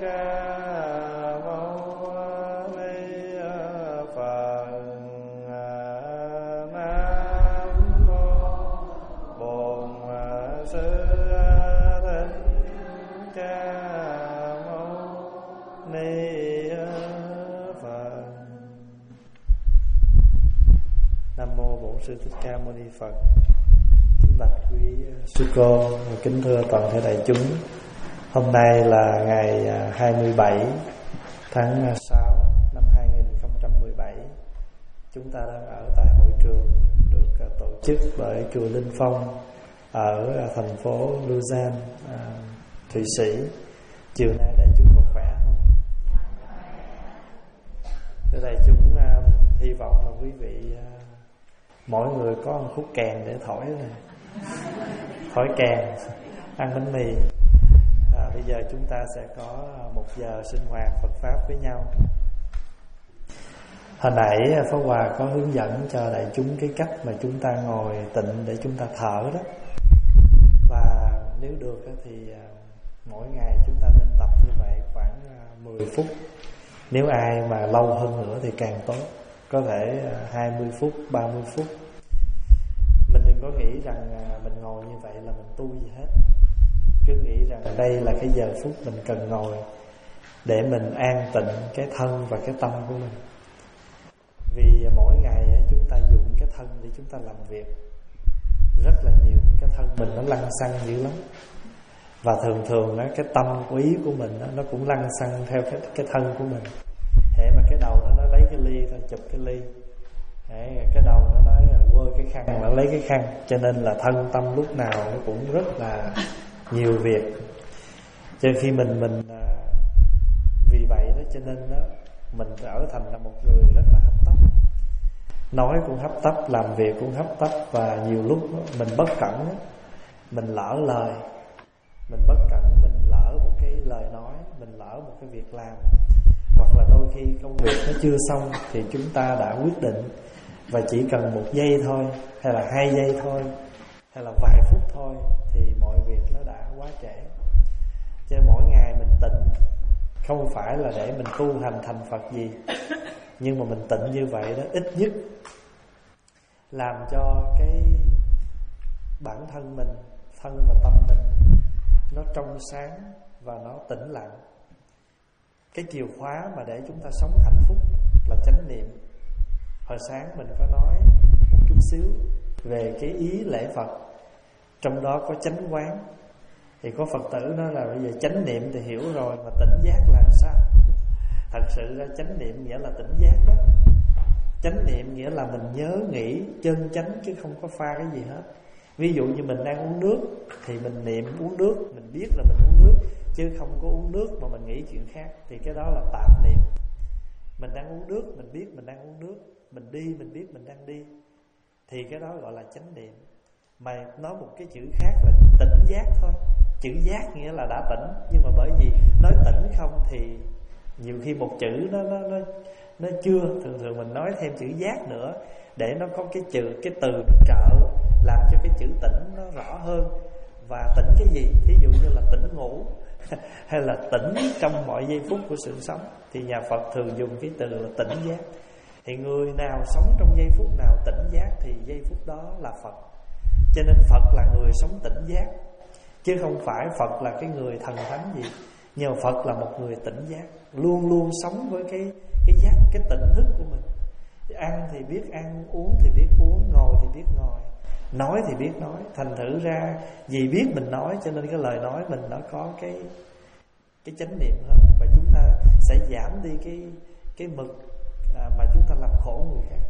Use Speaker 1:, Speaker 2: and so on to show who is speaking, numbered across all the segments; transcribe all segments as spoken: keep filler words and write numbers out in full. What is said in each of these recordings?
Speaker 1: Ca Mâu Ni Phật. Nam mô Bổn Sư Thích Ca Mâu Ni Phật. Nam mô Bổn Sư Thích Ca Mâu Ni Phật. Kính bạch quý sư cô, kính thưa toàn thể đại chúng. Hôm nay là ngày hai mươi bảy tháng sáu năm hai nghìn không trăm mười bảy. Chúng ta đang ở tại hội trường được tổ chức bởi chùa Linh Phong ở thành phố Lausanne, Thụy Sĩ. Chiều nay đại chúng có khỏe không? Thưa đại chúng, hy vọng là quý vị mỗi người có một khúc kèn để thổi này. Thổi kèn, ăn bánh mì. À, bây giờ chúng ta sẽ có một giờ sinh hoạt Phật Pháp với nhau. Hồi nãy Pháp Hòa có hướng dẫn cho đại chúng cái cách mà chúng ta ngồi tịnh để chúng ta thở đó. Và nếu được thì mỗi ngày chúng ta nên tập như vậy khoảng mười phút. Nếu ai mà lâu hơn nữa thì càng tốt. Có thể hai mươi phút, ba mươi phút. Mình đừng có nghĩ rằng mình ngồi như vậy là mình tu gì hết. Cứ nghĩ rằng đây là cái giờ phút mình cần ngồi để mình an tịnh cái thân và cái tâm của mình. Vì mỗi ngày chúng ta dùng cái thân để chúng ta làm việc rất là nhiều. Cái thân mình nó lăng xăng dữ lắm. Và thường thường cái tâm của ý của mình nó cũng lăng xăng theo cái, cái thân của mình. Hễ mà cái đầu nó, nó lấy cái ly thôi, chụp cái ly. Đấy, cái đầu nó nói quơ cái khăn, nó lấy cái khăn. Cho nên là thân tâm lúc nào nó cũng rất là nhiều việc. Cho nên khi mình mình vì vậy đó, cho nên đó, mình trở thành là một người rất là hấp tấp. Nói cũng hấp tấp, làm việc cũng hấp tấp. Và nhiều lúc đó, mình bất cẩn đó, mình lỡ lời. Mình bất cẩn, mình lỡ một cái lời nói, mình lỡ một cái việc làm. Hoặc là đôi khi công việc nó chưa xong thì chúng ta đã quyết định và chỉ cần một giây thôi, hay là hai giây thôi, hay là vài phút thôi thì mọi việc nó đã quá trễ. Cho nên mỗi ngày mình tịnh không phải là để mình tu hành thành Phật gì, nhưng mà mình tịnh như vậy đó ít nhất làm cho cái bản thân mình, thân và tâm mình nó trong sáng và nó tĩnh lặng. Cái chìa khóa mà để chúng ta sống hạnh phúc là chánh niệm. Hồi sáng mình có nói một chút xíu về cái ý lễ Phật, trong đó có chánh quán. Thì có Phật tử nói là bây giờ chánh niệm thì hiểu rồi, mà tỉnh giác là sao? Thật sự ra chánh niệm nghĩa là tỉnh giác đó. Chánh niệm nghĩa là mình nhớ nghĩ chân chánh chứ không có pha cái gì hết. Ví dụ như mình đang uống nước thì mình niệm uống nước, mình biết là mình uống nước, chứ không có uống nước mà mình nghĩ chuyện khác. Thì cái đó là tạp niệm. Mình đang uống nước, mình biết mình đang uống nước. Mình đi, mình biết mình đang đi. Thì cái đó gọi là chánh niệm. Mà nói một cái chữ khác là tỉnh giác thôi. Chữ giác nghĩa là đã tỉnh. Nhưng mà bởi vì nói tỉnh không thì nhiều khi một chữ nó nó nó nó chưa. Thường thường mình nói thêm chữ giác nữa để nó có cái chữ, cái từ nó trợ, làm cho cái chữ tỉnh nó rõ hơn. Và tỉnh cái gì? Thí dụ như là tỉnh ngủ hay là tỉnh trong mọi giây phút của sự sống, thì nhà Phật thường dùng cái từ là tỉnh giác. Thì người nào sống trong giây phút nào tỉnh giác thì giây phút đó là Phật. Cho nên Phật là người sống tỉnh giác, chứ không phải Phật là cái người thần thánh gì. Nhưng mà Phật là một người tỉnh giác, luôn luôn sống với cái cái giác, cái tỉnh thức của mình. Ăn thì biết ăn, uống thì biết uống, ngồi thì biết ngồi, nói thì biết nói. Thành thử ra vì biết mình nói cho nên cái lời nói mình nó có cái cái chánh niệm hơn, và chúng ta sẽ giảm đi cái cái mực à, mà chúng ta làm khổ người khác.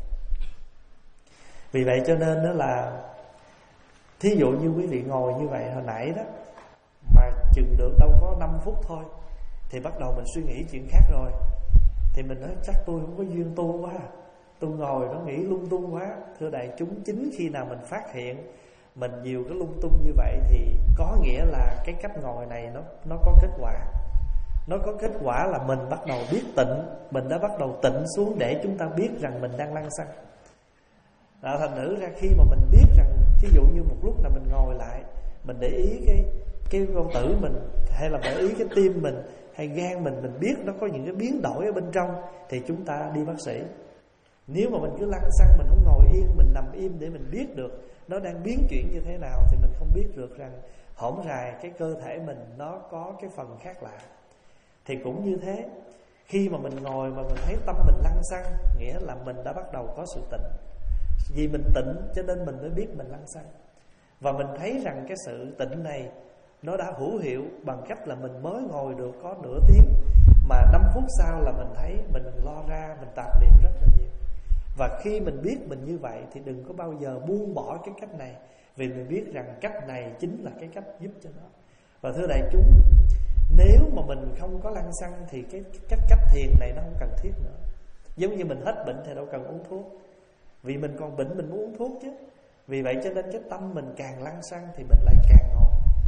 Speaker 1: Vì vậy cho nên đó là thí dụ như quý vị ngồi như vậy hồi nãy đó, mà chừng được đâu có năm phút thôi thì bắt đầu mình suy nghĩ chuyện khác rồi. Thì mình nói chắc tôi không có duyên tu quá, tôi ngồi nó nghĩ lung tung quá. Thưa đại chúng, chính khi nào mình phát hiện mình nhiều cái lung tung như vậy thì có nghĩa là cái cách ngồi này nó nó có kết quả. Nó có kết quả là mình bắt đầu biết tịnh. Mình đã bắt đầu tịnh xuống để chúng ta biết rằng mình đang lăng xăng. Đó, thành thử ra khi mà mình biết rằng, ví dụ như một lúc nào mình ngồi lại, mình để ý cái cái bao tử mình, hay là để ý cái tim mình, hay gan mình mình biết nó có những cái biến đổi ở bên trong thì chúng ta đi bác sĩ. Nếu mà mình cứ lăn xăng, mình không ngồi yên, mình nằm im để mình biết được nó đang biến chuyển như thế nào, thì mình không biết được rằng hổn rày cái cơ thể mình nó có cái phần khác lạ. Thì cũng như thế, khi mà mình ngồi mà mình thấy tâm mình lăn xăng, nghĩa là mình đã bắt đầu có sự tịnh. Vì mình tịnh cho nên mình mới biết mình lăn xăng. Và mình thấy rằng cái sự tịnh này nó đã hữu hiệu bằng cách là mình mới ngồi được có nửa tiếng, mà năm phút sau là mình thấy mình lo ra, mình tạp niệm rất là nhiều. Và khi mình biết mình như vậy thì đừng có bao giờ buông bỏ cái cách này, vì mình biết rằng cách này chính là cái cách giúp cho nó. Và thưa đại chúng, nếu mà mình không có lăn xăng thì cái cách cách thiền này nó không cần thiết nữa. Giống như mình hết bệnh thì đâu cần uống thuốc, vì mình còn bệnh mình muốn uống thuốc chứ. Vì vậy cho nên cái tâm mình càng lăn xăng thì mình lại càng ngồi.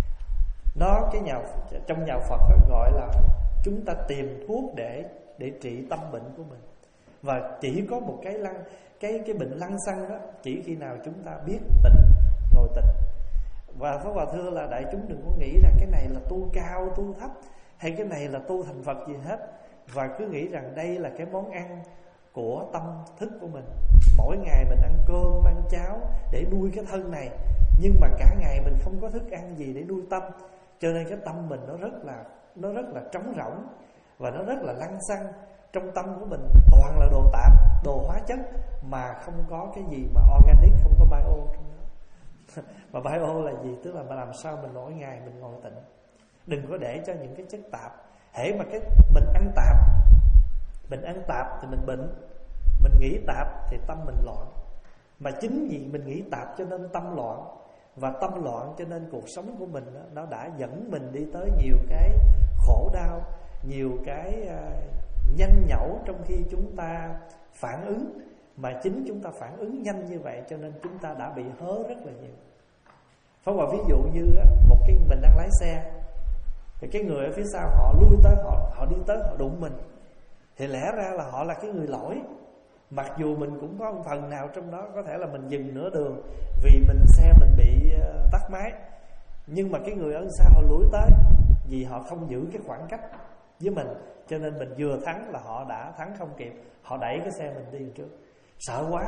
Speaker 1: Nó cái nhà trong nhà Phật gọi là chúng ta tìm thuốc để để trị tâm bệnh của mình. Và chỉ có một cái lăn cái cái bệnh lăn xăng đó, chỉ khi nào chúng ta biết tịnh, ngồi tịnh. Và Pháp Hòa thưa là đại chúng đừng có nghĩ rằng cái này là tu cao, tu thấp, hay cái này là tu thành Phật gì hết. Và cứ nghĩ rằng đây là cái món ăn của tâm thức của mình. Mỗi ngày mình ăn cơm, ăn cháo để nuôi cái thân này, nhưng mà cả ngày mình không có thức ăn gì để nuôi tâm. Cho nên cái tâm mình nó rất là Nó rất là trống rỗng, và nó rất là lăn xăng. Trong tâm của mình toàn là đồ tạp, đồ hóa chất, mà không có cái gì mà organic, không có bio trong đó. Mà bio là gì? Tức là mà làm sao mình mỗi ngày mình ngồi tịnh. Đừng có để cho những cái chất tạp. Hễ mà cái mình ăn tạp, mình ăn tạp thì mình bệnh. Mình nghĩ tạp thì tâm mình loạn. Mà chính vì mình nghĩ tạp cho nên tâm loạn. Và tâm loạn cho nên cuộc sống của mình đó, nó đã dẫn mình đi tới nhiều cái khổ đau, nhiều cái uh, nhanh nhẩu trong khi chúng ta phản ứng. Mà chính chúng ta phản ứng nhanh như vậy cho nên chúng ta đã bị hớ rất là nhiều. Pháp Hòa ví dụ như đó, một cái mình đang lái xe, thì cái người ở phía sau họ lui tới, họ họ đi tới, họ đụng mình, thì lẽ ra là họ là cái người lỗi. Mặc dù mình cũng có một phần nào trong đó, có thể là mình dừng nửa đường vì mình xe mình bị uh, tắt máy, nhưng mà cái người ở sau họ lủi tới vì họ không giữ cái khoảng cách với mình, cho nên mình vừa thắng là họ đã thắng không kịp, họ đẩy cái xe mình đi trước. Sợ quá,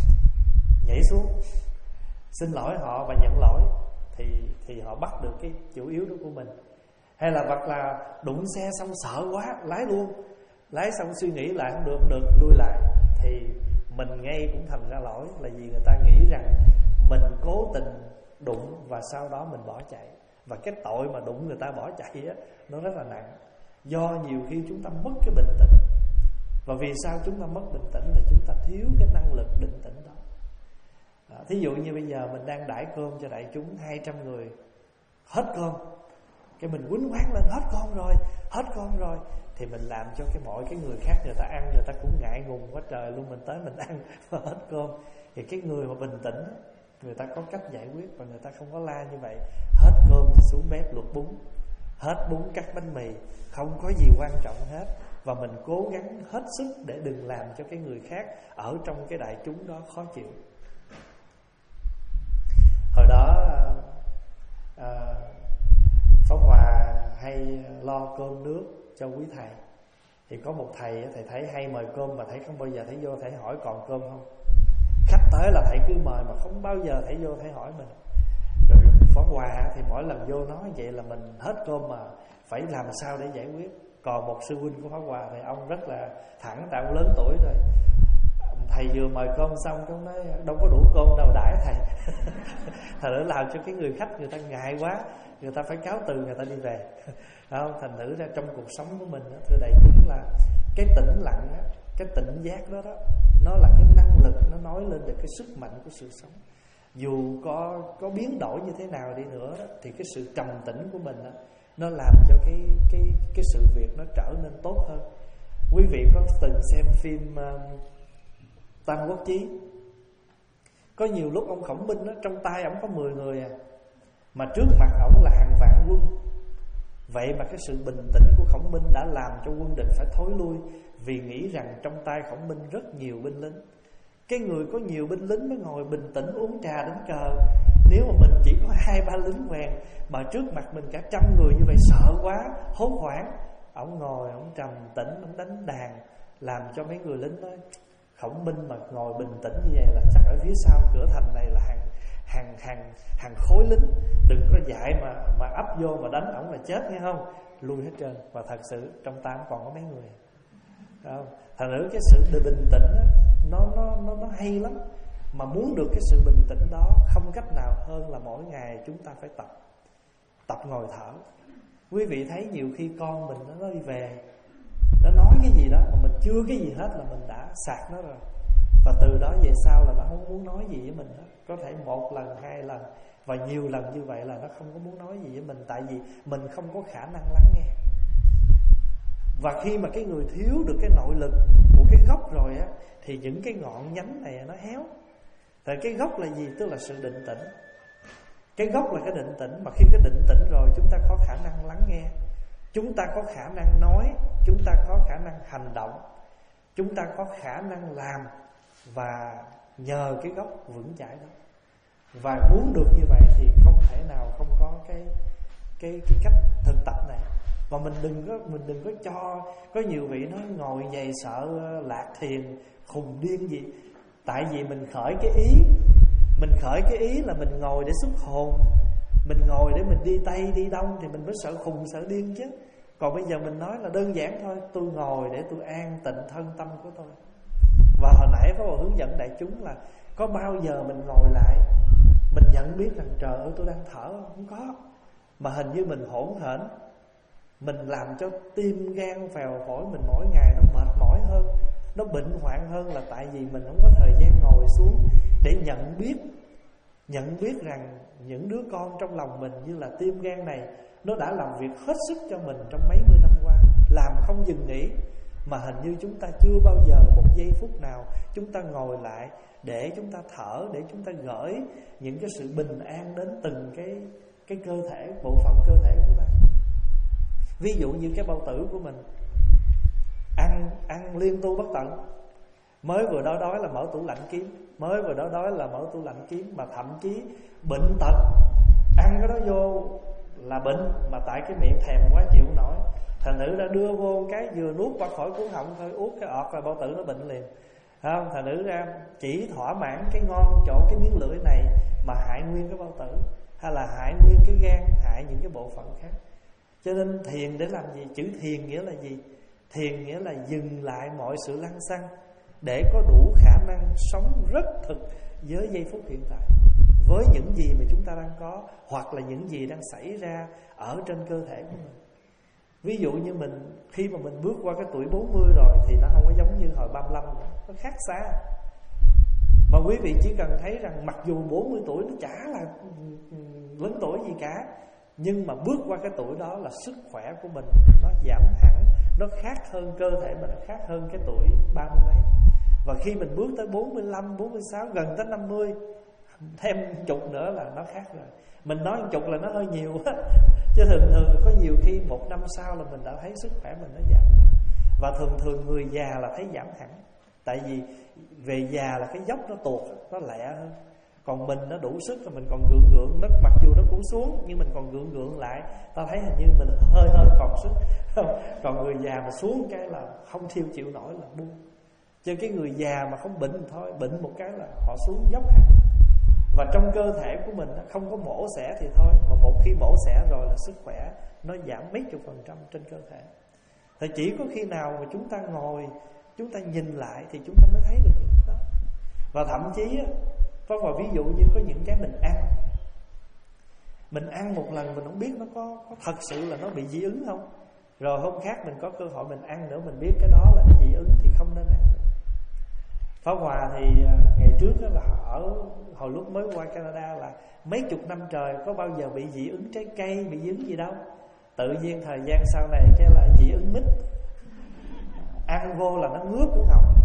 Speaker 1: nhảy xuống xin lỗi họ và nhận lỗi, thì thì họ bắt được cái chủ yếu đó của mình. Hay là hoặc là đụng xe xong sợ quá lái luôn, lái xong suy nghĩ lại không được, không được lui lại, thì mình ngay cũng thành ra lỗi. Là vì người ta nghĩ rằng mình cố tình đụng và sau đó mình bỏ chạy. Và cái tội mà đụng người ta bỏ chạy á, nó rất là nặng. Do nhiều khi chúng ta mất cái bình tĩnh. Và vì sao chúng ta mất bình tĩnh? Là chúng ta thiếu cái năng lực định tĩnh đó. À, thí dụ như bây giờ mình đang đãi cơm cho đại chúng hai trăm người, hết cơm, cái mình quýnh quán lên hết cơm rồi, hết cơm rồi, thì mình làm cho cái mọi cái người khác người ta ăn, người ta cũng ngại ngùng quá trời luôn, mình tới mình ăn và hết cơm. Thì cái người mà bình tĩnh, người ta có cách giải quyết và người ta không có la như vậy. Hết cơm thì xuống bếp luộc bún, hết bún cắt bánh mì, không có gì quan trọng hết. Và mình cố gắng hết sức để đừng làm cho cái người khác ở trong cái đại chúng đó khó chịu. Hồi đó à, Pháp Hòa hay lo cơm nước cho quý thầy. Thì có một thầy, thầy thấy hay mời cơm mà thầy không bao giờ thầy vô thầy hỏi còn cơm không. Khách tới là thầy cứ mời mà không bao giờ thầy vô thầy hỏi mình. Rồi Pháp Hòa thì mỗi lần vô nói vậy là mình hết cơm mà phải làm sao để giải quyết. Còn một sư huynh của Pháp Hòa thì ông rất là thẳng, tại ông lớn tuổi rồi. Thầy vừa mời cơm xong, ông nói đâu có đủ cơm đâu đãi thầy. Thầy đã làm cho cái người khách người ta ngại quá, người ta phải cáo từ, người ta đi về. Không? Thành thử ra trong cuộc sống của mình đó, thưa đại chúng, là cái tĩnh lặng đó, cái tỉnh giác đó đó, nó là cái năng lực, nó nói lên được cái sức mạnh của sự sống. Dù có có biến đổi như thế nào đi nữa đó, thì cái sự trầm tĩnh của mình đó, nó làm cho cái cái cái sự việc nó trở nên tốt hơn. Quý vị có từng xem phim uh, Tam Quốc Chí? Có nhiều lúc ông Khổng Minh đó, trong tay ông có mười người à, mà trước mặt ông là hàng vạn quân. Vậy mà cái sự bình tĩnh của Khổng Minh đã làm cho quân địch phải thối lui, vì nghĩ rằng trong tay Khổng Minh rất nhiều binh lính. Cái người có nhiều binh lính mới ngồi bình tĩnh uống trà đánh cờ. Nếu mà mình chỉ có hai ba lính quèn mà trước mặt mình cả trăm người như vậy, sợ quá, hốt hoảng, ổng ngồi ổng trầm tĩnh, ổng đánh đàn, làm cho mấy người lính nói Khổng Minh mà ngồi bình tĩnh như vậy là chắc ở phía sau cửa thành này là hàng hàng hàng hàng khối lính, đừng có dại mà mà ấp vô mà đánh ổng là chết nghe không, lui hết trơn. Và thật sự trong ta còn có mấy người, không? Thành nữ cái sự bình tĩnh đó, nó nó nó nó hay lắm. Mà muốn được cái sự bình tĩnh đó không cách nào hơn là mỗi ngày chúng ta phải tập tập ngồi thở. Quý vị thấy nhiều khi con mình nó đi về, nó nói cái gì đó mà mình chưa cái gì hết là mình đã sạc nó rồi. Và từ đó về sau là nó không muốn nói gì với mình hết. Có thể một lần, hai lần và nhiều lần như vậy là nó không có muốn nói gì với mình. Tại vì mình không có khả năng lắng nghe. Và khi mà cái người thiếu được cái nội lực của cái gốc rồi á, thì những cái ngọn nhánh này nó héo. Tại cái gốc là gì? Tức là sự định tĩnh. Cái gốc là cái định tĩnh. Mà khi cái định tĩnh rồi chúng ta có khả năng lắng nghe, chúng ta có khả năng nói, chúng ta có khả năng hành động, chúng ta có khả năng làm. Và nhờ cái gốc vững chãi đó. Và muốn được như vậy thì không thể nào không có cái cái cái cách thực tập này. Và mình đừng có mình đừng có cho có nhiều vị nói ngồi vậy sợ lạc thiền khùng điên gì. Tại vì mình khởi cái ý, mình khởi cái ý là mình ngồi để xuất hồn, mình ngồi để mình đi Tây đi Đông thì mình mới sợ khùng sợ điên chứ. Còn bây giờ mình nói là đơn giản thôi, tôi ngồi để tôi an tịnh thân tâm của tôi. Và hồi nãy có một hướng dẫn đại chúng là có bao giờ mình ngồi lại mình nhận biết rằng trời ơi tôi đang thở không? Không có. Mà hình như mình hỗn hển, mình làm cho tim gan phèo phổi mình mỗi ngày nó mệt mỏi hơn, nó bệnh hoạn hơn, là tại vì mình không có thời gian ngồi xuống để nhận biết nhận biết rằng những đứa con trong lòng mình như là tim gan này, nó đã làm việc hết sức cho mình trong mấy mươi năm qua, làm không dừng nghỉ. Mà hình như chúng ta chưa bao giờ một giây phút nào chúng ta ngồi lại để chúng ta thở, để chúng ta gửi những cái sự bình an đến từng cái cái cơ thể, bộ phận cơ thể của chúng ta. Ví dụ như cái bao tử của mình ăn ăn liên tu bất tận, mới vừa đói đói là mở tủ lạnh kiếm, mới vừa đói đói là mở tủ lạnh kiếm, mà thậm chí bệnh tật ăn cái đó vô là bệnh, mà tại cái miệng thèm quá chịu không nổi, thành nữ đã đưa vô cái vừa nuốt qua khỏi cuốn họng thôi, uống cái ọt rồi bao tử nó bệnh liền, không? Thành nữ ra chỉ thỏa mãn cái ngon chỗ cái miếng lưỡi này mà hại nguyên cái bao tử, hay là hại nguyên cái gan, hại những cái bộ phận khác. Cho nên thiền để làm gì? Chữ thiền nghĩa là gì? Thiền nghĩa là dừng lại mọi sự lăng xăng để có đủ khả năng sống rất thực với giây phút hiện tại, với những gì mà chúng ta đang có, hoặc là những gì đang xảy ra ở trên cơ thể của mình. Ví dụ như mình khi mà mình bước qua cái tuổi bốn mươi rồi thì nó không có giống như hồi ba mươi lăm nữa, nó khác xa. Mà quý vị chỉ cần thấy rằng mặc dù bốn mươi tuổi nó chả là lớn tuổi gì cả, nhưng mà bước qua cái tuổi đó là sức khỏe của mình nó giảm hẳn, nó khác hơn, cơ thể mình nó khác hơn cái tuổi ba mươi mấy. Và khi mình bước tới bốn mươi lăm, bốn mươi sáu, gần tới năm mươi, thêm chục nữa là nó khác rồi. Mình nói một chục là nó hơi nhiều á, chứ thường thường có nhiều khi một năm sau là mình đã thấy sức khỏe mình nó giảm. Và thường thường người già là thấy giảm hẳn. Tại vì về già là cái dốc nó tuột, nó lẹ hơn. Còn mình nó đủ sức là mình còn gượng gượng, nó mặc dù nó cũng xuống nhưng mình còn gượng gượng lại, ta thấy hình như mình hơi hơi còn sức. Còn người già mà xuống cái là không thiêu chịu nổi là buông. Chứ cái người già mà không bệnh thì thôi, bệnh một cái là họ xuống dốc hẳn. Và trong cơ thể của mình không có mổ xẻ thì thôi, mà một khi mổ xẻ rồi là sức khỏe nó giảm mấy chục phần trăm trên cơ thể. Thì chỉ có khi nào mà chúng ta ngồi, chúng ta nhìn lại thì chúng ta mới thấy được những cái đó. Và thậm chí có vài ví dụ như có những cái mình ăn, mình ăn một lần mình không biết nó có, có thật sự là nó bị dị ứng không. Rồi hôm khác mình có cơ hội mình ăn nữa, mình biết cái đó là nó dị ứng thì không nên ăn nữa. Pháp Hòa thì ngày trước đó là ở hồi lúc mới qua Canada là mấy chục năm trời có bao giờ bị dị ứng trái cây, bị dị ứng gì đâu. Tự nhiên thời gian sau này cái là dị ứng mít, ăn vô là nó ngứa cuống họng.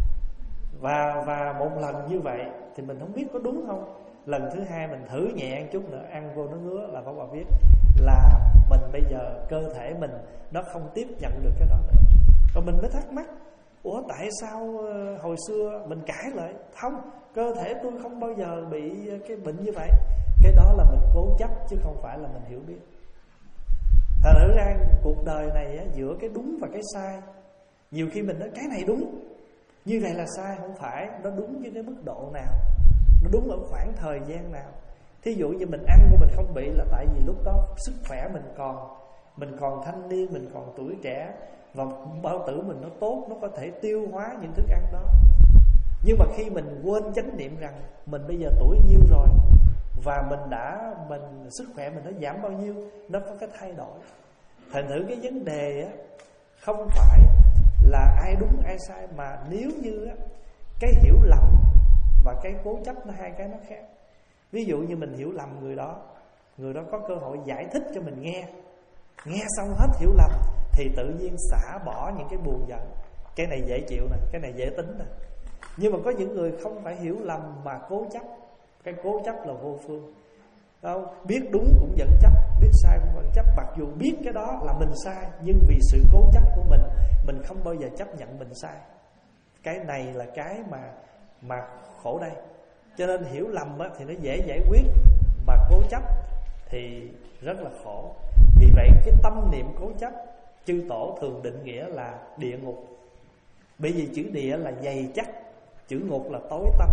Speaker 1: Và và một lần như vậy thì mình không biết có đúng không. Lần thứ hai mình thử nhẹ một chút nữa, ăn vô nó ngứa là Pháp Hòa biết là mình bây giờ cơ thể mình nó không tiếp nhận được cái đó nữa. Rồi mình mới thắc mắc, ủa tại sao hồi xưa mình cãi lại, không, cơ thể tôi không bao giờ bị cái bệnh như vậy. Cái đó là mình cố chấp chứ không phải là mình hiểu biết. Thật ra cuộc đời này á, giữa cái đúng và cái sai, nhiều khi mình nói cái này đúng, như vậy là sai. Không phải, nó đúng với cái mức độ nào, nó đúng ở khoảng thời gian nào. Thí dụ như mình ăn của mình không bị là tại vì lúc đó sức khỏe mình còn Mình còn thanh niên, mình còn tuổi trẻ, và bao tử mình nó tốt, nó có thể tiêu hóa những thức ăn đó. Nhưng mà khi mình quên chánh niệm rằng mình bây giờ tuổi nhiêu rồi, và mình đã mình sức khỏe mình nó giảm bao nhiêu, nó có cái thay đổi. Thành thử cái vấn đề á, không phải là ai đúng ai sai, mà nếu như á, cái hiểu lầm và cái cố chấp nó hai cái nó khác. Ví dụ như mình hiểu lầm người đó, người đó có cơ hội giải thích cho mình nghe, nghe xong hết hiểu lầm thì tự nhiên xả bỏ những cái buồn giận. Cái này dễ chịu nè, cái này dễ tính nè. Nhưng mà có những người không phải hiểu lầm mà cố chấp. Cái cố chấp là vô phương. Đâu, biết đúng cũng vẫn chấp, biết sai cũng vẫn chấp. Mặc dù biết cái đó là mình sai, nhưng vì sự cố chấp của mình, mình không bao giờ chấp nhận mình sai. Cái này là cái mà mà khổ đây. Cho nên hiểu lầm á, thì nó dễ giải quyết, mà cố chấp thì rất là khổ. Vì vậy cái tâm niệm cố chấp, chư tổ thường định nghĩa là địa ngục. Bởi vì chữ địa là dày chắc, chữ ngục là tối tăm.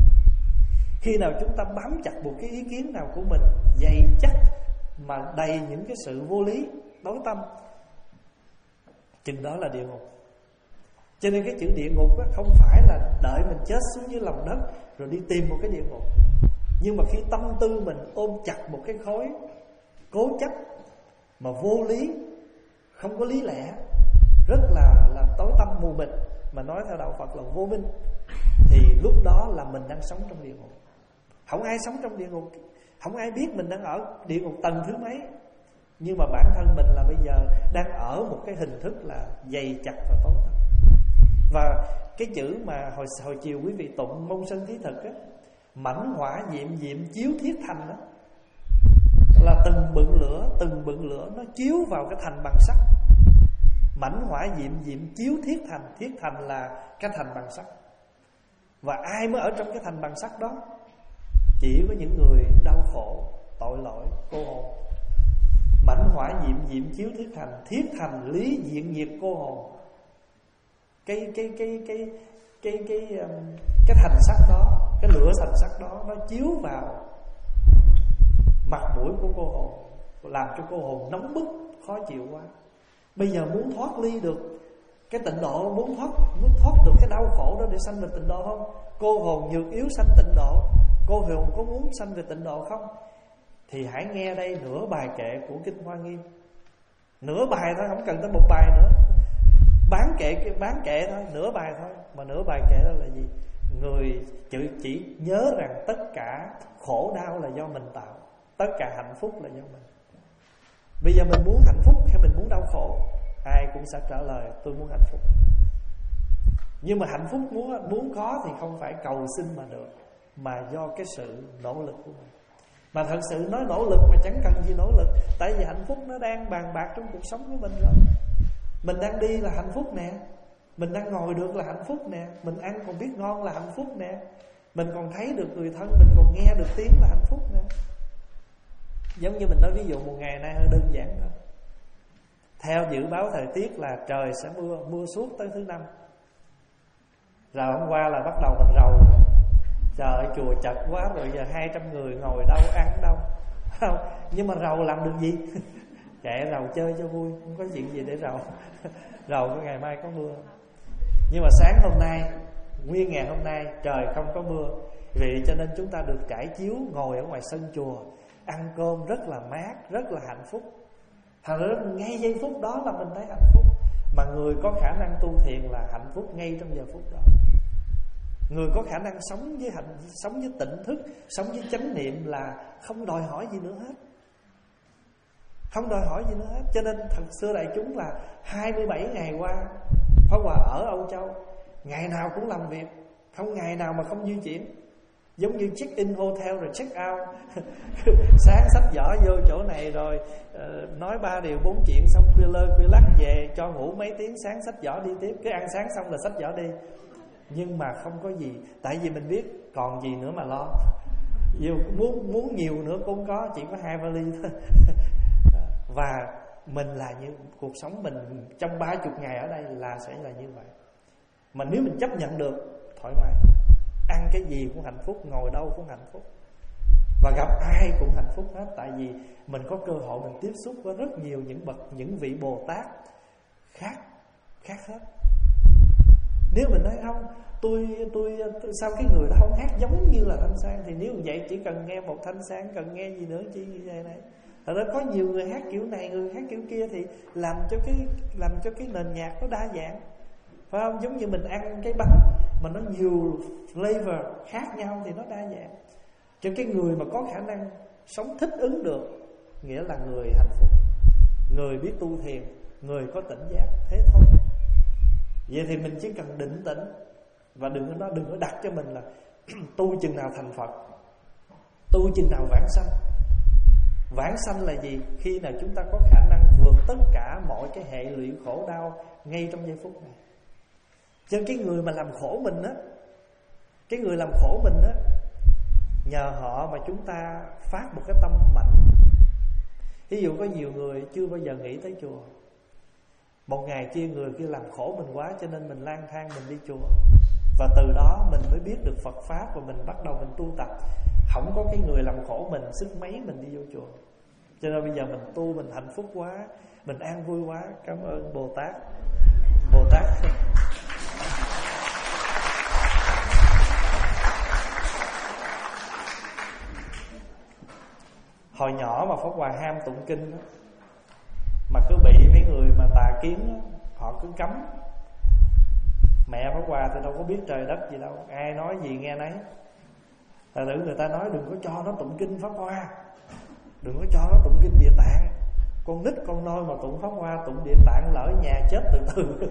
Speaker 1: Khi nào chúng ta bám chặt một cái ý kiến nào của mình dày chắc mà đầy những cái sự vô lý, tối tăm, chừng đó là địa ngục. Cho nên cái chữ địa ngục á, không phải là đợi mình chết xuống dưới lòng đất rồi đi tìm một cái địa ngục. Nhưng mà khi tâm tư mình ôm chặt một cái khối cố chấp mà vô lý, không có lý lẽ, rất là là tối tăm mù mịt, mà nói theo đạo Phật là vô minh, thì lúc đó là mình đang sống trong địa ngục. Không ai sống trong địa ngục, không ai biết mình đang ở địa ngục tầng thứ mấy. Nhưng mà bản thân mình là bây giờ đang ở một cái hình thức là dày chặt và tối tăm. Và cái chữ mà hồi, hồi chiều quý vị tụng môn sân thí thực á, mảnh hỏa diệm diệm chiếu thiết thành đó, là từng bựng lửa, từng bựng lửa nó chiếu vào cái thành bằng sắt. Mảnh hỏa diệm diệm chiếu thiết thành. Thiết thành là cái thành bằng sắt. Và ai mới ở trong cái thành bằng sắt đó? Chỉ có những người đau khổ, tội lỗi, cô hồn. Mảnh hỏa diệm diệm chiếu thiết thành, thiết thành lý diện nhiệt cô hồn. Cái cái cái cái cái cái cái, cái thành sắt đó, cái lửa thành sắt đó nó chiếu vào mặt mũi của cô hồn, làm cho cô hồn nóng bức, khó chịu quá. Bây giờ muốn thoát ly được cái tịnh độ, muốn thoát muốn thoát được cái đau khổ đó để sanh về tịnh độ không? Cô hồn nhược yếu sanh tịnh độ. Cô hồn có muốn sanh về tịnh độ không? Thì hãy nghe đây nửa bài kệ của Kinh Hoa Nghiêm. Nửa bài thôi, không cần tới một bài nữa. Bán kệ bán kệ thôi, nửa bài thôi. Mà nửa bài kệ đó là gì? Người chỉ, chỉ nhớ rằng tất cả khổ đau là do mình tạo, tất cả hạnh phúc là do mình. Bây giờ mình muốn hạnh phúc hay mình muốn đau khổ? Ai cũng sẽ trả lời tôi muốn hạnh phúc. Nhưng mà hạnh phúc muốn muốn có thì không phải cầu xin mà được, mà do cái sự nỗ lực của mình. Mà thật sự nói nỗ lực mà chẳng cần gì nỗ lực. Tại vì hạnh phúc nó đang bàn bạc trong cuộc sống của mình rồi. Mình đang đi là hạnh phúc nè, mình đang ngồi được là hạnh phúc nè, mình ăn còn biết ngon là hạnh phúc nè, mình còn thấy được người thân, mình còn nghe được tiếng là hạnh phúc nè. Giống như mình nói ví dụ một ngày nay hơi đơn giản thôi. Theo dự báo thời tiết là trời sẽ mưa, mưa suốt tới thứ năm. Rồi hôm qua là bắt đầu mình rầu. Trời ơi chùa chật quá rồi, giờ hai trăm người ngồi đâu, ăn đâu. Không, nhưng mà rầu làm được gì? Kệ rầu chơi cho vui, không có chuyện gì để rầu. Rầu có ngày mai có mưa. Nhưng mà sáng hôm nay, nguyên ngày hôm nay trời không có mưa. Vì cho nên chúng ta được trải chiếu ngồi ở ngoài sân chùa, ăn cơm rất là mát, rất là hạnh phúc. Thành ra ngay giây phút đó là mình thấy hạnh phúc. Mà người có khả năng tu thiền là hạnh phúc ngay trong giờ phút đó. Người có khả năng sống với hạnh, sống với tỉnh thức, sống với chánh niệm là không đòi hỏi gì nữa hết. Không đòi hỏi gì nữa hết. Cho nên thật xưa đại chúng là hai mươi bảy ngày qua Pháp Hòa ở Âu Châu, ngày nào cũng làm việc, không ngày nào mà không di chuyển. Giống như check in hotel rồi check out. Sáng xách giỏ vô chỗ này rồi uh, nói ba điều bốn chuyện, xong khuya lơ khuya lắc về cho ngủ mấy tiếng, sáng xách giỏ đi tiếp. Cứ ăn sáng xong là xách giỏ đi. Nhưng mà không có gì. Tại vì mình biết còn gì nữa mà lo. Dù muốn, muốn nhiều nữa cũng có, chỉ có hai vali thôi. Và mình là như cuộc sống mình trong ba chục ngày ở đây là sẽ là như vậy. Mà nếu mình chấp nhận được, thoải mái, ăn cái gì cũng hạnh phúc, ngồi đâu cũng hạnh phúc, và gặp ai cũng hạnh phúc hết. Tại vì mình có cơ hội mình tiếp xúc với rất nhiều những bậc, những vị Bồ Tát khác khác hết. Nếu mình nói không, tôi, tôi, tôi sao cái người đó không hát giống như là Thanh Sang, thì nếu vậy chỉ cần nghe một Thanh Sang, cần nghe gì nữa chi như vậy này. Thật ra có nhiều người hát kiểu này, người hát kiểu kia, thì làm cho cái làm cho cái nền nhạc nó đa dạng, phải không? Giống như mình ăn cái bánh mà nó nhiều flavor khác nhau thì nó đa dạng. Cho cái người mà có khả năng sống thích ứng được, nghĩa là người hạnh phúc, người biết tu thiền, người có tỉnh giác, thế thôi. Vậy thì mình chỉ cần định tĩnh, và đừng có nói, đừng có đặt cho mình là tu chừng nào thành Phật, tu chừng nào vãng sanh. Vãng sanh là gì? Khi nào chúng ta có khả năng vượt tất cả mọi cái hệ lụy khổ đau ngay trong giây phút này. Cho cái người mà làm khổ mình á, cái người làm khổ mình á, nhờ họ mà chúng ta phát một cái tâm mạnh. Ví dụ có nhiều người chưa bao giờ nghĩ tới chùa, một ngày kia người kia làm khổ mình quá, cho nên mình lang thang mình đi chùa. Và từ đó mình mới biết được Phật Pháp, và mình bắt đầu mình tu tập. Không có cái người làm khổ mình, sức mấy mình đi vô chùa. Cho nên bây giờ mình tu, mình hạnh phúc quá, mình an vui quá. Cảm ơn Bồ Tát. Bồ Tát hồi nhỏ mà Pháp Hòa ham tụng kinh đó, mà cứ bị mấy người mà tà kiến đó, họ cứ cấm. Mẹ Pháp Hòa thì đâu có biết trời đất gì đâu, ai nói gì nghe nấy. Thật sự người ta nói đừng có cho nó tụng kinh Pháp Hoa, đừng có cho nó tụng kinh Địa Tạng. Con nít con nôi mà tụng Pháp Hoa, tụng Địa Tạng lỡ nhà chết từ từ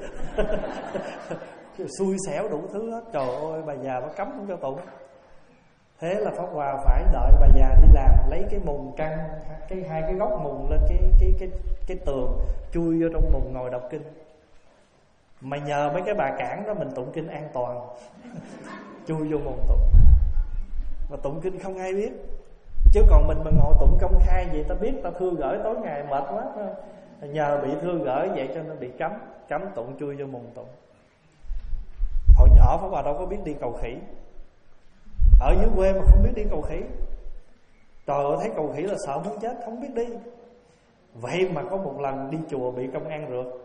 Speaker 1: xui xẻo đủ thứ hết. Trời ơi, bà già bà cấm không cho tụng. Thế là Pháp Hòa phải đợi bà già đi làm, lấy cái mùng căng cái hai cái góc mùng lên cái cái cái cái tường, chui vô trong mùng ngồi đọc kinh. Mà nhờ mấy cái bà cản đó mình tụng kinh an toàn. Chui vô mùng tụng, mà tụng kinh không ai biết. Chứ còn mình mà ngồi tụng công khai vậy, ta biết ta thư gửi tối ngày mệt quá. Nhờ bị thư gửi vậy cho nên bị cấm, cấm tụng, chui vô mùng tụng. Hồi nhỏ Pháp Hòa đâu có biết đi cầu khỉ, ở dưới quê mà không biết đi cầu khỉ. Trời ơi, thấy cầu khỉ là sợ muốn chết, không biết đi. Vậy mà có một lần đi chùa bị công an rượt.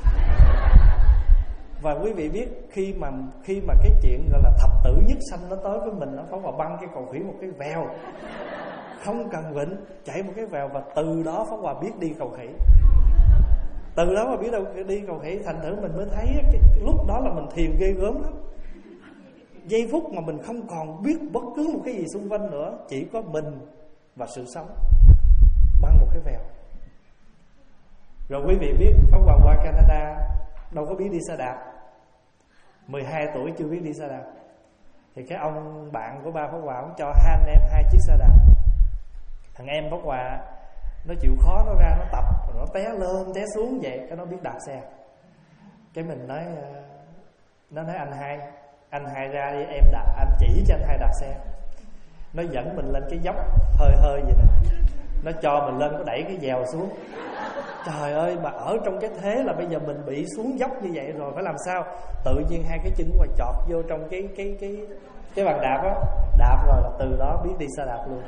Speaker 1: Và quý vị biết khi mà khi mà cái chuyện gọi là thập tử nhất sanh nó tới với mình, nó Pháp Hòa băng cái cầu khỉ một cái vèo, không cần vịnh, chạy một cái vèo. Và từ đó Pháp Hòa biết đi cầu khỉ. Từ đó mà biết đâu đi cầu khỉ. Thành thử mình mới thấy cái, cái lúc đó là mình thiền ghê gớm lắm. Giây phút mà mình không còn biết bất cứ một cái gì xung quanh nữa, chỉ có mình và sự sống, băng một cái vèo. Rồi quý vị biết Pháp Hòa qua Canada đâu có biết đi xe đạp, mười hai tuổi chưa biết đi xe đạp. Thì cái ông bạn của ba Pháp Hòa cũng cho hai anh em hai chiếc xe đạp. Thằng em Pháp Hòa nó chịu khó, nó ra nó tập, rồi nó té lên té xuống vậy, cái nó biết đạp xe. Cái mình nói, nó nói anh hai, anh hai ra đi em đạp, anh chỉ cho anh hai đạp xe. Nó dẫn mình lên cái dốc hơi hơi vậy nè, nó cho mình lên, nó đẩy cái dèo xuống. Trời ơi, mà ở trong cái thế là bây giờ mình bị xuống dốc như vậy rồi, phải làm sao? Tự nhiên hai cái chân của mình chọt vô trong cái cái cái cái bàn đạp á, đạp rồi là từ đó biết đi xe đạp luôn.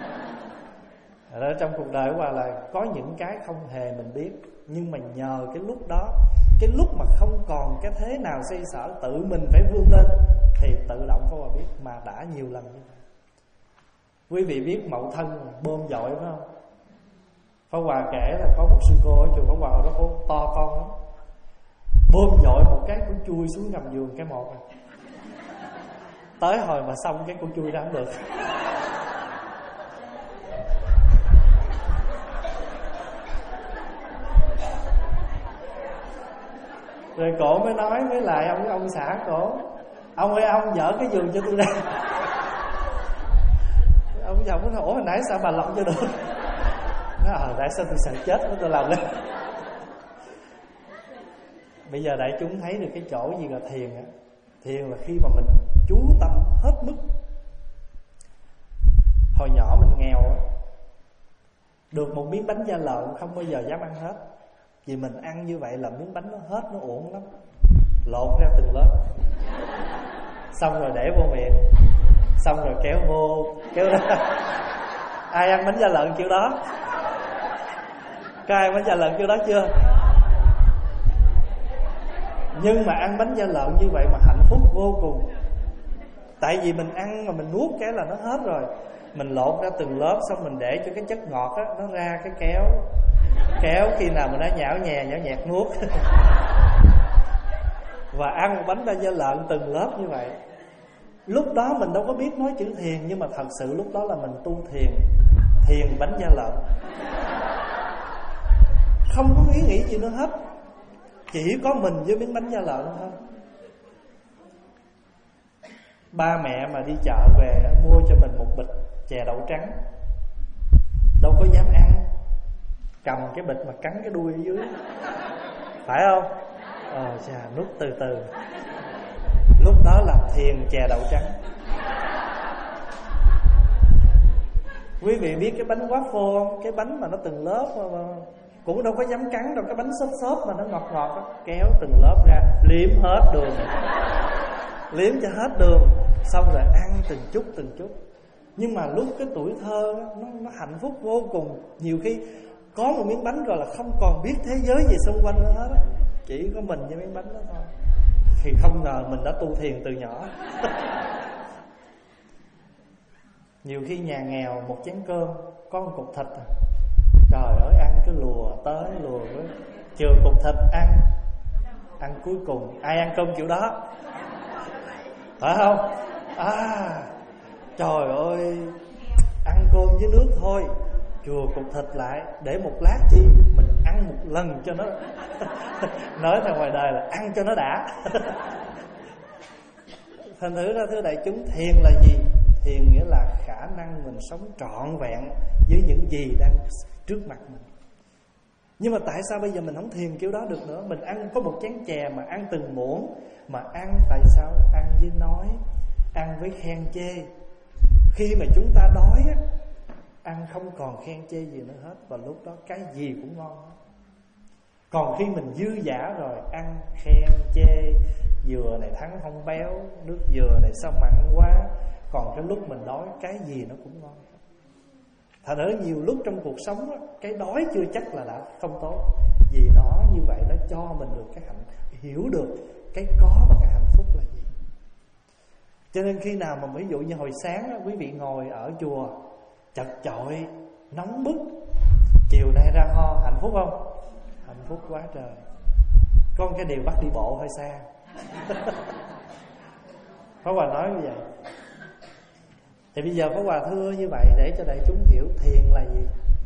Speaker 1: Ở trong cuộc đời của bà là có những cái không hề mình biết, nhưng mà nhờ cái lúc đó, cái lúc mà không còn cái thế nào xoay sở, tự mình phải vươn lên thì tự động Pháp Hòa biết, mà đã nhiều lần như vậy. Quý vị biết Mậu Thân bơm dội phải không? Pháp Hòa kể là có một sư cô ở chùa Pháp Hòa, nó có to con lắm, bơm dội một cái cũng chui xuống gầm giường cái một này. Tới hồi mà xong cái cũng chui ra không được. Rồi cổ mới nói với lại ông ông xã cổ, ông ơi ông dỡ cái giường cho tôi ra. Ông chồng mới nói, ủa hồi nãy sao bà làm cho được? Nói ờ tại sao tôi sợ chết mới tôi làm lên. Bây giờ đại chúng thấy được cái chỗ gì là thiền á. Thiền là khi mà mình chú tâm hết mức. Hồi nhỏ mình nghèo á, được một miếng bánh da lợn không bao giờ dám ăn hết. Vì mình ăn như vậy là miếng bánh nó hết, nó uổng lắm. Lột ra từng lớp, xong rồi để vô miệng, xong rồi kéo vô kéo ra. Ai ăn bánh da lợn kiểu đó? Có ai ăn bánh da lợn kiểu đó chưa? Nhưng mà ăn bánh da lợn như vậy mà hạnh phúc vô cùng. Tại vì mình ăn mà mình nuốt cái là nó hết rồi. Mình lột ra từng lớp, xong mình để cho cái chất ngọt á nó ra cái kéo. Kéo khi nào mà nó nhão nhè nhão nhẹt nuốt. Và ăn một bánh da lợn từng lớp như vậy. Lúc đó mình đâu có biết nói chữ thiền, nhưng mà thật sự lúc đó là mình tu thiền. Thiền bánh da lợn, không có ý nghĩ gì nữa hết, chỉ có mình với miếng bánh da lợn thôi. Ba mẹ mà đi chợ về mua cho mình một bịch chè đậu trắng, đâu có dám ăn, cầm cái bịch mà cắn cái đuôi ở dưới, phải không? Ờ chà, nuốt từ từ. Lúc đó là thiền chè đậu trắng. Quý vị biết cái bánh waffle không? Cái bánh mà nó từng lớp mà, mà cũng đâu có dám cắn đâu. Cái bánh xốp xốp mà nó ngọt ngọt đó. Kéo từng lớp ra, liếm hết đường, liếm cho hết đường, xong rồi ăn từng chút từng chút. Nhưng mà lúc cái tuổi thơ đó, nó, nó hạnh phúc vô cùng. Nhiều khi có một miếng bánh rồi là không còn biết thế giới gì xung quanh nữa hết đó. Chỉ có mình với miếng bánh đó thôi. Thì không ngờ mình đã tu thiền từ nhỏ. Nhiều khi nhà nghèo một chén cơm có một cục thịt à. Trời ơi, ăn cái lùa tới lùa với, chừa cục thịt ăn, ăn cuối cùng. Ai ăn cơm kiểu đó? Phải không? À, trời ơi, ăn cơm với nước thôi, chừa cục thịt lại để một lát chi, mình ăn một lần cho nó nói theo ngoài đời là ăn cho nó đã. Thành thử ra thưa đại chúng, thiền là gì? Thiền nghĩa là khả năng mình sống trọn vẹn với những gì đang trước mặt mình. Nhưng mà tại sao bây giờ mình không thiền kiểu đó được nữa? Mình ăn có một chén chè mà ăn từng muỗng. Mà ăn tại sao? Ăn với nói, ăn với khen chê. Khi mà chúng ta đói á, ăn không còn khen chê gì nữa hết. Và lúc đó cái gì cũng ngon hết. Còn khi mình dư dả rồi, ăn khen chê, dừa này thắng không béo, nước dừa này sao mặn quá. Còn cái lúc mình đói, cái gì nó cũng ngon. Thật ra nhiều lúc trong cuộc sống đó, cái đói chưa chắc là đã không tốt. Vì nó như vậy nó cho mình được cái hạnh, hiểu được cái có và cái hạnh phúc là gì. Cho nên khi nào mà ví dụ như hồi sáng đó, quý vị ngồi ở chùa chật chội, nóng bức, chiều nay ra ho, hạnh phúc không? Hạnh phúc quá trời. Có một cái điều bắt đi bộ hơi xa. Pháp Hòa nói như vậy. Thì bây giờ Pháp Hòa thưa như vậy để cho đại chúng hiểu thiền là gì.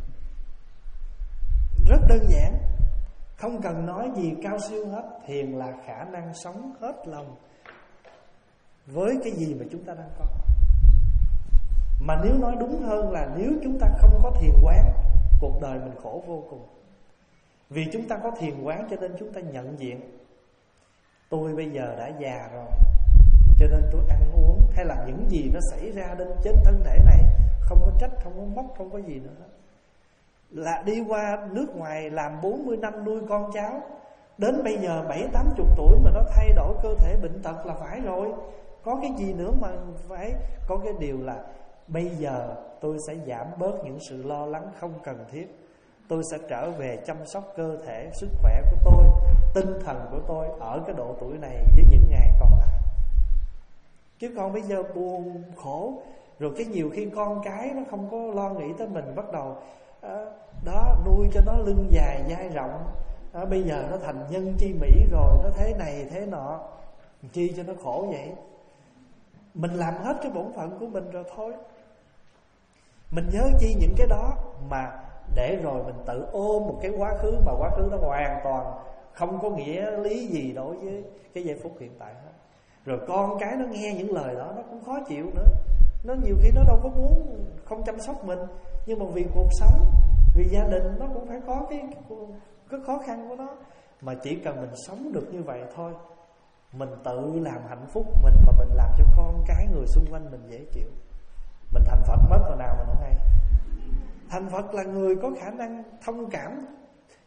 Speaker 1: Rất đơn giản, không cần nói gì cao siêu hết. Thiền là khả năng sống hết lòng với cái gì mà chúng ta đang có. Mà nếu nói đúng hơn là nếu chúng ta không có thiền quán, cuộc đời mình khổ vô cùng. Vì chúng ta có thiền quán cho nên chúng ta nhận diện tôi bây giờ đã già rồi, cho nên tôi ăn uống hay là những gì nó xảy ra đến trên thân thể này không có trách, không có móc, không có gì nữa. Là đi qua nước ngoài làm bốn mươi năm nuôi con cháu, đến bây giờ bảy tám chục tuổi mà nó thay đổi cơ thể bệnh tật là phải rồi. Có cái gì nữa mà phải. Có cái điều là bây giờ tôi sẽ giảm bớt những sự lo lắng không cần thiết. Tôi sẽ trở về chăm sóc cơ thể, sức khỏe của tôi, tinh thần của tôi ở cái độ tuổi này với những ngày còn lại. Chứ còn bây giờ buồn, khổ. Rồi cái nhiều khi con cái nó không có lo nghĩ tới mình, bắt đầu à, đó nuôi cho nó lưng dài vai rộng, à, bây giờ nó thành nhân chi mỹ rồi, nó thế này thế nọ, chi cho nó khổ vậy. Mình làm hết cái bổn phận của mình rồi thôi. Mình nhớ chi những cái đó mà để rồi mình tự ôm một cái quá khứ mà quá khứ nó hoàn toàn không có nghĩa lý gì đối với cái giây phút hiện tại hết. Rồi con cái nó nghe những lời đó nó cũng khó chịu nữa. Nó nhiều khi nó đâu có muốn không chăm sóc mình, nhưng mà vì cuộc sống, vì gia đình nó cũng phải có cái, cái khó khăn của nó. Mà chỉ cần mình sống được như vậy thôi, mình tự làm hạnh phúc mình, mà mình làm cho con cái người xung quanh mình dễ chịu. Mình thành Phật mất vào nào mình không hay. Thành Phật là người có khả năng thông cảm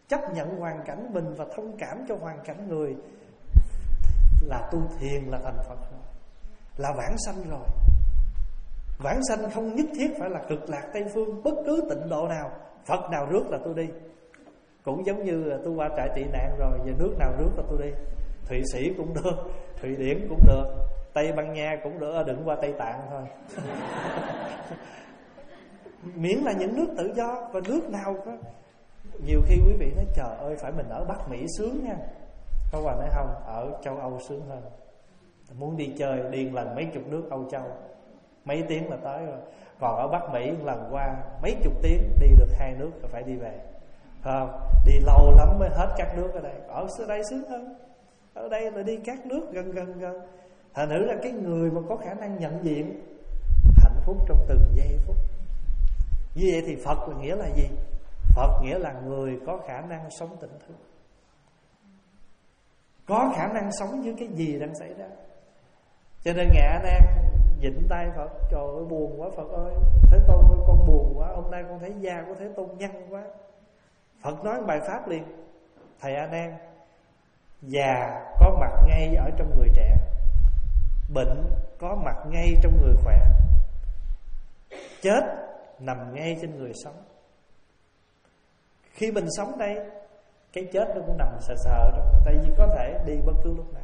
Speaker 1: chấp nhận hoàn cảnh mình và thông cảm cho hoàn cảnh người là tu thiền, là thành Phật rồi, là vãng sanh rồi. Vãng sanh không nhất thiết phải là cực lạc Tây Phương, bất cứ tịnh độ nào, Phật nào rước là tôi đi. Cũng giống như là tôi qua trại tị nạn rồi, giờ nước nào rước là tôi đi. Thụy Sĩ cũng được, Thụy Điển cũng được, Tây Ban Nha cũng được, đừng qua Tây Tạng thôi. Miễn là những nước tự do. Và nước nào có. Nhiều khi quý vị nói trời ơi phải mình ở Bắc Mỹ sướng nha. Có Hòa nói không, ở châu Âu sướng hơn. Muốn đi chơi điên lần mấy chục nước Âu Châu, mấy tiếng là tới rồi. Còn ở Bắc Mỹ lần qua mấy chục tiếng đi được hai nước rồi phải đi về. Không, đi lâu lắm mới hết các nước ở đây. Ở đây sướng hơn. Ở đây là đi các nước gần gần gần. Thành thử là cái người mà có khả năng nhận diện hạnh phúc trong từng giây phút. Như vậy thì Phật là nghĩa là gì? Phật nghĩa là người có khả năng sống tỉnh thức, có khả năng sống với cái gì đang xảy ra. Cho nên Ngài A Nan vịnh tay Phật, trời ơi buồn quá Phật ơi, Thế Tôn ơi con buồn quá, hôm nay con thấy da của Thế Tôn nhăn quá. Phật nói bài pháp liền: thầy A Nan, già có mặt ngay ở trong người trẻ, bệnh có mặt ngay trong người khỏe, chết nằm ngay trên người sống. Khi mình sống đây, cái chết nó cũng nằm sờ sờ đó, tại vì có thể đi bất cứ lúc nào.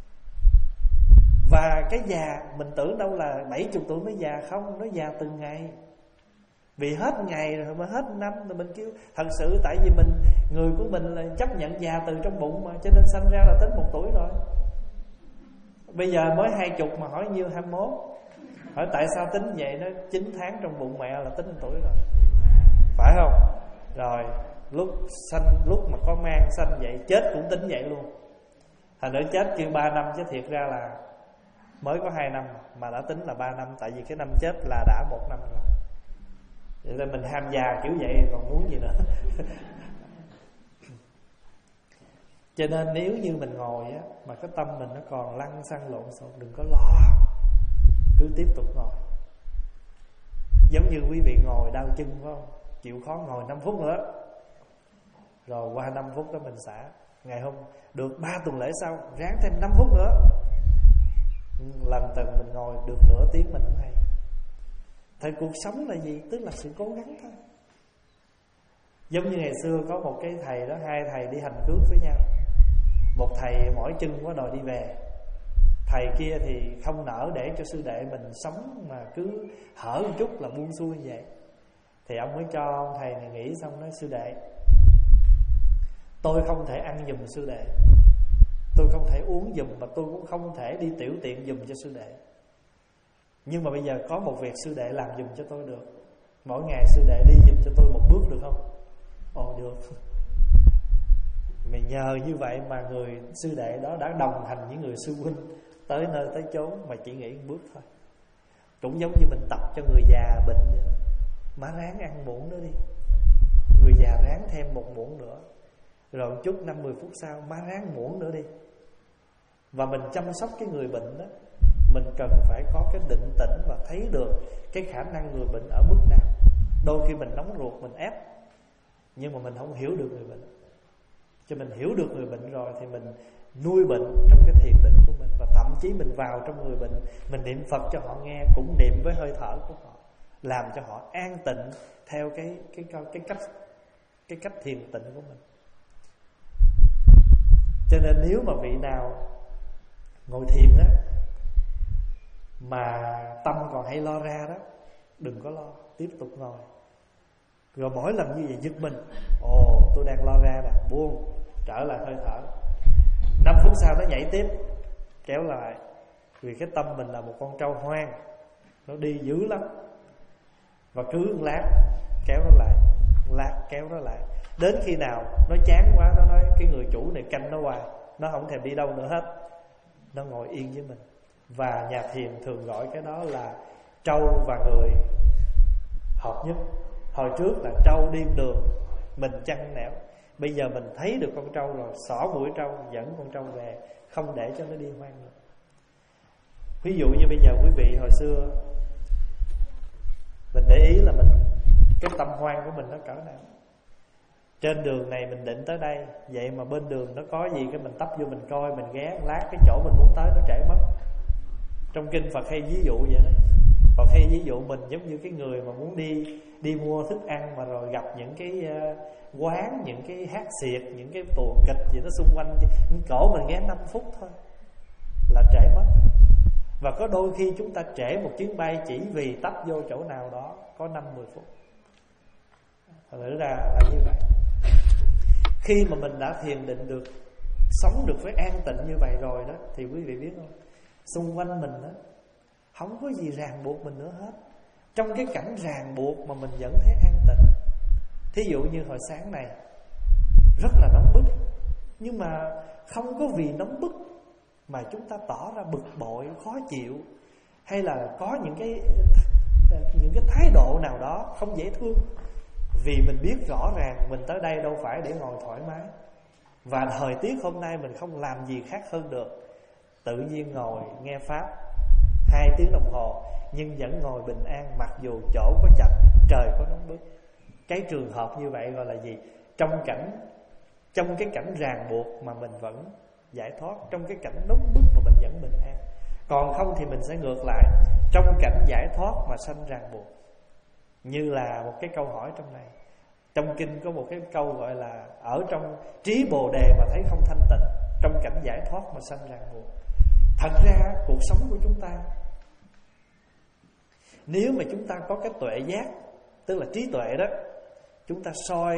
Speaker 1: Và cái già mình tưởng đâu là bảy mươi tuổi mới già, không, nó già từng ngày. Vì hết ngày rồi mới hết năm rồi mình kêu. Thật sự tại vì mình, người của mình là chấp nhận già từ trong bụng mà, cho nên sanh ra là tính một tuổi rồi. Bây giờ mới hai chục mà hỏi nhiêu hai mươi mốt. Hỏi tại sao tính vậy? Nó chín tháng trong bụng mẹ là tính một tuổi rồi, phải không? Rồi lúc sanh, lúc mà có mang sanh vậy, chết cũng tính vậy luôn. Thành nữa chết kêu ba năm chứ thiệt ra là mới có hai năm mà đã tính là ba năm. Tại vì cái năm chết là đã một năm rồi. Vậy nên mình ham già kiểu vậy còn muốn gì nữa. Cho nên nếu như mình ngồi á, mà cái tâm mình nó còn lăn xăng lộn xộn, đừng có lo, cứ tiếp tục ngồi. Giống như quý vị ngồi đau chân phải không? Chịu khó ngồi năm phút nữa, rồi qua năm phút đó mình xả. Ngày hôm được ba tuần lễ sau ráng thêm năm phút nữa. Lần từng mình ngồi được nửa tiếng mình cũng hay. Thì cuộc sống là gì? Tức là sự cố gắng thôi. Giống như ngày xưa có một cái thầy đó, hai thầy đi hành cước với nhau. Một thầy mỏi chân quá đòi đi về, thầy kia thì không nỡ để cho sư đệ mình sống mà cứ hở một chút là buông xuôi như vậy. Thì ông mới cho ông thầy này nghỉ, xong nói: sư đệ, tôi không thể ăn giùm sư đệ, tôi không thể uống giùm, mà tôi cũng không thể đi tiểu tiện giùm cho sư đệ. Nhưng mà bây giờ có một việc sư đệ làm giùm cho tôi được. Mỗi ngày sư đệ đi giùm cho tôi một bước được không? Ồ được. Mình nhờ như vậy mà người sư đệ đó đã đồng hành với người sư huynh tới nơi tới chốn mà chỉ nghĩ một bước thôi. Cũng giống như mình tập cho người già bệnh vậy. Má ráng ăn muỗng nữa đi, người già ráng thêm một muỗng nữa, rồi một chút năm mười phút sau má ráng muỗng nữa đi. Và mình chăm sóc cái người bệnh đó, mình cần phải có cái định tĩnh và thấy được cái khả năng người bệnh ở mức nào. Đôi khi mình nóng ruột, mình ép, nhưng mà mình không hiểu được người bệnh. Cho mình hiểu được người bệnh rồi thì mình nuôi bệnh trong cái thiền định của mình. Và thậm chí mình vào trong người bệnh, mình niệm Phật cho họ nghe, cũng niệm với hơi thở của họ, làm cho họ an tịnh theo cái cái cái, cái cách cái cách thiền tịnh của mình. Cho nên nếu mà vị nào ngồi thiền á mà tâm còn hay lo ra đó, đừng có lo, tiếp tục ngồi. Rồi mỗi lần như vậy giật mình, ồ tôi đang lo ra nè, buông, trở lại hơi thở. Năm phút sau nó nhảy tiếp, kéo lại. Vì cái tâm mình là một con trâu hoang, nó đi dữ lắm. Và cứ một lát kéo nó lại, một lát kéo nó lại, đến khi nào nó chán quá, nó nói cái người chủ này canh nó hoài, nó không thèm đi đâu nữa hết, nó ngồi yên với mình. Và nhà thiền thường gọi cái đó là trâu và người hợp nhất. Hồi trước là trâu điên đường, mình chăn nẻo. Bây giờ mình thấy được con trâu rồi, xỏ mũi trâu, dẫn con trâu về, không để cho nó đi hoang nữa. Ví dụ như bây giờ quý vị hồi xưa, mình để ý là mình, cái tâm hoang của mình nó cỡ nào. Trên đường này mình định tới đây, vậy mà bên đường nó có gì cái mình tấp vô mình coi, mình ghé lát cái chỗ mình muốn tới nó trễ mất. Trong kinh Phật hay ví dụ vậy đó. Phật hay ví dụ mình giống như cái người mà muốn đi đi mua thức ăn mà rồi gặp những cái uh, quán, những cái hát xiệt, những cái tuồng kịch gì đó xung quanh, những cổ mình ghé năm phút thôi là trễ mất. Và có đôi khi chúng ta trễ một chuyến bay chỉ vì tấp vô chỗ nào đó có năm mười phút. Thật ra là như vậy. Khi mà mình đã thiền định được, sống được với an tịnh như vậy rồi đó, thì quý vị biết không, xung quanh mình đó không có gì ràng buộc mình nữa hết. Trong cái cảnh ràng buộc mà mình vẫn thấy an tịnh. Thí dụ như hồi sáng này rất là nóng bức, nhưng mà không có vì nóng bức mà chúng ta tỏ ra bực bội, khó chịu, hay là có những cái những cái thái độ nào đó không dễ thương. Vì mình biết rõ ràng mình tới đây đâu phải để ngồi thoải mái, và thời tiết hôm nay mình không làm gì khác hơn được. Tự nhiên ngồi nghe Pháp hai tiếng đồng hồ, nhưng vẫn ngồi bình an, mặc dù chỗ có chạch, trời có nóng bức. Cái trường hợp như vậy gọi là gì? Trong cảnh Trong cái cảnh ràng buộc mà mình vẫn giải thoát, trong cái cảnh nóng bức mà mình vẫn bình an. Còn không thì mình sẽ ngược lại, trong cảnh giải thoát mà sanh ràng buộc. Như là một cái câu hỏi trong này, trong kinh có một cái câu gọi là ở trong trí bồ đề mà thấy không thanh tịnh, trong cảnh giải thoát mà sanh ràng buộc. Thật ra cuộc sống của chúng ta, nếu mà chúng ta có cái tuệ giác, tức là trí tuệ đó, chúng ta soi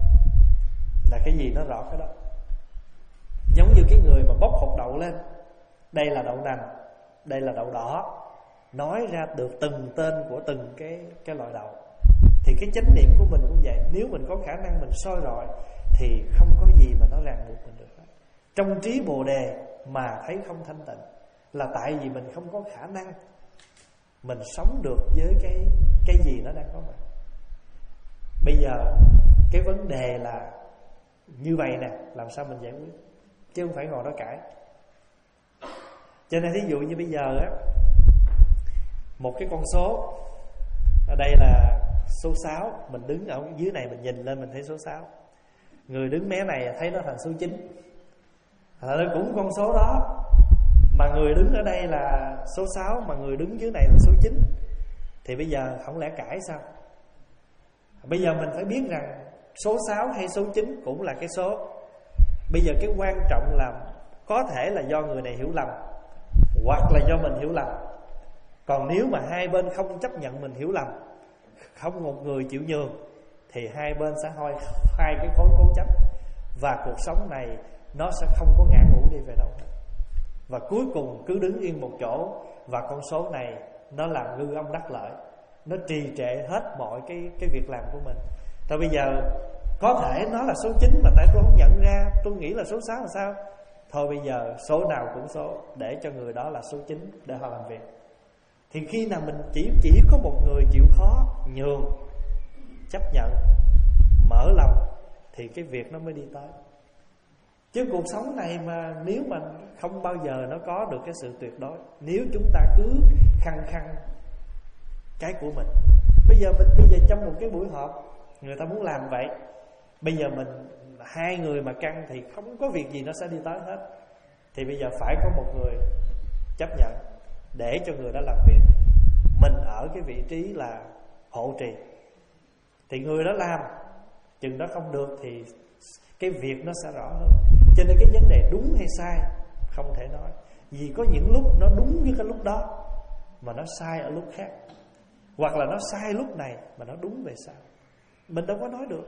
Speaker 1: là cái gì nó rõ cái đó. Giống như cái người mà bóc hột đậu lên, đây là đậu nành, đây là đậu đỏ, nói ra được từng tên của từng cái cái loại đậu. Thì cái chánh niệm của mình cũng vậy. Nếu mình có khả năng mình soi rọi thì không có gì mà nó ràng buộc mình được hết. Trong trí bồ đề mà thấy không thanh tịnh là tại vì mình không có khả năng mình sống được với cái cái gì nó đang có mặt. Bây giờ cái vấn đề là như vậy nè, làm sao mình giải quyết, chứ không phải ngồi đó cãi. Cho nên thí dụ như bây giờ á, một cái con số, ở đây là số sáu, mình đứng ở dưới này mình nhìn lên mình thấy số sáu. Người đứng mé này thấy nó thành số chín, nó cũng con số đó. Mà người đứng ở đây là số sáu, mà người đứng dưới này là số chín. Thì bây giờ không lẽ cãi sao? Bây giờ mình phải biết rằng số sáu hay số chín cũng là cái số. Bây giờ cái quan trọng là có thể là do người này hiểu lầm, hoặc là do mình hiểu lầm. Còn nếu mà hai bên không chấp nhận mình hiểu lầm, không một người chịu nhường, thì hai bên sẽ hoi hai cái khối cố chấp. Và cuộc sống này nó sẽ không có ngã ngũ đi về đâu hết. Và cuối cùng cứ đứng yên một chỗ, và con số này nó làm ngư ông đắc lợi, nó trì trệ hết mọi cái cái việc làm của mình. Thôi bây giờ có thể nó là số chín mà tại tôi không nhận ra, tôi nghĩ là số sáu là sao? Thôi bây giờ số nào cũng số, để cho người đó là số chín để họ làm việc. Thì khi nào mình chỉ chỉ có một người chịu khó, nhường, chấp nhận, mở lòng, thì cái việc nó mới đi tới. Chứ cuộc sống này mà nếu mà không bao giờ nó có được cái sự tuyệt đối, nếu chúng ta cứ khăng khăng cái của mình. Bây giờ mình bây giờ trong một cái buổi họp, người ta muốn làm vậy, bây giờ mình hai người mà căng thì không có việc gì nó sẽ đi tới hết. Thì bây giờ phải có một người chấp nhận để cho người đó làm việc. Mình ở cái vị trí là hộ trì, thì người đó làm, chừng đó không được thì cái việc nó sẽ rõ hơn. Cho nên cái vấn đề đúng hay sai không thể nói, vì có những lúc nó đúng với cái lúc đó mà nó sai ở lúc khác, hoặc là nó sai lúc này mà nó đúng về sau. Mình đâu có nói được.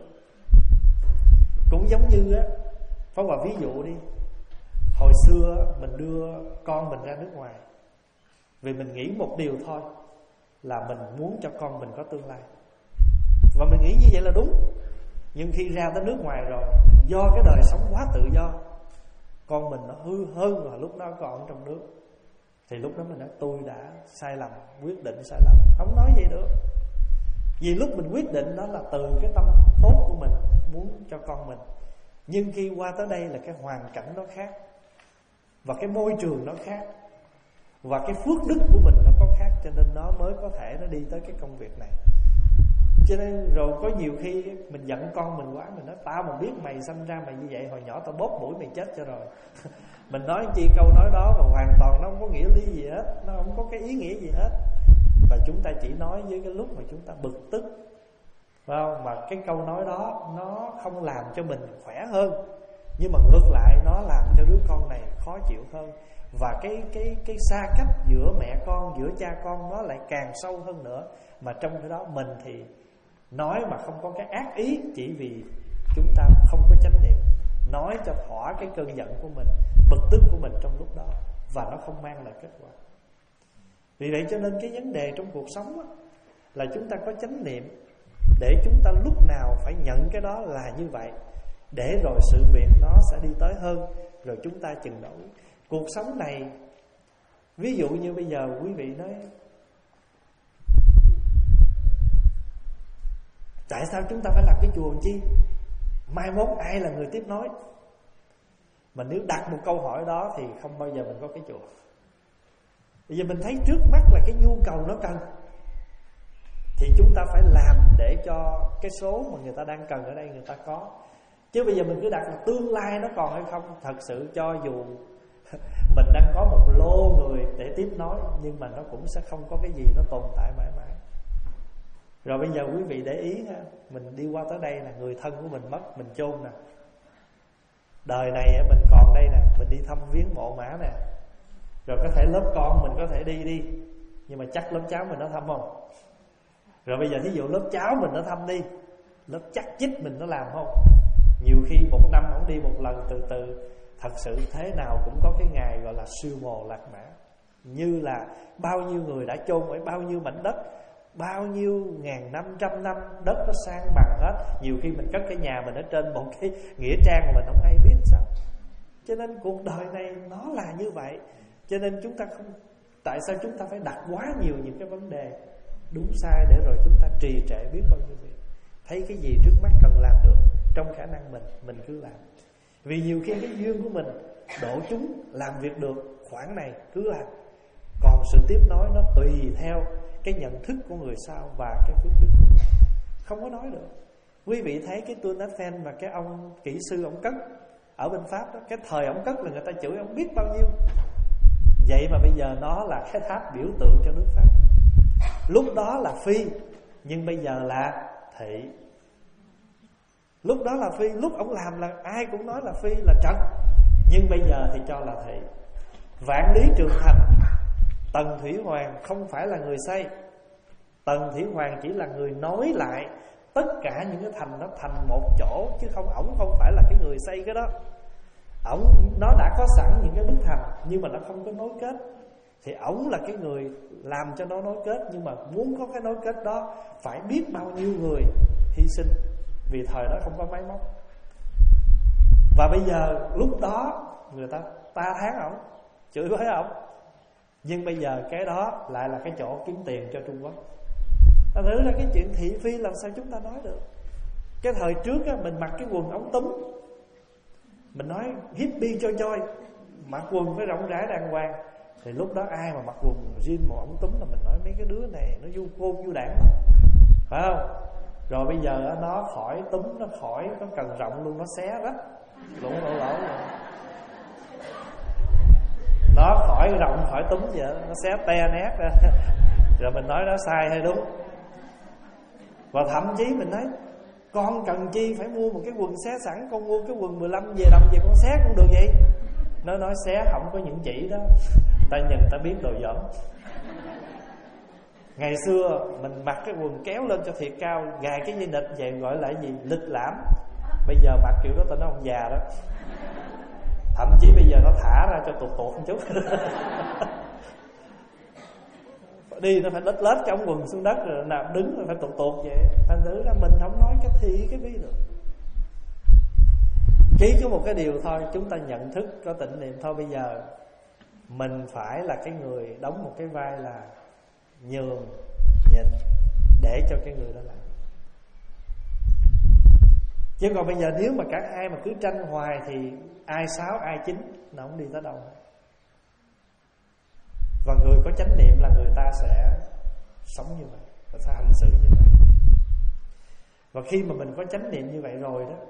Speaker 1: Cũng giống như á, Pháp Hòa ví dụ đi, hồi xưa mình đưa con mình ra nước ngoài vì mình nghĩ một điều thôi, là mình muốn cho con mình có tương lai, và mình nghĩ như vậy là đúng. Nhưng khi ra tới nước ngoài rồi, do cái đời sống quá tự do, con mình nó hư hơn rồi lúc đó còn trong nước, thì lúc đó mình nói tôi đã sai lầm, quyết định sai lầm. Không nói vậy được. Vì lúc mình quyết định đó là từ cái tâm tốt của mình, muốn cho con mình. Nhưng khi qua tới đây là cái hoàn cảnh nó khác, và cái môi trường nó khác, và cái phước đức của mình nó có khác, cho nên nó mới có thể nó đi tới cái công việc này. Cho nên rồi có nhiều khi mình giận con mình quá, mình nói tao mà biết mày sinh ra mày như vậy, hồi nhỏ tao bóp mũi mày chết cho rồi. Mình nói chi câu nói đó mà hoàn toàn nó không có nghĩa lý gì hết, nó không có cái ý nghĩa gì hết. Và chúng ta chỉ nói với cái lúc mà chúng ta bực tức, phải không? Mà cái câu nói đó nó không làm cho mình khỏe hơn, nhưng mà ngược lại nó làm cho đứa con này khó chịu hơn. Và cái cái cái xa cách giữa mẹ con, giữa cha con nó lại càng sâu hơn nữa. Mà trong cái đó mình thì nói mà không có cái ác ý, chỉ vì chúng ta không có chánh niệm, nói cho thỏa cái cơn giận của mình, bực tức của mình trong lúc đó, và nó không mang lại kết quả. Vì vậy cho nên cái vấn đề trong cuộc sống á, là chúng ta có chánh niệm, để chúng ta lúc nào phải nhận cái đó là như vậy, để rồi sự việc nó sẽ đi tới hơn, rồi chúng ta chừng đổi. Cuộc sống này, ví dụ như bây giờ quý vị nói tại sao chúng ta phải làm cái chùa làm chi, mai mốt ai là người tiếp nối? Mà nếu đặt một câu hỏi đó thì không bao giờ mình có cái chùa. Bây giờ mình thấy trước mắt là cái nhu cầu nó cần, thì chúng ta phải làm để cho cái số mà người ta đang cần ở đây người ta có. Chứ bây giờ mình cứ đặt là tương lai nó còn hay không. Thật sự cho dù mình đang có một lô người để tiếp nối, nhưng mà nó cũng sẽ không có cái gì nó tồn tại mãi mãi. Rồi bây giờ quý vị để ý ha, mình đi qua tới đây là người thân của mình mất, mình chôn nè. Đời này mình còn đây nè, mình đi thăm viếng mộ mã nè. Rồi có thể lớp con mình có thể đi đi, nhưng mà chắc lớp cháu mình nó thăm không? Rồi bây giờ thí dụ lớp cháu mình nó thăm đi, lớp chắc chích mình nó làm không? Nhiều khi một năm không đi một lần, từ từ thật sự thế nào cũng có cái ngày gọi là siêu mồ lạc mã. Như là bao nhiêu người đã chôn ở bao nhiêu mảnh đất, bao nhiêu ngàn năm, trăm năm, đất nó sang bằng hết. Nhiều khi mình cất cái nhà mình ở trên một cái nghĩa trang mà mình không ai biết sao. Cho nên cuộc đời này nó là như vậy. Cho nên chúng ta không, tại sao chúng ta phải đặt quá nhiều những cái vấn đề đúng sai, để rồi chúng ta trì trệ biết bao nhiêu việc. Thấy cái gì trước mắt cần làm được trong khả năng mình, mình cứ làm. Vì nhiều khi cái duyên của mình độ chúng làm việc được khoản này cứ làm. Còn sự tiếp nối nó tùy theo cái nhận thức của người sau và cái phước đức của mình. Không có nói được. Quý vị thấy cái Tour Eiffel mà cái ông kỹ sư ông cất ở bên Pháp đó, cái thời ông cất là người ta chửi ông biết bao nhiêu. Vậy mà bây giờ nó là cái tháp biểu tượng cho nước Pháp. Lúc đó là phi, nhưng bây giờ là thị. Lúc đó là phi, lúc ông làm là ai cũng nói là phi, là trật, nhưng bây giờ thì cho là thị. Vạn Lý Trường Thành, Tần Thủy Hoàng không phải là người xây. Tần Thủy Hoàng chỉ là người nối lại tất cả những cái thành nó thành một chỗ, chứ không, ổng không phải là cái người xây cái đó. Ổng, nó đã có sẵn những cái bức thành, nhưng mà nó không có nối kết. Thì ổng là cái người làm cho nó nối kết. Nhưng mà muốn có cái nối kết đó phải biết bao nhiêu người hy sinh, vì thời đó không có máy móc. Và bây giờ lúc đó người ta ta thán ổng, chửi với ổng. Nhưng bây giờ cái đó lại là cái chỗ kiếm tiền cho Trung Quốc. Ta thử ra cái chuyện thị phi làm sao chúng ta nói được. Cái thời trước á, mình mặc cái quần ống túm, mình nói hippie cho choi, mặc quần phải rộng rãi đàng hoàng. Thì lúc đó ai mà mặc quần jean mà ống túm là mình nói mấy cái đứa này nó du côn du đảng, phải không? Rồi bây giờ nó khỏi túm, nó khỏi, nó cần rộng luôn, nó xé rách lộn lộn lộn rồi. Nó khỏi rộng khỏi túm vậy, nó xé te nét ra. Rồi mình nói nó sai hay đúng. Và thậm chí mình nói con cần chi phải mua một cái quần xé sẵn, con mua cái quần mười lăm về đồng về con xé cũng được vậy. Nó nói xé không có những chỉ đó, ta nhìn ta biết đồ dởm. Ngày xưa mình mặc cái quần kéo lên cho thiệt cao, gài cái dây nịt vậy gọi là gì? Lịch lãm. Bây giờ mặc kiểu đó ta nói ông già đó. Thậm chí bây giờ nó thả ra cho tuột tuột một chút. Đi nó phải đít lết cái ống quần xuống đất, rồi nào đứng rồi phải tuột tuột vậy. Thành thử ra mình không nói cái thi cái bí được. Chỉ có một cái điều thôi, chúng ta nhận thức có tịnh niệm thôi. Bây giờ mình phải là cái người đóng một cái vai là nhường, nhịn, để cho cái người đó làm. Chứ còn bây giờ nếu mà cả hai mà cứ tranh hoài thì ai sáu ai chín, nó không đi tới đâu. Và người có chánh niệm là người ta sẽ sống như vậy, và sẽ hành xử như vậy. Và khi mà mình có chánh niệm như vậy rồi đó,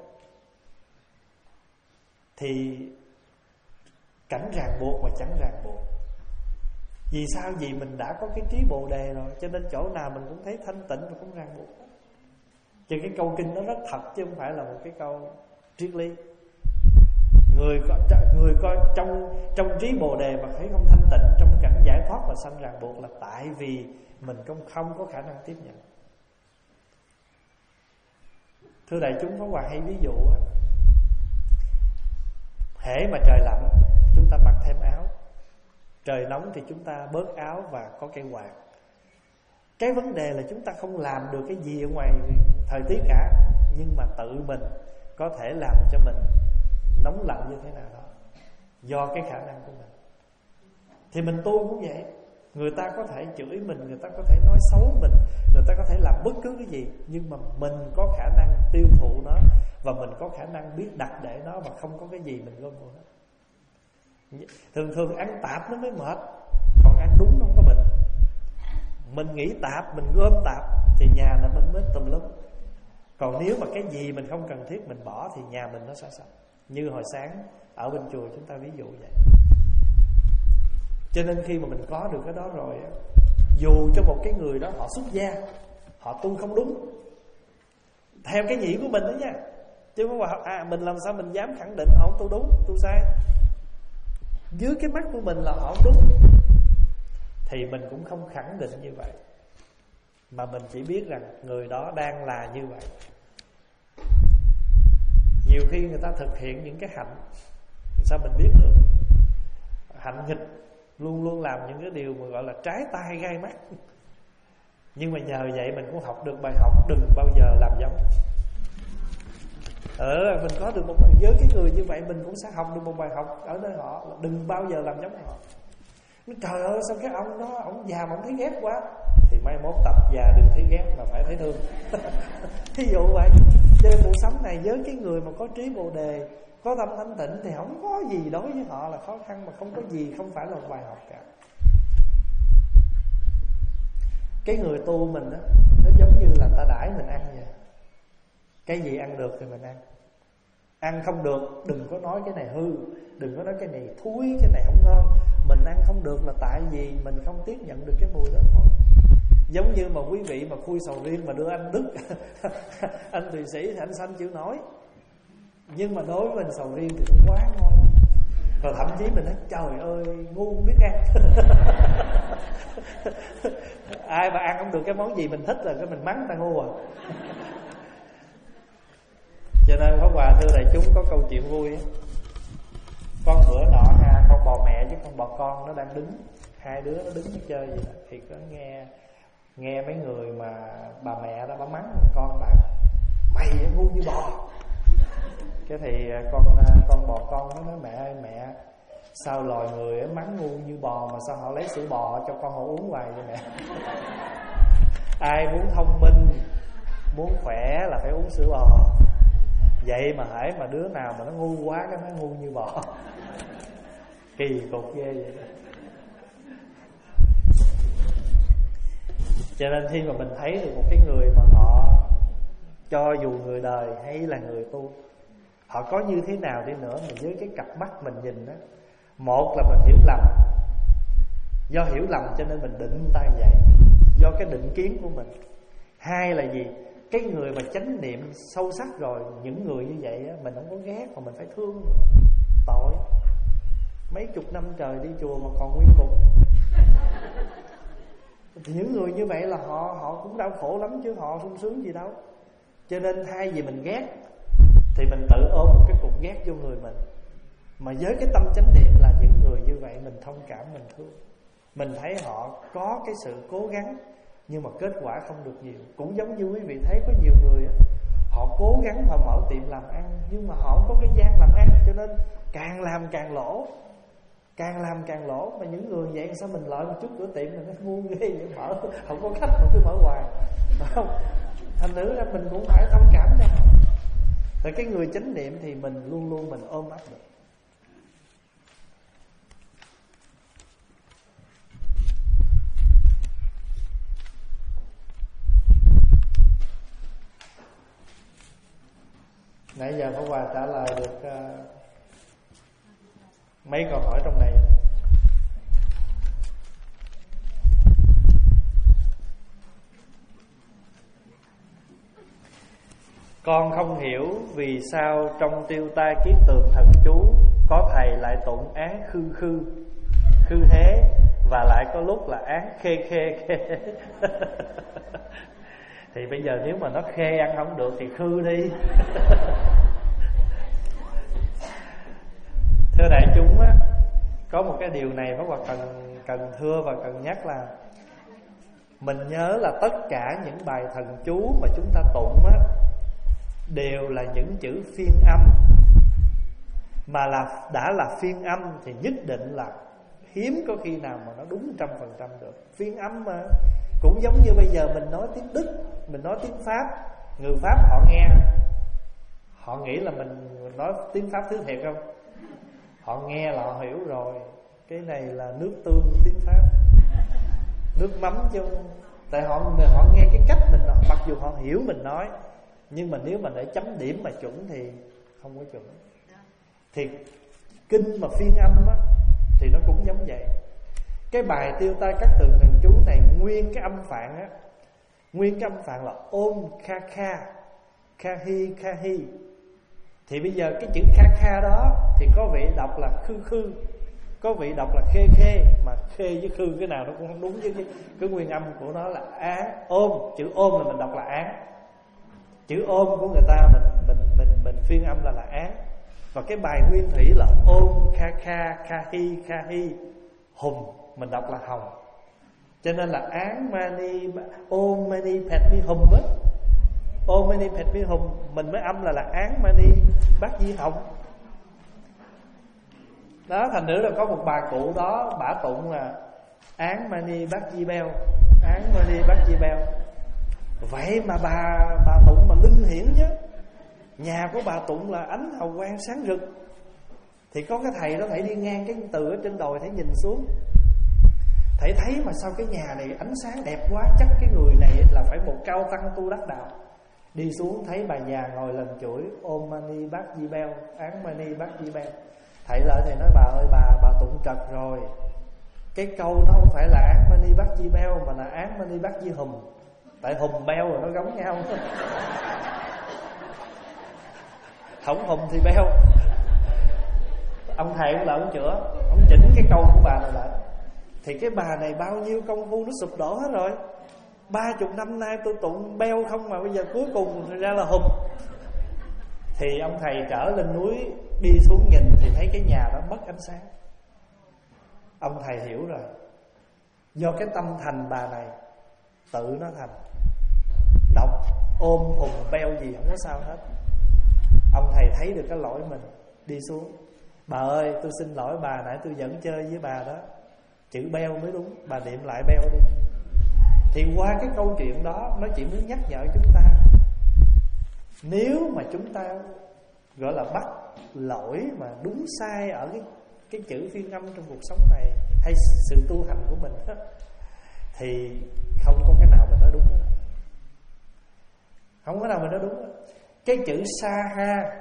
Speaker 1: thì cảnh ràng buộc và chẳng ràng buộc. Vì sao? Vì mình đã có cái trí Bồ Đề rồi, cho nên chỗ nào mình cũng thấy thanh tịnh và không ràng buộc. Chứ cái câu kinh đó rất thật, chứ không phải là một cái câu triết lý. Người có, người có trong trong trí Bồ Đề mà thấy không thanh tịnh, trong cảnh giải thoát và sanh ràng buộc, là tại vì mình không không có khả năng tiếp nhận. Thưa đại chúng, Pháp Hòa hay ví dụ, hễ mà trời lạnh chúng ta mặc thêm áo, trời nóng thì chúng ta bớt áo và có cây quạt. Cái vấn đề là chúng ta không làm được cái gì ở ngoài thời tiết cả, nhưng mà tự mình có thể làm cho mình nóng lạnh như thế nào đó, do cái khả năng của mình. Thì mình tu cũng vậy. Người ta có thể chửi mình, người ta có thể nói xấu mình, người ta có thể làm bất cứ cái gì, nhưng mà mình có khả năng tiêu thụ nó, và mình có khả năng biết đặt để nó, và không có cái gì mình gom vô nó. Thường thường ăn tạp nó mới mệt, còn ăn đúng nó không có bệnh. Mình nghĩ tạp, mình gom tạp thì nhà là mình mới tùm lum. Còn nếu mà cái gì mình không cần thiết mình bỏ thì nhà mình nó sẽ sạch. Như hồi sáng ở bên chùa chúng ta ví dụ vậy. Cho nên khi mà mình có được cái đó rồi, dù cho một cái người đó họ xuất gia, họ tu không đúng theo cái nghĩ của mình đó nha, chứ không phải à, mình làm sao mình dám khẳng định họ không tu đúng, tu sai. Dưới cái mắt của mình là họ không đúng, thì mình cũng không khẳng định như vậy, mà mình chỉ biết rằng người đó đang là như vậy. Nhiều khi người ta thực hiện những cái hạnh, sao mình biết được? Hạnh nghịch luôn luôn làm những cái điều mà gọi là trái tai gai mắt. Nhưng mà nhờ vậy mình cũng học được bài học đừng bao giờ làm giống. Ờ, mình có được một bài, với cái người như vậy mình cũng sẽ học được một bài học ở nơi họ là đừng bao giờ làm giống họ. Trời ơi, sao cái ông đó, ông già mà ông thấy ghét quá, thì mai mốt tập già đừng thấy ghét mà phải thấy thương. Thí dụ vậy. Cho nên cuộc sống này với cái người mà có trí Bồ Đề, có tâm thanh tịnh, thì không có gì đối với họ là khó khăn, mà không có gì không phải là một bài học cả. Cái người tu mình đó, nó giống như là ta đãi mình ăn vậy. Cái gì ăn được thì mình ăn, ăn không được đừng có nói cái này hư, đừng có nói cái này thúi, cái này không ngon. Mình ăn không được là tại vì mình không tiếp nhận được cái mùi đó thôi. Giống như mà quý vị mà khui sầu riêng mà đưa anh Đức anh Thụy Sĩ thì anh Sanh chịu nổi, nhưng mà đối với mình sầu riêng thì nó quá ngon. Rồi thậm chí mình nói trời ơi ngu không biết ăn. Ai mà ăn không được cái món gì mình thích là cái mình mắng ta ngu à. Cho nên Pháp Hòa thưa đại chúng có câu chuyện vui á. Con bữa nọ ha, con bò mẹ với con bò con nó đang đứng, hai đứa nó đứng nó chơi vậy đó. Thì có nghe nghe mấy người mà bà mẹ đó bà mắng con, bà mày ngu như bò. Cái thì con con bò con nó nói mẹ ơi mẹ, sao loài người mắng ngu như bò mà sao họ lấy sữa bò cho con họ uống hoài vậy mẹ. Ai muốn thông minh, muốn khỏe là phải uống sữa bò. Vậy mà hễ mà đứa nào mà nó ngu quá cái nó ngu như bò. Kỳ cục ghê vậy đó. Cho nên khi mà mình thấy được một cái người mà họ, cho dù người đời hay là người tu, họ có như thế nào đi nữa mà với cái cặp mắt mình nhìn đó, một là mình hiểu lầm, do hiểu lầm cho nên mình định tay vậy, do cái định kiến của mình. Hai là gì? Cái người mà chánh niệm sâu sắc rồi, những người như vậy á, mình không có ghét mà mình phải thương. Tội, mấy chục năm trời đi chùa mà còn nguyên cục. Thì những người như vậy là họ họ cũng đau khổ lắm chứ họ sung sướng gì đâu. Cho nên thay vì mình ghét thì mình tự ôm một cái cục ghét vô người mình. Mà với cái tâm chánh niệm là những người như vậy mình thông cảm, mình thương. Mình thấy họ có cái sự cố gắng nhưng mà kết quả không được nhiều. Cũng giống như quý vị thấy có nhiều người họ cố gắng họ mở tiệm làm ăn nhưng mà họ không có cái gian làm ăn, cho nên càng làm càng lỗ, càng làm càng lỗ. Mà những người vậy sao mình lợi một chút cửa tiệm mà nó ngu ghê vậy, mở không có khách mà cứ mở hoài, phải không? Thành nữ ra mình cũng phải thông cảm cho họ. Tại cái người chánh niệm thì mình luôn luôn mình ôm ấp được. Nãy giờ Pháp Hòa trả lời được uh, mấy câu hỏi trong này. Con không hiểu vì sao trong Tiêu Tai Kiết Tường Thần Chú có thầy lại tụng án khư khư khư thế, và lại có lúc là án khê khê khê. Thì bây giờ nếu mà nó khê ăn không được thì khư đi. Thưa đại chúng á, có một cái điều này Pháp Hòa cần cần thưa và cần nhắc là mình nhớ là tất cả những bài thần chú mà chúng ta tụng á đều là những chữ phiên âm. Mà là đã là phiên âm thì nhất định là hiếm có khi nào mà nó đúng trăm phần trăm được. Phiên âm mà cũng giống như bây giờ mình nói tiếng Đức, mình nói tiếng Pháp, người Pháp họ nghe, họ nghĩ là mình nói tiếng Pháp thứ thiệt không? Họ nghe là họ hiểu rồi. Cái này là nước tương tiếng Pháp, nước mắm chứ. Tại họ họ nghe cái cách mình nói, mặc dù họ hiểu mình nói, nhưng mà nếu mà để chấm điểm mà chuẩn thì không có chuẩn. Thì kinh mà phiên âm á thì nó cũng giống vậy. Cái bài Tiêu Tai Cát Tường Thần Chú này nguyên cái âm phạn á, nguyên cái âm phạn là ôm kha kha, kha hi kha hi. Thì bây giờ cái chữ kha kha đó thì có vị đọc là khư khư, có vị đọc là khê khê. Mà khê với khư cái nào nó cũng không đúng, với cái, cái nguyên âm của nó là án. Ôm, chữ ôm là mình đọc là án, chữ ôm của người ta mình mình mình mình phiên âm là là án. Và cái bài nguyên thủy là ôm kha kha kha hi kha hi hùng, mình đọc là hồng. Cho nên là án mani ôm mani pet mi hùng á, ôm mani pet mi hùng mình mới âm là là án mani bát di hồng. Đó, thành nữ là có một bà cụ đó, bả tụng là án mani bát di beo, án mani bát di beo. Vậy mà bà bà tụng mà linh hiển chứ. Nhà của bà tụng là ánh hào quang sáng rực. Thì có cái thầy đó thầy đi ngang cái từ ở trên đồi, thầy nhìn xuống, thầy thấy mà sao cái nhà này ánh sáng đẹp quá, chắc cái người này là phải một cao tăng tu đắc đạo. Đi xuống thấy bà già ngồi lần chuỗi ôm mani bát di beo, án mani bát di beo. Thầy lại thầy nói bà ơi, bà bà tụng trật rồi. Cái câu nó không phải là án mani bát di beo mà là án mani bát di hùng. Tại hùng beo rồi nó giống nhau. Không hùng thì beo. Ông thầy cũng là ông chữa, ông chỉnh cái câu của bà này lại. Thì cái bà này bao nhiêu công phu nó sụp đổ hết rồi. Ba chục năm nay tôi tụng beo không mà bây giờ cuối cùng thật ra là hùng. Thì ông thầy trở lên núi đi xuống nhìn thì thấy cái nhà đó mất ánh sáng. Ông thầy hiểu rồi, do cái tâm thành bà này tự nó thành. Đọc ôm hùng beo gì không có sao hết. Ông thầy thấy được cái lỗi mình, đi xuống. Bà ơi tôi xin lỗi bà, nãy tôi vẫn chơi với bà đó, chữ beo mới đúng, bà niệm lại beo đi. Thì qua cái câu chuyện đó nó chỉ muốn nhắc nhở chúng ta, nếu mà chúng ta gọi là bắt lỗi mà đúng sai ở cái, cái chữ phiên âm trong cuộc sống này hay sự tu hành của mình đó, thì không có cái nào mình nói đúng đó. Không có nào mình nói đúng đó. Cái chữ sa ha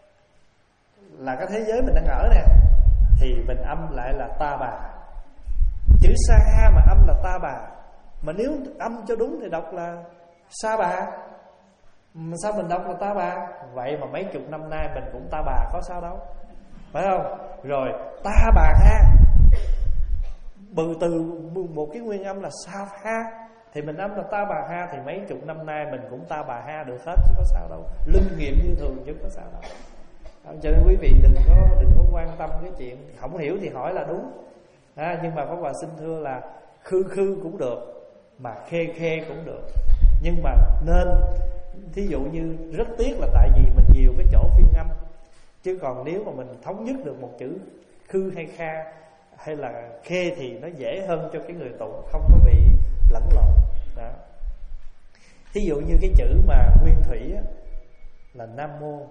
Speaker 1: là cái thế giới mình đang ở nè, thì mình âm lại là ta bà. Chữ sa ha mà âm là ta bà, mà nếu âm cho đúng thì đọc là sa bà. Mà sao mình đọc là ta bà? Vậy mà mấy chục năm nay mình cũng ta bà, có sao đâu, phải không? Rồi ta bà ha, bừ từ một cái nguyên âm là sa ha, thì mình âm là ta bà ha, thì mấy chục năm nay mình cũng ta bà ha được hết, chứ có sao đâu. Linh nghiệm như thường chứ có sao đâu. Cho nên quý vị đừng có đừng có quan tâm cái chuyện không hiểu thì hỏi là đúng. À, nhưng mà Pháp Hòa xin thưa là khư khư cũng được, mà khê khê cũng được. Nhưng mà nên, thí dụ như rất tiếc là tại vì mình nhiều cái chỗ phiên âm. Chứ còn nếu mà mình thống nhất được một chữ khư hay kha hay là khê thì nó dễ hơn cho cái người tụng, không có bị lẫn lộn. Đó. Thí dụ như cái chữ mà nguyên thủy á, là Nam Mô,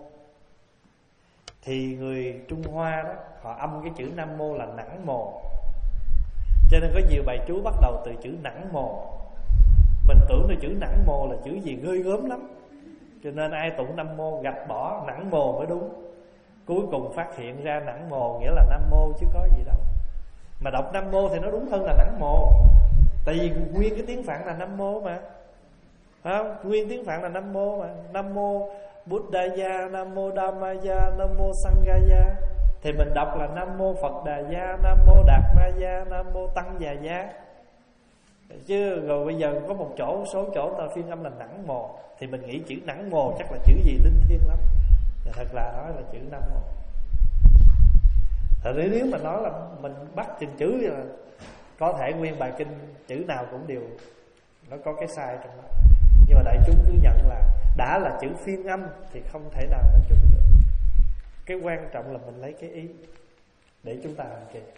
Speaker 1: thì người Trung Hoa đó họ âm cái chữ Nam Mô là nẵng mồ. Cho nên có nhiều bài chú bắt đầu từ chữ nẵng mồ. Mình tưởng là chữ nẵng mồ là chữ gì ghê gớm lắm, Cho nên ai tụng Nam Mô gạch bỏ nẵng mồ mới đúng. Cuối cùng phát hiện ra nẵng mồ nghĩa là Nam Mô chứ có gì đâu. Mà đọc Nam Mô thì nó đúng hơn là nẵng mồ. Tại vì nguyên cái tiếng Phạn là Nam Mô mà, phải không? Nguyên tiếng Phạn là Nam Mô mà. Nam Mô Buddhaya, Nam Mô Dhammaya, Nam Mô Sanghaya. Thì mình đọc là Nam Mô Phật Đà Gia, Nam Mô Đạt Ma Gia, Nam Mô Tăng Già Gia. Chứ rồi bây giờ có một chỗ, số chỗ ta phiên âm là nẵng mồ, thì mình nghĩ chữ nẵng mồ chắc là chữ gì linh thiêng lắm. Thì thật là nói là chữ Nam Mô. Thật ra nếu mà nói là mình bắt từng chữ là có thể nguyên bài kinh chữ nào cũng đều nó có cái sai trong đó. Nhưng mà đại chúng cứ nhận là đã là chữ phiên âm thì không thể nào nó chuẩn được. Cái quan trọng là mình lấy cái ý để chúng ta hành trì.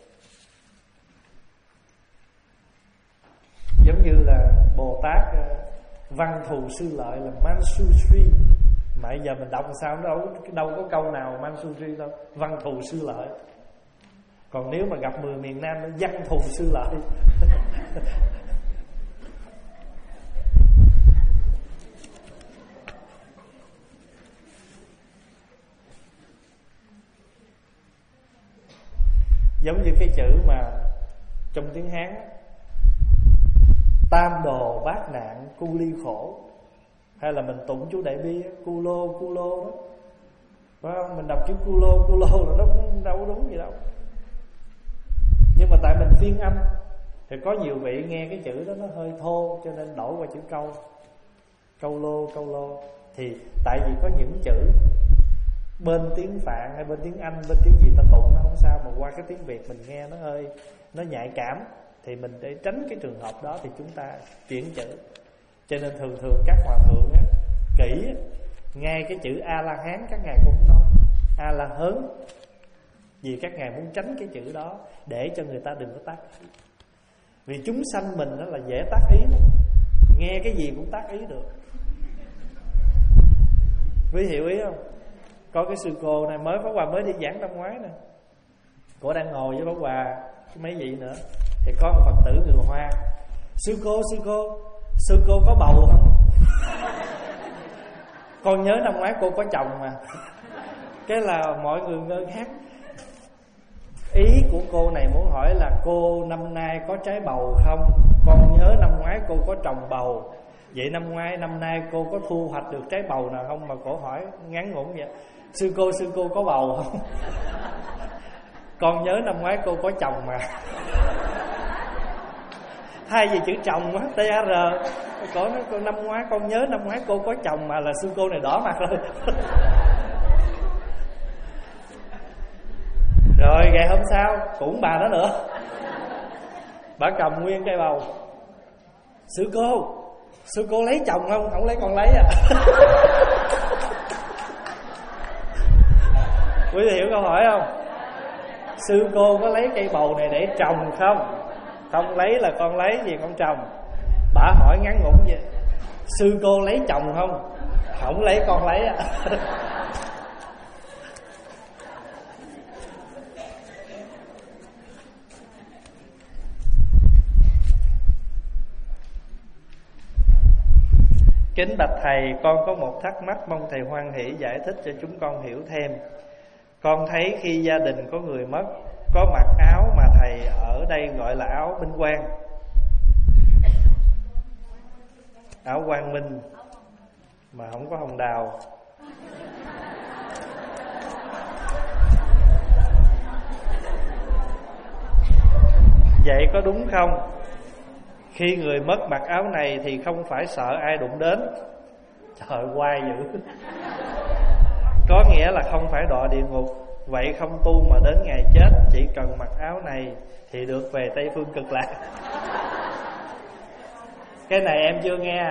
Speaker 1: Giống như là Bồ Tát Văn Thù Sư Lợi là Mansutri, mà bây giờ mình đọc sao đâu đâu có câu nào Mansutri đâu, Văn Thù Sư Lợi. Còn nếu mà gặp mười miền Nam nó Văn Thù Sư Lợi. Giống như cái chữ mà trong tiếng Hán tam đồ bát nạn cu ly khổ, hay là mình tụng chú Đại Bi cu lô cu lô đó, phải không? Mình đọc chữ cu lô cu lô là nó cũng đâu có đúng gì đâu. Nhưng mà tại mình phiên âm thì có nhiều vị nghe cái chữ đó nó hơi thô, cho nên đổi qua chữ câu, câu lô câu lô. Thì tại vì có những chữ bên tiếng Phạn hay bên tiếng Anh, bên tiếng gì ta tụng nó không sao, mà qua cái tiếng Việt mình nghe nó hơi nó nhạy cảm, thì mình để tránh cái trường hợp đó thì chúng ta chuyển chữ. Cho nên thường thường các hòa thượng á, kỹ á, ngay cái chữ A La Hán các ngài cũng nói A La Hớn, vì các ngài muốn tránh cái chữ đó để cho người ta đừng có tác ý. Vì chúng sanh mình đó là dễ tác ý lắm, nghe cái gì cũng tác ý được. Quý hiểu ý không? Có cái sư cô này mới Pháp Hòa mới đi giảng năm ngoái nè, cô đang ngồi với Pháp Hòa mấy vị nữa, thì có một Phật tử người Hoa: Sư cô, sư cô, sư cô có bầu không? Con nhớ năm ngoái cô có chồng mà. Cái là mọi người ngơ ngác. Ý của cô này muốn hỏi là cô năm nay có trái bầu không? Con nhớ năm ngoái cô có trồng bầu. Vậy năm ngoái năm nay cô có thu hoạch được trái bầu nào không? Mà cô hỏi ngắn ngủn vậy: Sư cô, sư cô có bầu không? Con nhớ năm ngoái cô có chồng mà. Hai gì chữ chồng á, T A R. Có nói con năm ngoái con nhớ năm ngoái cô có chồng mà, là sư cô này đỏ mặt lên. Rồi ngày hôm sau cũng bà đó nữa, bà cầm nguyên cây bầu: Sư cô, sư cô lấy chồng không? Không lấy con lấy à. Quý vị hiểu câu hỏi không? Sư cô có lấy cây bầu này để trồng không? Không lấy là con lấy, gì con trồng. Bà hỏi ngắn ngủn vậy: Sư cô lấy chồng không? Không lấy con lấy à. Kính bạch thầy, con có một thắc mắc mong thầy hoan hỷ giải thích cho chúng con hiểu thêm. Con thấy khi gia đình có người mất, có mặc áo mà thầy ở đây gọi là áo Minh Quang, áo Quang Minh, mà không có hồng đào. Vậy có đúng không? Khi người mất mặc áo này thì không phải sợ ai đụng đến. Trời, oai dữ. Có nghĩa là không phải đọa địa ngục. Vậy không tu mà đến ngày chết chỉ cần mặc áo này thì được về Tây Phương Cực Lạc. Cái này em chưa nghe.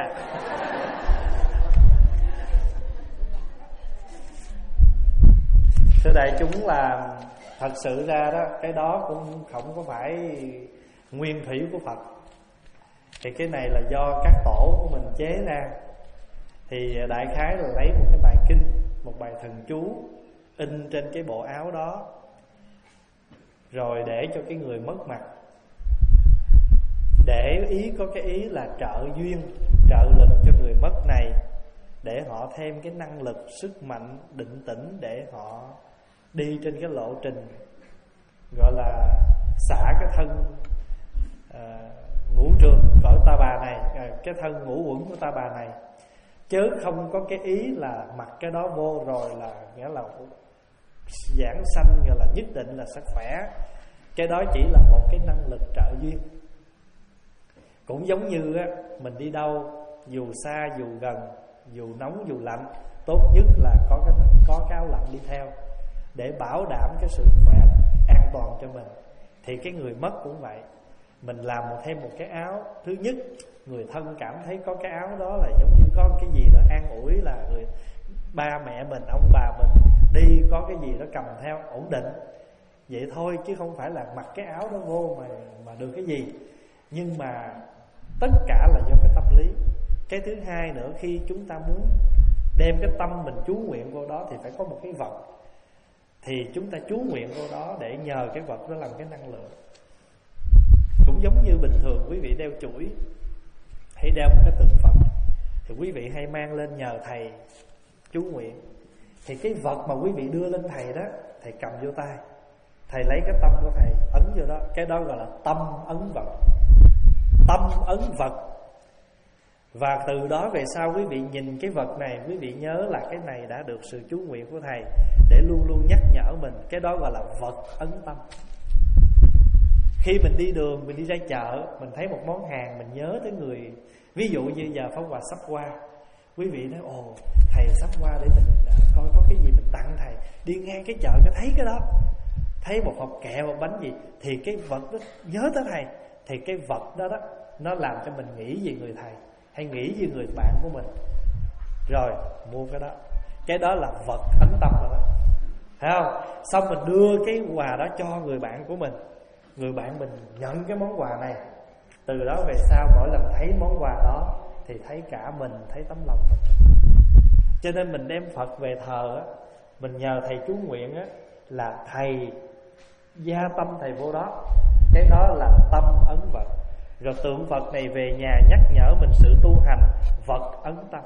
Speaker 1: Thưa đại chúng, là thật sự ra đó, cái đó cũng không có phải nguyên thủy của Phật. Thì cái này là do các tổ của mình chế ra. Thì đại khái là lấy một cái bài kinh, một bài thần chú in trên cái bộ áo đó, rồi để cho cái người mất mặt. Để ý, có cái ý là trợ duyên, trợ lực cho người mất này, để họ thêm cái năng lực, sức mạnh, định tĩnh để họ đi trên cái lộ trình gọi là xả cái thân à, ngũ trường cõi ta bà này, à, cái thân ngũ uẩn của ta bà này, chứ không có cái ý là mặc cái đó vô rồi là nghĩa là giảng sanh, gọi là nhất định là sẽ khỏe. Cái đó chỉ là một cái năng lực trợ duyên. Cũng giống như á, mình đi đâu, dù xa dù gần, dù nóng dù lạnh, tốt nhất là có cái có cái áo lạnh đi theo để bảo đảm cái sự khỏe an toàn cho mình. Thì cái người mất cũng vậy, mình làm một thêm một cái áo. Thứ nhất, người thân cảm thấy có cái áo đó là giống như có cái gì đó an ủi, là người ba mẹ mình, ông bà mình đi có cái gì đó cầm theo ổn định. Vậy thôi, chứ không phải là mặc cái áo đó vô mà mà được cái gì. Nhưng mà tất cả là do cái tâm lý. Cái thứ hai nữa, khi chúng ta muốn đem cái tâm mình chú nguyện vô đó thì phải có một cái vật. Thì chúng ta chú nguyện vô đó để nhờ cái vật đó làm cái năng lượng. Cũng giống như bình thường quý vị đeo chuỗi hay đeo một cái tượng Phật, thì quý vị hay mang lên nhờ thầy chú nguyện. Thì cái vật mà quý vị đưa lên thầy đó, thầy cầm vô tay, thầy lấy cái tâm của thầy ấn vô đó. Cái đó gọi là tâm ấn vật. Tâm ấn vật. Và từ đó về sau quý vị nhìn cái vật này, quý vị nhớ là cái này đã được sự chú nguyện của thầy, để luôn luôn nhắc nhở mình. Cái đó gọi là vật ấn tâm. Khi mình đi đường, mình đi ra chợ, mình thấy một món hàng, mình nhớ tới người. Ví dụ như giờ Pháp Hòa sắp qua, quý vị nói ồ thầy sắp qua để mình coi có cái gì mình tặng thầy. Đi ngang cái chợ cái thấy cái đó, thấy một hộp kẹo, một bánh gì, thì cái vật đó nhớ tới thầy. Thì cái vật đó đó nó làm cho mình nghĩ về người thầy, hay nghĩ về người bạn của mình, rồi mua cái đó. Cái đó là vật ấn tâm rồi đó, thấy không? Xong mình đưa cái quà đó cho người bạn của mình, người bạn mình nhận cái món quà này. Từ đó về sau mỗi lần thấy món quà đó thì thấy cả mình, thấy tấm lòng mình. Cho nên mình đem Phật về thờ á, mình nhờ thầy chú nguyện á, là thầy gia tâm thầy vô đó. Cái đó là tâm ấn vật. Rồi tượng Phật này về nhà nhắc nhở mình sự tu hành, vật ấn tâm.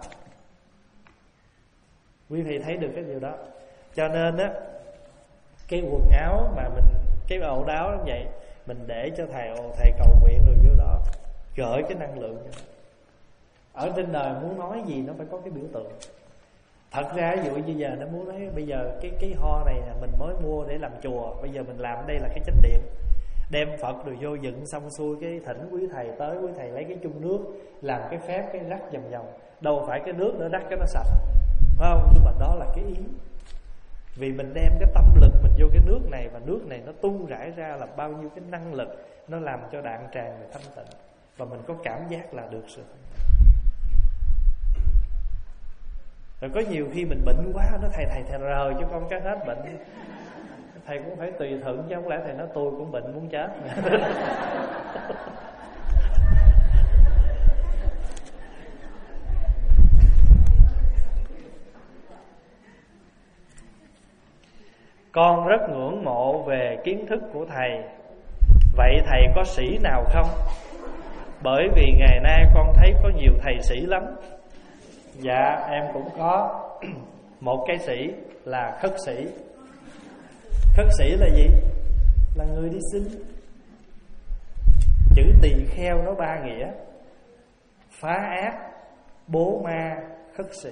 Speaker 1: Quý vị thấy được cái điều đó. Cho nên á, cái quần áo mà mình, cái ổ áo như vậy, mình để cho thầy, thầy cầu nguyện rồi vô đó, gửi cái năng lượng. Ở trên đời muốn nói gì nó phải có cái biểu tượng. Thật ra ví dụ như giờ nó muốn nói bây giờ cái cái ho này là mình mới mua để làm chùa, bây giờ mình làm ở đây là cái chánh điện, đem Phật rồi vô dựng xong xuôi, cái thỉnh quý thầy tới, quý thầy lấy cái chung nước làm cái phép cái rắc vòng vòng. Đâu phải cái nước nữa rắc cái nó sạch, phải không? Nhưng mà đó là cái ý. Vì mình đem cái tâm lực mình vô cái nước này, và nước này nó tung rải ra là bao nhiêu cái năng lực, nó làm cho đạn tràng này thanh tịnh, và mình có cảm giác là được sự thanh tịnh. Rồi có nhiều khi mình bệnh quá, nó thầy thầy thầy rời cho con cái hết bệnh. Thầy cũng phải tùy thuận, chứ không lẽ thầy nói tôi cũng bệnh muốn chết. Con rất ngưỡng mộ về kiến thức của thầy. Vậy thầy có sĩ nào không? Bởi vì ngày nay con thấy có nhiều thầy sĩ lắm. Dạ em cũng có. Một cái sĩ là khất sĩ. Khất sĩ là gì? Là người đi xin. Chữ tỳ kheo nó ba nghĩa: phá ác, bố ma, khất sĩ.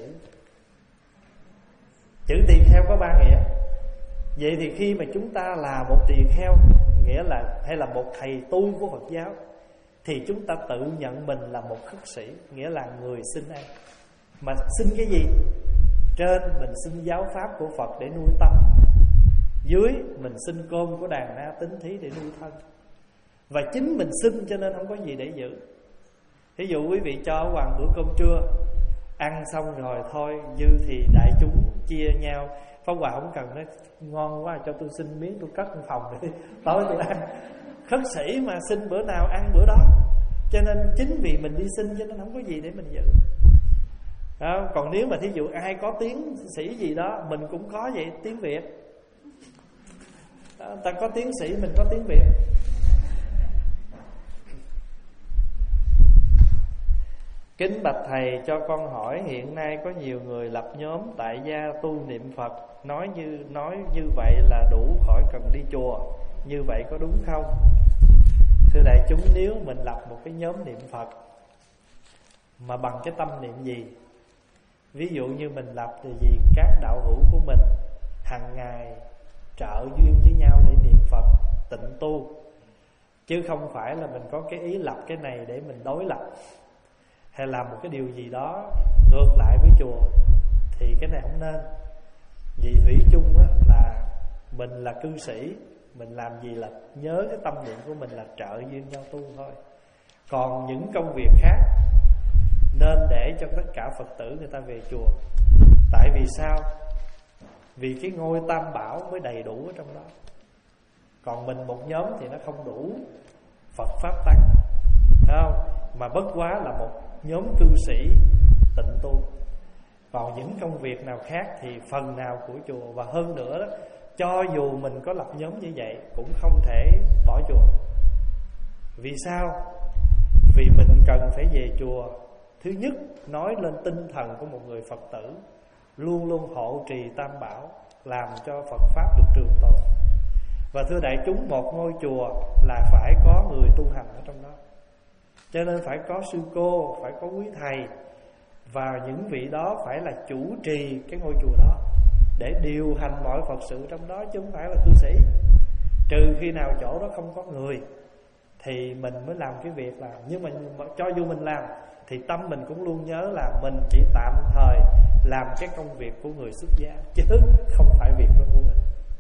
Speaker 1: Chữ tỳ kheo có ba nghĩa. Vậy thì khi mà chúng ta là một tỳ kheo, nghĩa là hay là một thầy tu của Phật giáo, thì chúng ta tự nhận mình là một khất sĩ, nghĩa là người xin ăn. Mà xin cái gì? Trên mình xin giáo pháp của Phật để nuôi tâm, dưới mình xin cơm của đàn na tín thí để nuôi thân. Và chính mình xin cho nên không có gì để giữ. Ví dụ quý vị cho Hoàng bữa cơm trưa, ăn xong rồi thôi, dư thì đại chúng chia nhau. Pháp Hòa không cần nói ngon quá cho tôi xin miếng tôi cất trong phòng để tối tôi ăn. Khất sĩ mà xin bữa nào ăn bữa đó. Cho nên chính vì mình đi xin cho nên không có gì để mình giữ đó. Còn nếu mà thí dụ ai có tiến sĩ gì đó, mình cũng có vậy, tiếng Việt đó, ta có tiến sĩ mình có tiếng Việt. Kính bạch thầy, cho con hỏi hiện nay có nhiều người lập nhóm tại gia tu niệm Phật, nói như nói như vậy là đủ khỏi cần đi chùa, như vậy có đúng không? Thưa đại chúng, nếu mình lập một cái nhóm niệm Phật mà bằng cái tâm niệm gì? Ví dụ như mình lập thì gì các đạo hữu của mình hàng ngày trợ duyên với nhau để niệm Phật, tịnh tu, chứ không phải là mình có cái ý lập cái này để mình đối lập hay làm một cái điều gì đó ngược lại với chùa, thì cái này không nên. Vì thủy chung á, là mình là cư sĩ, mình làm gì là nhớ cái tâm niệm của mình là trợ duyên nhau tu thôi. Còn những công việc khác nên để cho tất cả Phật tử người ta về chùa. Tại vì sao? Vì cái ngôi Tam Bảo mới đầy đủ ở trong đó. Còn mình một nhóm thì nó không đủ Phật Pháp Tăng, thấy không? Mà bất quá là một nhóm cư sĩ tịnh tu. Còn những công việc nào khác thì phần nào của chùa. Và hơn nữa đó, cho dù mình có lập nhóm như vậy cũng không thể bỏ chùa. Vì sao? Vì mình cần phải về chùa. Thứ nhất, nói lên tinh thần của một người Phật tử, luôn luôn hộ trì Tam Bảo, làm cho Phật Pháp được trường tồn. Và thưa đại chúng, một ngôi chùa là phải có người tu hành ở trong đó. Cho nên phải có sư cô, phải có quý thầy, và những vị đó phải là chủ trì cái ngôi chùa đó để điều hành mọi Phật sự trong đó, chứ không phải là cư sĩ. Trừ khi nào chỗ đó không có người thì mình mới làm cái việc làm. Nhưng mà cho dù mình làm thì tâm mình cũng luôn nhớ là mình chỉ tạm thời làm cái công việc của người xuất gia, chứ không phải việc đó của mình.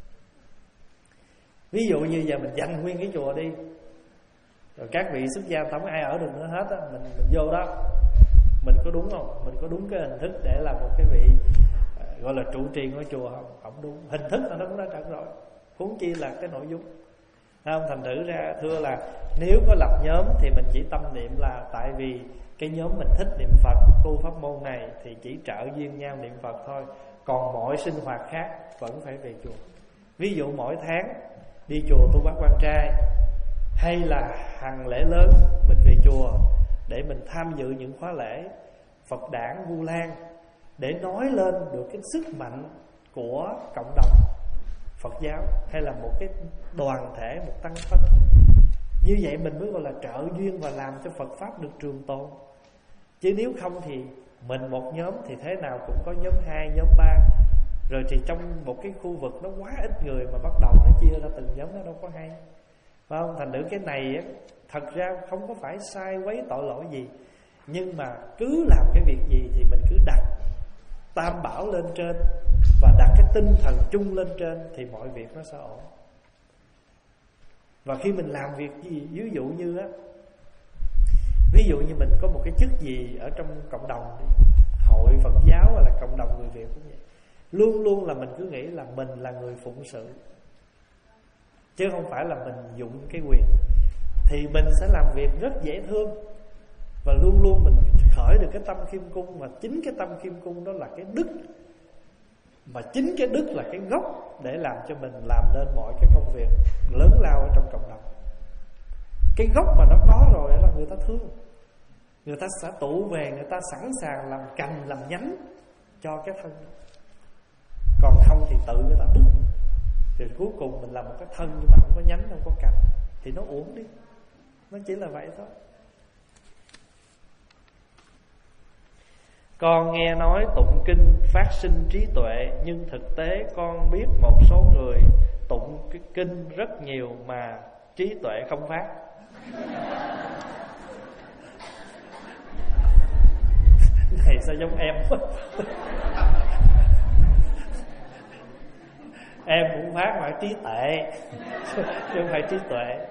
Speaker 1: Ví dụ như giờ mình dành nguyên cái chùa đi, rồi các vị xuất gia không ai ở được nữa hết á, mình mình vô đó, mình có đúng không? Mình có đúng cái hình thức để làm một cái vị uh, gọi là trụ trì ngôi chùa không? Không đúng. Hình thức là nó cũng đã trận rồi, huống chi là cái nội dung. Không? Thành thử ra thưa là nếu có lập nhóm thì mình chỉ tâm niệm là tại vì cái nhóm mình thích niệm Phật, tu pháp môn này thì chỉ trợ duyên nhau niệm Phật thôi. Còn mọi sinh hoạt khác vẫn phải về chùa. Ví dụ mỗi tháng đi chùa tu bát quan trai, hay là hàng lễ lớn mình về chùa để mình tham dự những khóa lễ Phật đản Vu Lan, để nói lên được cái sức mạnh của cộng đồng Phật giáo hay là một cái đoàn thể, một tăng thân. Như vậy mình mới gọi là trợ duyên và làm cho Phật Pháp được trường tồn. Chứ nếu không thì mình một nhóm thì thế nào cũng có nhóm hai, nhóm ba. Rồi thì trong một cái khu vực nó quá ít người mà bắt đầu nó chia ra từng nhóm, nó đâu có hay, phải không? Thành thử cái này á, thật ra không có phải sai quấy tội lỗi gì, nhưng mà cứ làm cái việc gì thì mình cứ đặt Tam Bảo lên trên và đặt cái tinh thần chung lên trên thì mọi việc nó sẽ ổn. Và khi mình làm việc gì, ví dụ như á, ví dụ như mình có một cái chức gì ở trong cộng đồng đi, hội Phật giáo hay là cộng đồng người Việt cũng vậy, luôn luôn là mình cứ nghĩ là mình là người phụng sự, chứ không phải là mình dụng cái quyền. Thì mình sẽ làm việc rất dễ thương, và luôn luôn mình khởi được cái tâm khiêm cung. Và chính cái tâm khiêm cung đó là cái đức, mà chính cái đức là cái gốc để làm cho mình làm nên mọi cái công việc lớn lao ở trong cộng đồng. Cái gốc mà nó có rồi là người ta thương, người ta sẽ tụ về, người ta sẵn sàng làm cành làm nhánh cho cái thân. Còn không thì tự người ta bứt, thì cuối cùng mình làm một cái thân nhưng mà không có nhánh, không có cành thì nó uổng đi. Nó chỉ là vậy thôi. Con nghe nói tụng kinh phát sinh trí tuệ, nhưng thực tế con biết một số người tụng cái kinh rất nhiều mà trí tuệ không phát. Này sao giống em quá. Em cũng phát mà trí tuệ chứ không phải trí tuệ.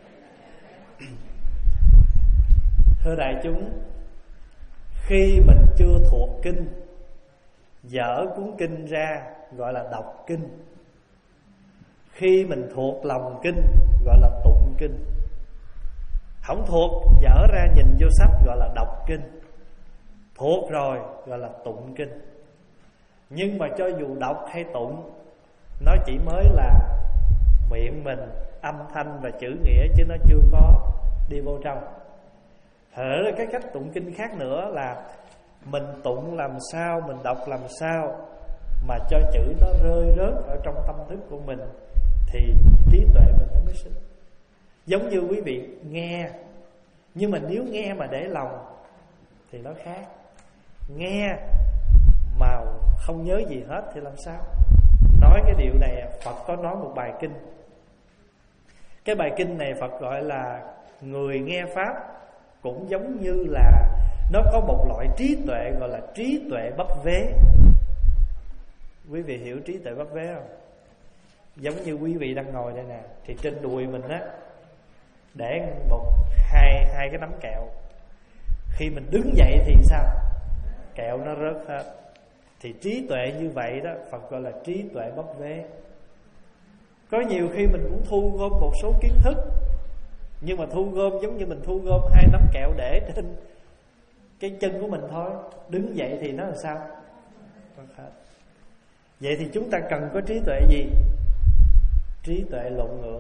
Speaker 1: Thưa đại chúng, khi mình chưa thuộc kinh, dở cuốn kinh ra gọi là đọc kinh. Khi mình thuộc lòng kinh gọi là tụng kinh. Không thuộc, dở ra nhìn vô sách gọi là đọc kinh. Thuộc rồi gọi là tụng kinh. Nhưng mà cho dù đọc hay tụng, nó chỉ mới là miệng mình âm thanh và chữ nghĩa, chứ nó chưa có đi vô trong. Ở cái cách tụng kinh khác nữa là mình tụng làm sao, mình đọc làm sao mà cho chữ nó rơi rớt ở trong tâm thức của mình, thì trí tuệ mình nó mới sinh. Giống như quý vị nghe, nhưng mà nếu nghe mà để lòng thì nó khác. Nghe mà không nhớ gì hết thì làm sao? Nói cái điều này, Phật có nói một bài kinh. Cái bài kinh này Phật gọi là người nghe Pháp cũng giống như là nó có một loại trí tuệ gọi là trí tuệ bấp vế. Quý vị hiểu trí tuệ bấp vế không? Giống như quý vị đang ngồi đây nè, thì trên đùi mình á để một hai hai cái nắm kẹo. Khi mình đứng dậy thì sao? Kẹo nó rớt hết. Thì trí tuệ như vậy đó, Phật gọi là trí tuệ bấp vế. Có nhiều khi mình cũng thu gom một số kiến thức, nhưng mà thu gom giống như mình thu gom hai nắm kẹo để trên cái chân của mình thôi. Đứng dậy thì nó làm sao? Vậy thì chúng ta cần có trí tuệ gì? Trí tuệ lộn ngược.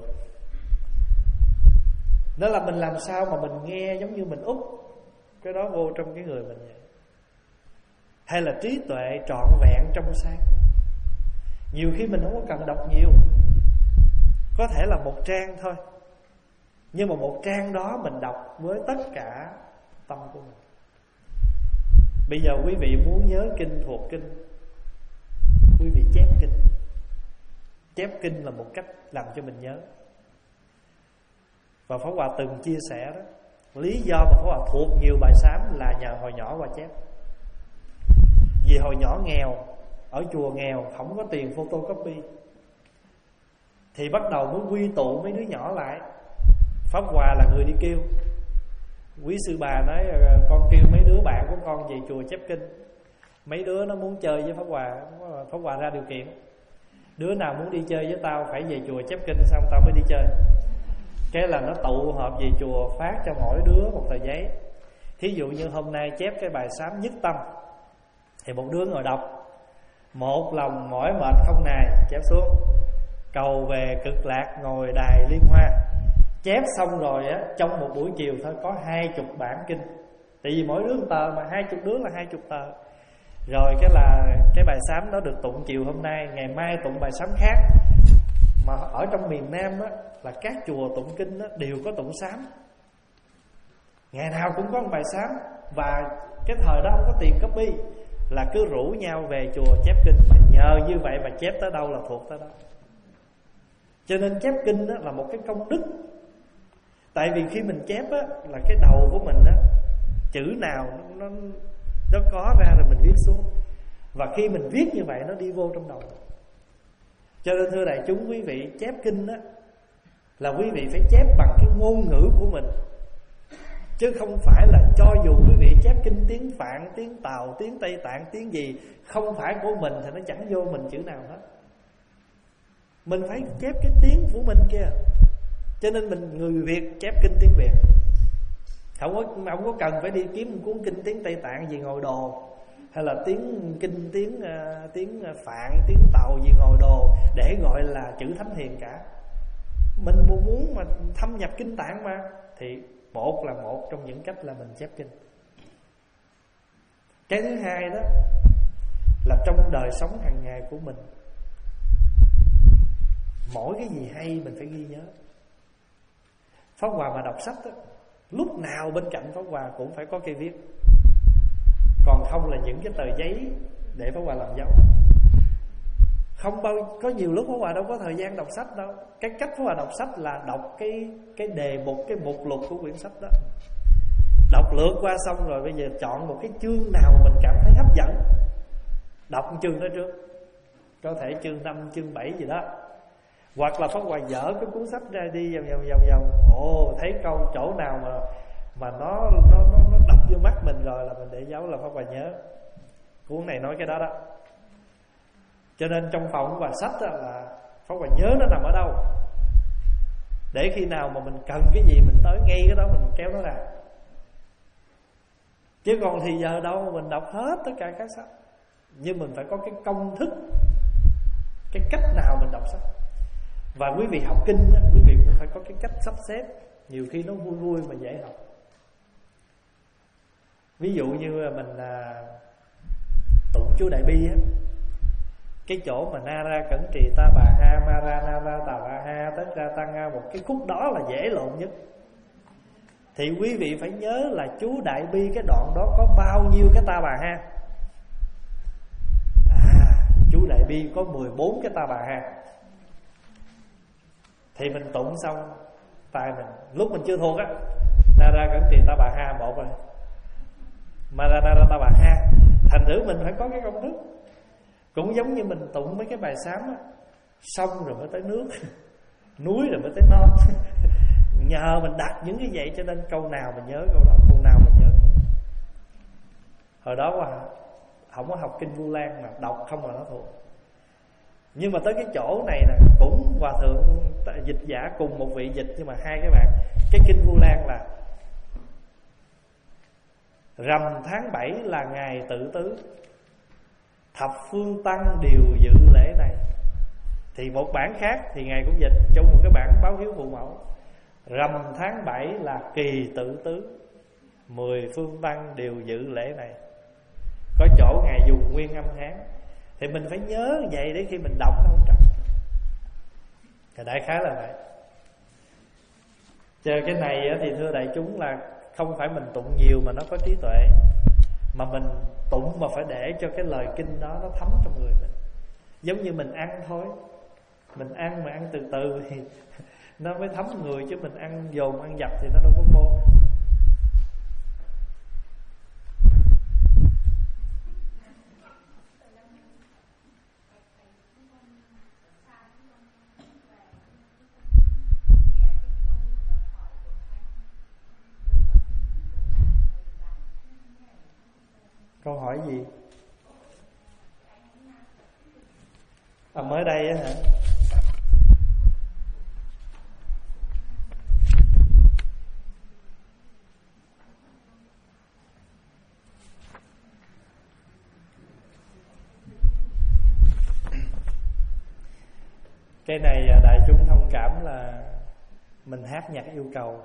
Speaker 1: Nó là mình làm sao mà mình nghe giống như mình úp cái đó vô trong cái người mình vậy. Hay là trí tuệ trọn vẹn trong sáng. Nhiều khi mình không có cần đọc nhiều, có thể là một trang thôi, nhưng mà một trang đó mình đọc với tất cả tâm của mình. Bây giờ quý vị muốn nhớ kinh, thuộc kinh, quý vị chép kinh. Chép kinh là một cách làm cho mình nhớ. Và Pháp Hòa từng chia sẻ đó, lý do mà Pháp Hòa thuộc nhiều bài sám là nhờ hồi nhỏ Hòa chép. Vì hồi nhỏ nghèo, ở chùa nghèo, không có tiền photocopy, thì bắt đầu mới quy tụ mấy đứa nhỏ lại. Pháp Hòa là người đi kêu. Quý sư bà nói con kêu mấy đứa bạn của con về chùa chép kinh. Mấy đứa nó muốn chơi với Pháp Hòa, Pháp Hòa ra điều kiện: đứa nào muốn đi chơi với tao phải về chùa chép kinh xong tao mới đi chơi. Cái là nó tụ họp về chùa, phát cho mỗi đứa một tờ giấy. Thí dụ như hôm nay chép cái bài sám nhất tâm, thì một đứa ngồi đọc: một lòng mỏi mệt không nài, chép xuống. Cầu về cực lạc ngồi đài liên hoa. Chép xong rồi á, trong một buổi chiều thôi có hai chục bản kinh. Tại vì mỗi đứa một tờ mà, hai chục đứa là hai chục tờ. Rồi cái là cái bài sám đó được tụng chiều hôm nay, ngày mai tụng bài sám khác. Mà ở trong miền Nam á, là các chùa tụng kinh á, đều có tụng sám. Ngày nào cũng có một bài sám. Và cái thời đó không có tiền copy, là cứ rủ nhau về chùa chép kinh. Mà nhờ như vậy mà chép tới đâu là thuộc tới đó. Cho nên chép kinh á, là một cái công đức. Tại vì khi mình chép á, là cái đầu của mình á, chữ nào nó, nó, nó có ra rồi mình viết xuống. Và khi mình viết như vậy nó đi vô trong đầu. Cho nên thưa đại chúng, quý vị chép kinh á, là quý vị phải chép bằng cái ngôn ngữ của mình. Chứ không phải là cho dù quý vị chép kinh tiếng Phạn, tiếng Tàu, tiếng Tây Tạng, tiếng gì không phải của mình thì nó chẳng vô mình chữ nào hết. Mình phải chép cái tiếng của mình kia. Cho nên mình người Việt chép kinh tiếng Việt. Không có, không có cần phải đi kiếm một cuốn kinh tiếng Tây Tạng gì ngồi đồ, hay là tiếng kinh tiếng uh, tiếng Phạn, tiếng Tàu gì ngồi đồ để gọi là chữ thánh hiền cả. Mình muốn mà thâm nhập kinh tạng mà, thì một là một trong những cách là mình chép kinh. Cái thứ hai đó là trong đời sống hàng ngày của mình, mỗi cái gì hay mình phải ghi nhớ. Pháp Hòa mà đọc sách đó, lúc nào bên cạnh Pháp Hòa cũng phải có cây viết. Còn không là những cái tờ giấy để Pháp Hòa làm dấu. Không bao có nhiều lúc Pháp Hòa đâu có thời gian đọc sách đâu. Cái cách Pháp Hòa đọc sách là đọc cái cái đề mục, cái mục lục của quyển sách đó. Đọc lượt qua xong rồi bây giờ chọn một cái chương nào mình cảm thấy hấp dẫn, đọc chương đó trước. Có thể chương năm, chương bảy gì đó. Hoặc là Pháp Hòa dở cái cuốn sách ra đi vòng vòng vòng vòng. Ồ, thấy câu chỗ nào mà mà nó nó nó, nó đập vô mắt mình rồi là mình để dấu, là Pháp Hòa nhớ cuốn này nói cái đó đó. Cho nên trong phòng và sách đó là Pháp Hòa nhớ nó nằm ở đâu, để khi nào mà mình cần cái gì mình tới ngay cái đó mình kéo nó ra. Chứ còn thì giờ đâu mình đọc hết tất cả các sách. Nhưng mình phải có cái công thức, cái cách nào mình đọc sách. Và quý vị học kinh đó, quý vị cũng phải có cái cách sắp xếp. Nhiều khi nó vui vui mà dễ học. Ví dụ như mình à, tụng chú Đại Bi á, cái chỗ mà na ra cẩn trì ta bà ha, ma ra na ra tà bà ha, tất ra tăng nga, một cái khúc đó là dễ lộn nhất. Thì quý vị phải nhớ là chú Đại Bi cái đoạn đó có bao nhiêu cái ta bà ha. À, chú Đại Bi có mười bốn cái ta bà ha. Thì mình tụng xong, tại mình lúc mình chưa thuộc á, na ra cẩn trì ta bà ha một rồi, ma ra na ra ta bà ha, thành thử mình phải có cái công đức. Cũng giống như mình tụng mấy cái bài sám á, sông rồi mới tới nước, núi rồi mới tới non. Nhờ mình đặt những cái vậy cho nên câu nào mình nhớ câu đó, câu nào mình nhớ. Hồi đó mà không có học kinh Vu Lan mà đọc không là nó thuộc. Nhưng mà tới cái chỗ này nè, cũng hòa thượng dịch giả cùng một vị dịch, nhưng mà hai cái bạn, cái kinh Vu Lan là rằm tháng bảy là ngày tự tứ, thập phương tăng đều dự lễ này. Thì một bản khác thì ngài cũng dịch trong một cái bản báo hiếu phụ mẫu, rằm tháng bảy là kỳ tự tứ, mười phương tăng đều dự lễ này. Có chỗ ngài dùng nguyên âm Hán. Thì mình phải nhớ vậy để khi mình đọc nó không trật. Thì đại khái là vậy. Chờ cái này thì thưa đại chúng là không phải mình tụng nhiều mà nó có trí tuệ, mà mình tụng mà phải để cho cái lời kinh đó nó thấm trong người mình. Giống như mình ăn thôi, mình ăn mà ăn từ từ thì nó mới thấm người, chứ mình ăn dồn ăn dập thì nó đâu có vô. Câu hỏi gì? À, mới đây á hả? Cái này đại chúng thông cảm là mình hát nhạc yêu cầu.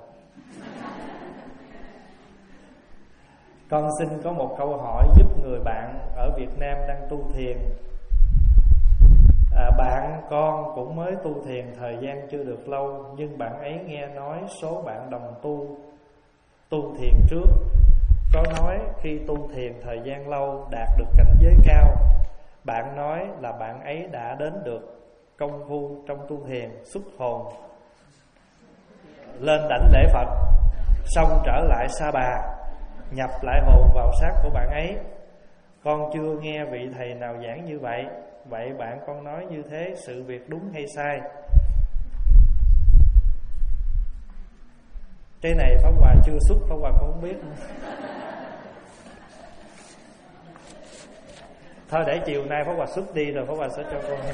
Speaker 1: Con xin có một câu hỏi giúp người bạn ở Việt Nam đang tu thiền. à, Bạn con cũng mới tu thiền thời gian chưa được lâu, nhưng bạn ấy nghe nói số bạn đồng tu tu thiền trước có nói khi tu thiền thời gian lâu đạt được cảnh giới cao. Bạn nói là bạn ấy đã đến được công phu trong tu thiền xuất hồn lên đảnh lễ Phật, xong trở lại Sa Bà nhập lại hồn vào xác của bạn ấy. Con chưa nghe vị thầy nào giảng như vậy. Vậy bạn con nói như thế sự việc đúng hay sai? Cái này Pháp Hòa chưa xuất, Pháp Hòa cũng không biết. Thôi để chiều nay Pháp Hòa xuất đi rồi Pháp Hòa sẽ cho con.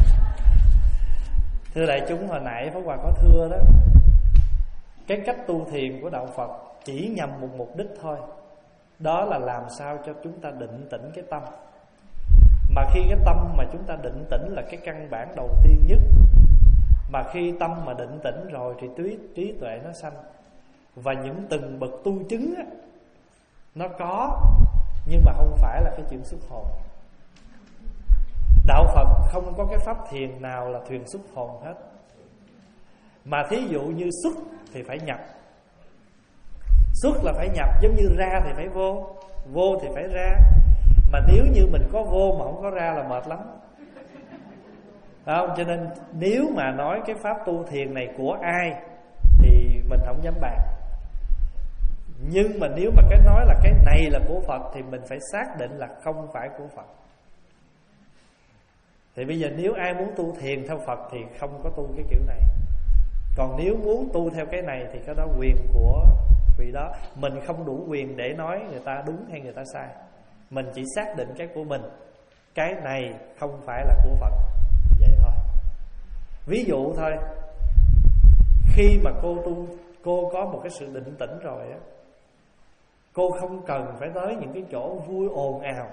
Speaker 1: Thưa đại chúng, hồi nãy Pháp Hòa có thưa đó, cái cách tu thiền của đạo Phật chỉ nhằm một mục đích thôi, đó là làm sao cho chúng ta định tĩnh cái tâm. Mà khi cái tâm mà chúng ta định tĩnh là cái căn bản đầu tiên nhất. Mà khi tâm mà định tĩnh rồi thì trí, trí tuệ nó sanh. Và những từng bậc tu chứng á, nó có, nhưng mà không phải là cái chuyện xuất hồn. Đạo Phật không có cái pháp thiền nào là thuyền xuất hồn hết. Mà thí dụ như xuất thì phải nhập. Xuất là phải nhập, giống như ra thì phải vô, vô thì phải ra. Mà nếu như mình có vô mà không có ra là mệt lắm, không? Cho nên nếu mà nói cái pháp tu thiền này của ai thì mình không dám bàn. Nhưng mà nếu mà cái nói là cái này là của Phật thì mình phải xác định là không phải của Phật. Thì bây giờ nếu ai muốn tu thiền theo Phật thì không có tu cái kiểu này. Còn nếu muốn tu theo cái này thì cái đó quyền của vị đó. Mình không đủ quyền để nói người ta đúng hay người ta sai. Mình chỉ xác định cái của mình. Cái này không phải là của Phật. Vậy thôi. Ví dụ thôi, khi mà cô tu, cô có một cái sự định tĩnh rồi á, cô không cần phải tới những cái chỗ vui ồn ào,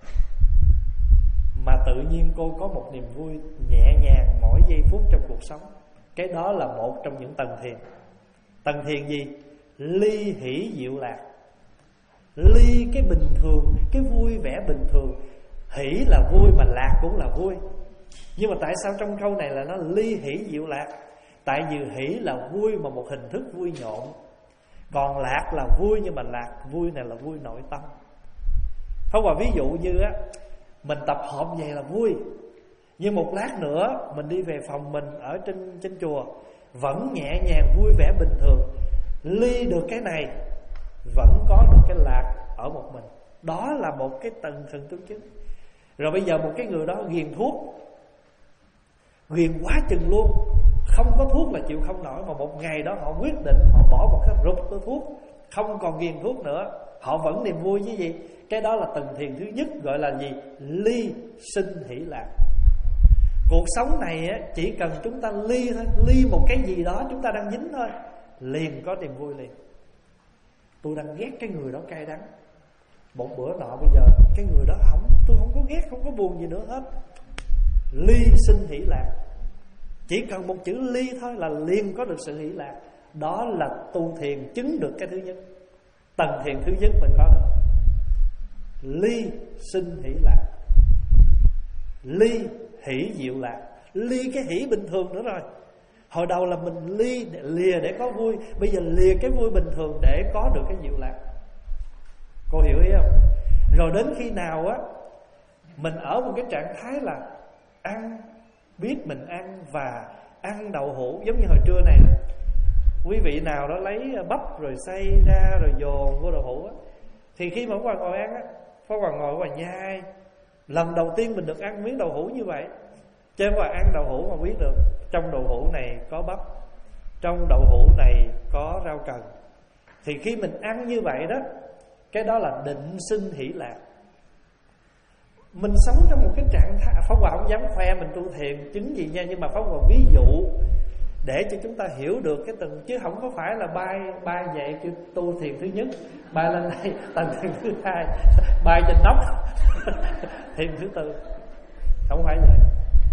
Speaker 1: mà tự nhiên cô có một niềm vui nhẹ nhàng mỗi giây phút trong cuộc sống. Cái đó là một trong những tầng thiền. Tầng thiền gì? Ly hỷ diệu lạc. ly cái bình thường, cái vui vẻ bình thường. Hỷ là vui mà lạc cũng là vui. Nhưng mà tại sao trong câu này là nó ly hỷ diệu lạc? Tại vì hỷ là vui mà một hình thức vui nhộn, còn lạc là vui nhưng mà lạc vui này là vui nội tâm. Không, và ví dụ như á, mình tập họp vậy là vui, nhưng một lát nữa mình đi về phòng mình ở trên trên chùa vẫn nhẹ nhàng vui vẻ bình thường. Ly được cái này vẫn có được cái lạc ở một mình. Đó là một cái tầng thần tương chứng. Rồi bây giờ một cái người đó ghiền thuốc, ghiền quá chừng luôn, không có thuốc là chịu không nổi, mà một ngày đó họ quyết định họ bỏ một cái rụp của thuốc, không còn ghiền thuốc nữa, họ vẫn niềm vui như gì. Cái đó là tầng thiền thứ nhất, gọi là gì? Ly sinh hỷ lạc. Cuộc sống này á, chỉ cần chúng ta ly thôi, ly một cái gì đó chúng ta đang dính thôi, liền có niềm vui liền. Tôi đang ghét cái người đó cay đắng, một bữa nọ bây giờ cái người đó không, tôi không có ghét, không có buồn gì nữa hết. Ly sinh hỷ lạc. Chỉ cần một chữ ly thôi là liền có được sự hỷ lạc. Đó là tu thiền chứng được cái thứ nhất. Tầng thiền thứ nhất mình có được ly sinh hỷ lạc, ly hỷ diệu lạc. Ly cái hỷ bình thường nữa rồi. Hồi đầu là mình ly để, lìa để có vui, bây giờ lìa cái vui bình thường để có được cái diệu lạc. Cô hiểu ý không? Rồi đến khi nào á, mình ở một cái trạng thái là ăn, biết mình ăn và ăn đậu hũ. Giống như hồi trưa này, quý vị nào đó lấy bắp rồi xay ra rồi dồn vô đậu hũ á, thì khi mà Pháp Hòa ngồi ăn á, Pháp Hòa ngồi và nhai. Lần đầu tiên mình được ăn miếng đậu hũ như vậy. Cho nên Pháp Hòa ăn đậu hũ mà biết được trong đậu hũ này có bắp, trong đậu hũ này có rau cần. Thì khi mình ăn như vậy đó, cái đó là định sinh hỷ lạc. Mình sống trong một cái trạng thái, Pháp Hòa không dám khoe mình tu thiền chứng gì nha, nhưng mà Pháp Hòa ví dụ để cho chúng ta hiểu được cái từng, chứ không có phải là bay bay vậy kêu tu thiền thứ nhất, bay lên đây tầng thiền thứ hai, bay trên nóc thiền thứ tư, không phải vậy.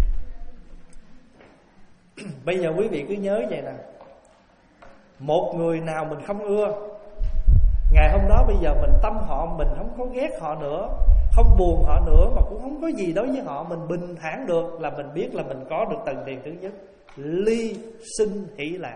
Speaker 1: Bây giờ quý vị cứ nhớ vậy nè, một người nào mình không ưa, ngày hôm đó bây giờ mình tâm họ mình không có ghét họ nữa, không buồn họ nữa, mà cũng không có gì đối với họ, mình bình thản được, là mình biết là mình có được tầng thiền thứ nhất, ly sinh hỷ lạc.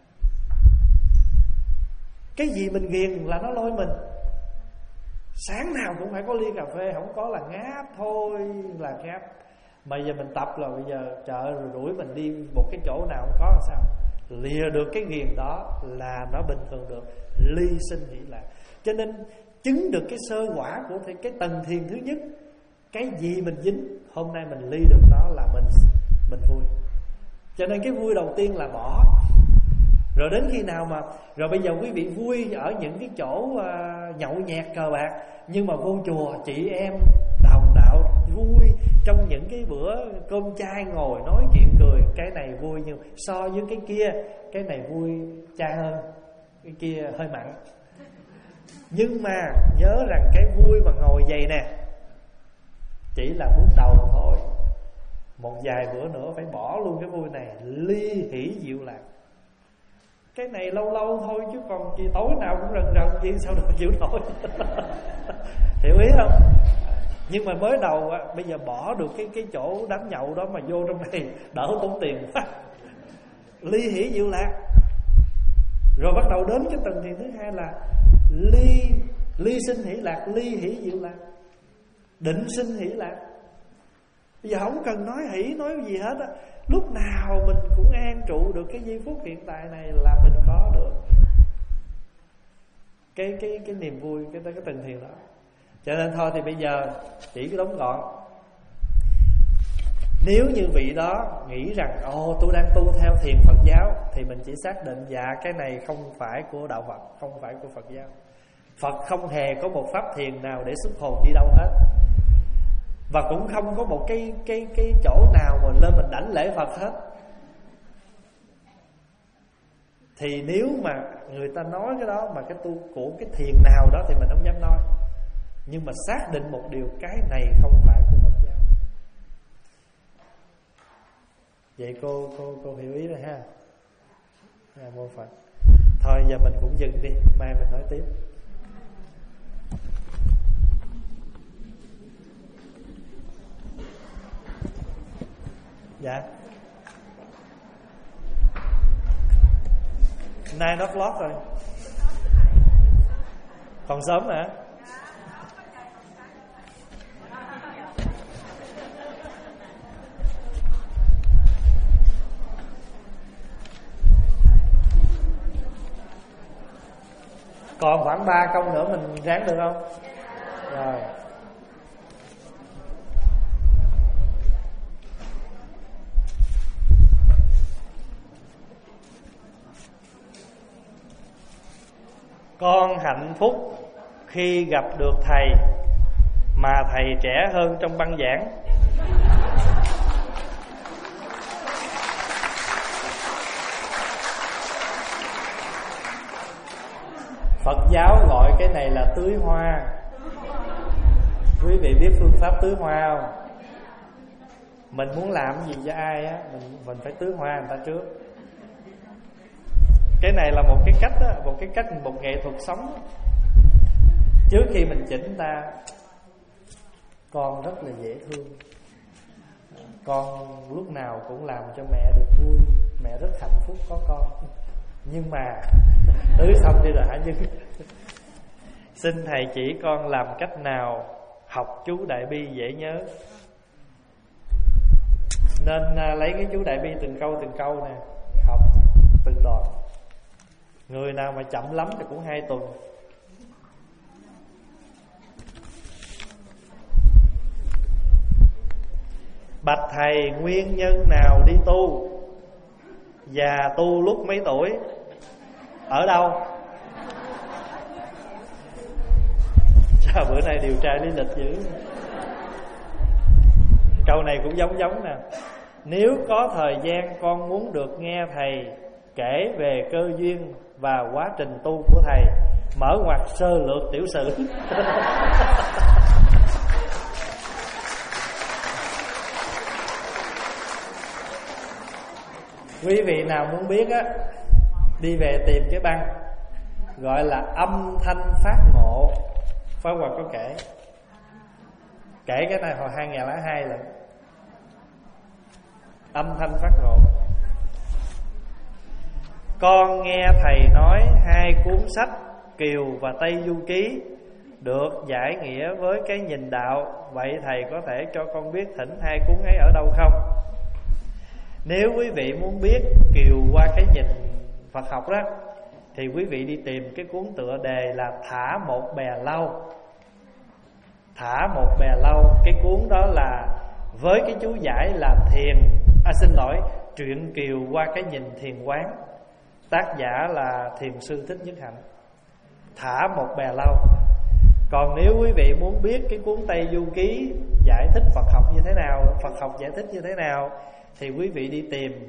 Speaker 1: Cái gì mình ghiền là nó lôi mình. Sáng nào cũng phải có ly cà phê, không có là ngáp thôi là ngáp. Mà giờ mình tập là bây giờ chợ rồi đuổi mình đi một cái chỗ nào không có làm sao, lìa được cái ghiền đó là nó bình thường được, ly sinh hỷ lạc. Cho nên chứng được cái sơ quả của cái tầng thiền thứ nhất, cái gì mình dính, hôm nay mình ly được nó là mình mình vui. Cho nên cái vui đầu tiên là bỏ. Rồi đến khi nào mà, rồi bây giờ quý vị vui ở những cái chỗ uh, nhậu nhẹt cờ bạc, nhưng mà vô chùa chị em đồng đạo vui, trong những cái bữa cơm chay ngồi nói chuyện cười, cái này vui. Nhưng so với cái kia, cái này vui chay hơn, cái kia hơi mặn. Nhưng mà nhớ rằng cái vui mà ngồi vậy nè chỉ là bước đầu thôi, một vài bữa nữa phải bỏ luôn cái vui này, ly hỷ diệu lạc. Cái này lâu lâu thôi, chứ còn chị tối nào cũng rần rần gì sao được chịu nổi. Hiểu ý không? Nhưng mà mới đầu bây giờ bỏ được cái cái chỗ đám nhậu đó mà vô trong này đỡ tốn tiền quá. Ly hỷ diệu lạc. Rồi bắt đầu đến cái tầng thiền thứ hai là ly ly sinh hỷ lạc, ly hỷ diệu lạc, định sinh hỷ lạc. Bây giờ không cần nói hỷ nói gì hết á, lúc nào mình cũng an trụ được cái giây phút hiện tại này là mình có được cái cái cái niềm vui, cái cái tầng thiền đó. Cho nên thôi thì bây giờ chỉ cái đóng gọn. Nếu như vị đó nghĩ rằng ồ tôi đang tu theo thiền Phật giáo, thì mình chỉ xác định dạ cái này không phải của đạo Phật, không phải của Phật giáo. Phật không hề có một pháp thiền nào để xuất hồn đi đâu hết, và cũng không có một cái cái cái chỗ nào mà lên mình đảnh lễ Phật hết. Thì nếu mà người ta nói cái đó mà cái tu của cái thiền nào đó thì mình không dám nói. Nhưng mà xác định một điều, cái này không phải của Phật giáo. Vậy cô cô cô hiểu ý rồi ha. Nam mô Phật. Thôi giờ mình cũng dừng đi, mai mình nói tiếp. Dạ. Nine o'clock rồi. Còn sớm hả? Còn khoảng ba câu nữa mình ráng được không? Rồi. Con hạnh phúc khi gặp được thầy mà thầy trẻ hơn trong băng giảng. Phật giáo gọi cái này là tưới hoa. Quý vị biết phương pháp tưới hoa không? Mình muốn làm gì cho ai á, mình mình phải tưới hoa người ta trước. Cái này là một cái cách đó, một cái cách một nghệ thuật sống đó. Trước khi mình chỉnh ta, con rất là dễ thương, con lúc nào cũng làm cho mẹ được vui, mẹ rất hạnh phúc có con. Nhưng mà tưới xong đi rồi hả? Nhưng xin thầy chỉ con làm cách nào học chú Đại Bi dễ nhớ. Nên lấy cái chú Đại Bi từng câu từng câu nè, học từng đoạn. Người nào mà chậm lắm thì cũng hai tuần. Bạch thầy, nguyên nhân nào đi tu? Và tu lúc mấy tuổi? Ở đâu? Sao bữa nay điều tra lý lịch dữ. Câu này cũng giống giống nè. Nếu có thời gian con muốn được nghe thầy kể về cơ duyên và quá trình tu của thầy, mở ngoặt sơ lược tiểu sử. Quý vị nào muốn biết á, đi về tìm cái băng gọi là âm thanh phát ngộ. Pháp Hòa có kể Kể cái này hồi hai nghìn lẻ hai lần. Âm thanh phát ngộ. Con nghe thầy nói hai cuốn sách Kiều và Tây Du Ký được giải nghĩa với cái nhìn đạo. Vậy thầy có thể cho con biết thỉnh hai cuốn ấy ở đâu không? Nếu quý vị muốn biết Kiều qua cái nhìn Phật học đó, thì quý vị đi tìm cái cuốn tựa đề là Thả một bè lau. Thả một bè lau. Cái cuốn đó là với cái chú giải là thiền À xin lỗi Truyện Kiều qua cái nhìn thiền quán. Tác giả là thiền sư Thích Nhất Hạnh. Thả một bè lau. Còn nếu quý vị muốn biết cái cuốn Tây Du Ký giải thích Phật học như thế nào, Phật học giải thích như thế nào, thì quý vị đi tìm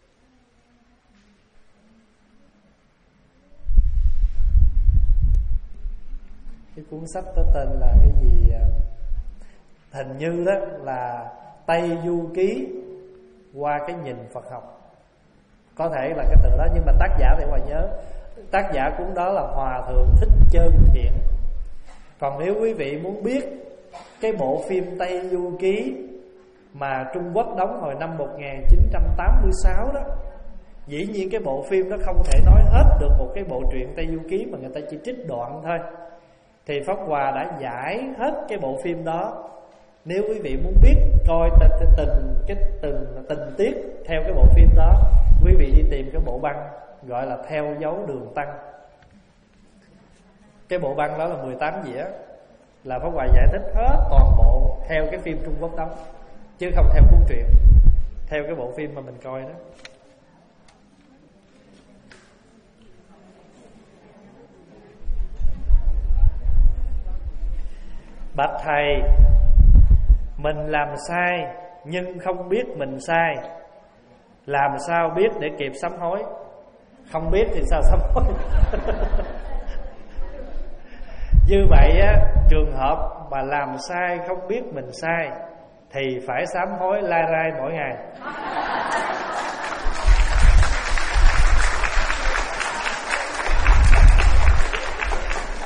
Speaker 1: cái cuốn sách đó tên là cái gì, hình như đó là Tây Du Ký qua cái nhìn Phật học. Có thể là cái tựa đó, nhưng mà tác giả thì Hòa nhớ tác giả cuốn đó là Hòa Thượng Thích Chơn Thiện. Còn nếu quý vị muốn biết cái bộ phim Tây Du Ký mà Trung Quốc đóng hồi năm một nghìn chín trăm tám mươi sáu đó, dĩ nhiên cái bộ phim đó không thể nói hết được một cái bộ truyện Tây Du Ký, mà người ta chỉ trích đoạn thôi. Thì Pháp Hòa đã giải hết cái bộ phim đó. Nếu quý vị muốn biết coi từng cái từng tình tiết theo cái bộ phim đó, quý vị đi tìm cái bộ băng gọi là Theo Dấu Đường Tăng. Cái bộ băng đó là mười tám dĩa, là Pháp Hòa giải thích hết toàn bộ theo cái phim Trung Quốc đóng, chứ không theo cuốn truyện, theo cái bộ phim mà mình coi đó. Bạch thầy, mình làm sai nhưng không biết mình sai, làm sao biết để kịp sám hối? Không biết thì sao sám hối? Như vậy á, trường hợp mà làm sai không biết mình sai thì phải sám hối lai rai mỗi ngày.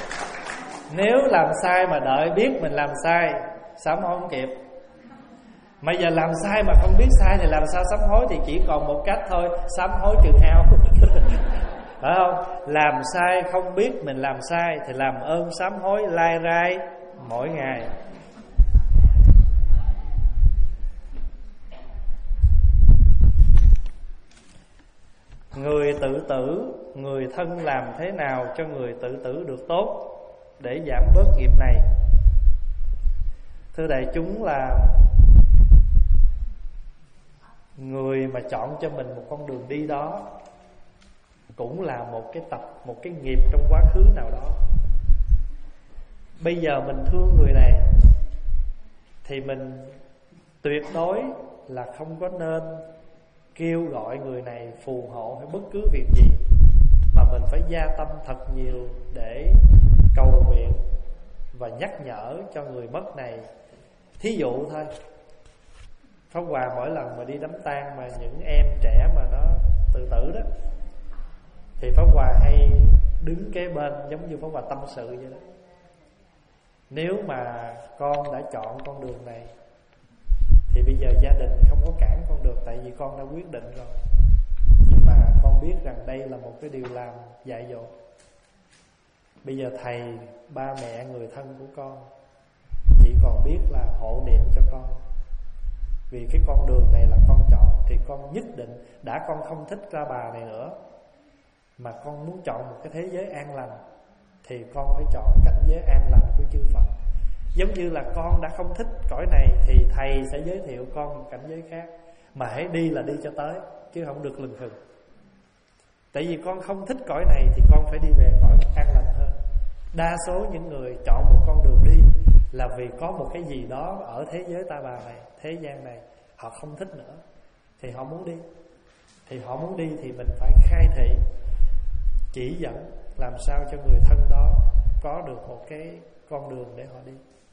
Speaker 1: Nếu làm sai mà đợi biết mình làm sai, sám hối không kịp. Mà giờ làm sai mà không biết sai thì làm sao sám hối? Thì chỉ còn một cách thôi, sám hối trừ hao. Phải không? Làm sai không biết mình làm sai thì làm ơn sám hối lai rai mỗi ngày. Người tự tử, người thân làm thế nào cho người tự tử được tốt để giảm bớt nghiệp này? Thưa đại chúng, là người mà chọn cho mình một con đường đi đó cũng là một cái tập, một cái nghiệp trong quá khứ nào đó. Bây giờ mình thương người này thì mình tuyệt đối là không có nên kêu gọi người này phù hộ hay bất cứ việc gì, mà mình phải gia tâm thật nhiều để cầu nguyện và nhắc nhở cho người mất này. Thí dụ thôi, Pháp Hòa mỗi lần mà đi đám tang mà những em trẻ mà nó tự tử đó, thì Pháp Hòa hay đứng kế bên giống như Pháp Hòa tâm sự vậy đó. Nếu mà con đã chọn con đường này thì bây giờ gia đình không có cản con được, tại vì con đã quyết định rồi. Nhưng mà con biết rằng đây là một cái điều làm dại dột. Bây giờ thầy, ba mẹ, người thân của con chỉ còn biết là hộ niệm cho con, vì cái con đường này là con chọn. Thì con nhất định, đã con không thích ra bà này nữa mà con muốn chọn một cái thế giới an lành, thì con phải chọn cảnh giới an lành của chư Phật. Giống như là con đã không thích cõi này thì thầy sẽ giới thiệu con một cảnh giới khác, mà hãy đi là đi cho tới, chứ không được lừng khừng. Tại vì con không thích cõi này thì con phải đi về cõi an lành hơn. Đa số những người chọn một con đường đi là vì có một cái gì đó ở thế giới ta bà này, thế gian này họ không thích nữa, thì họ muốn đi. Thì họ muốn đi thì mình phải khai thị, chỉ dẫn làm sao cho người thân đó có được một cái con đường để họ đi.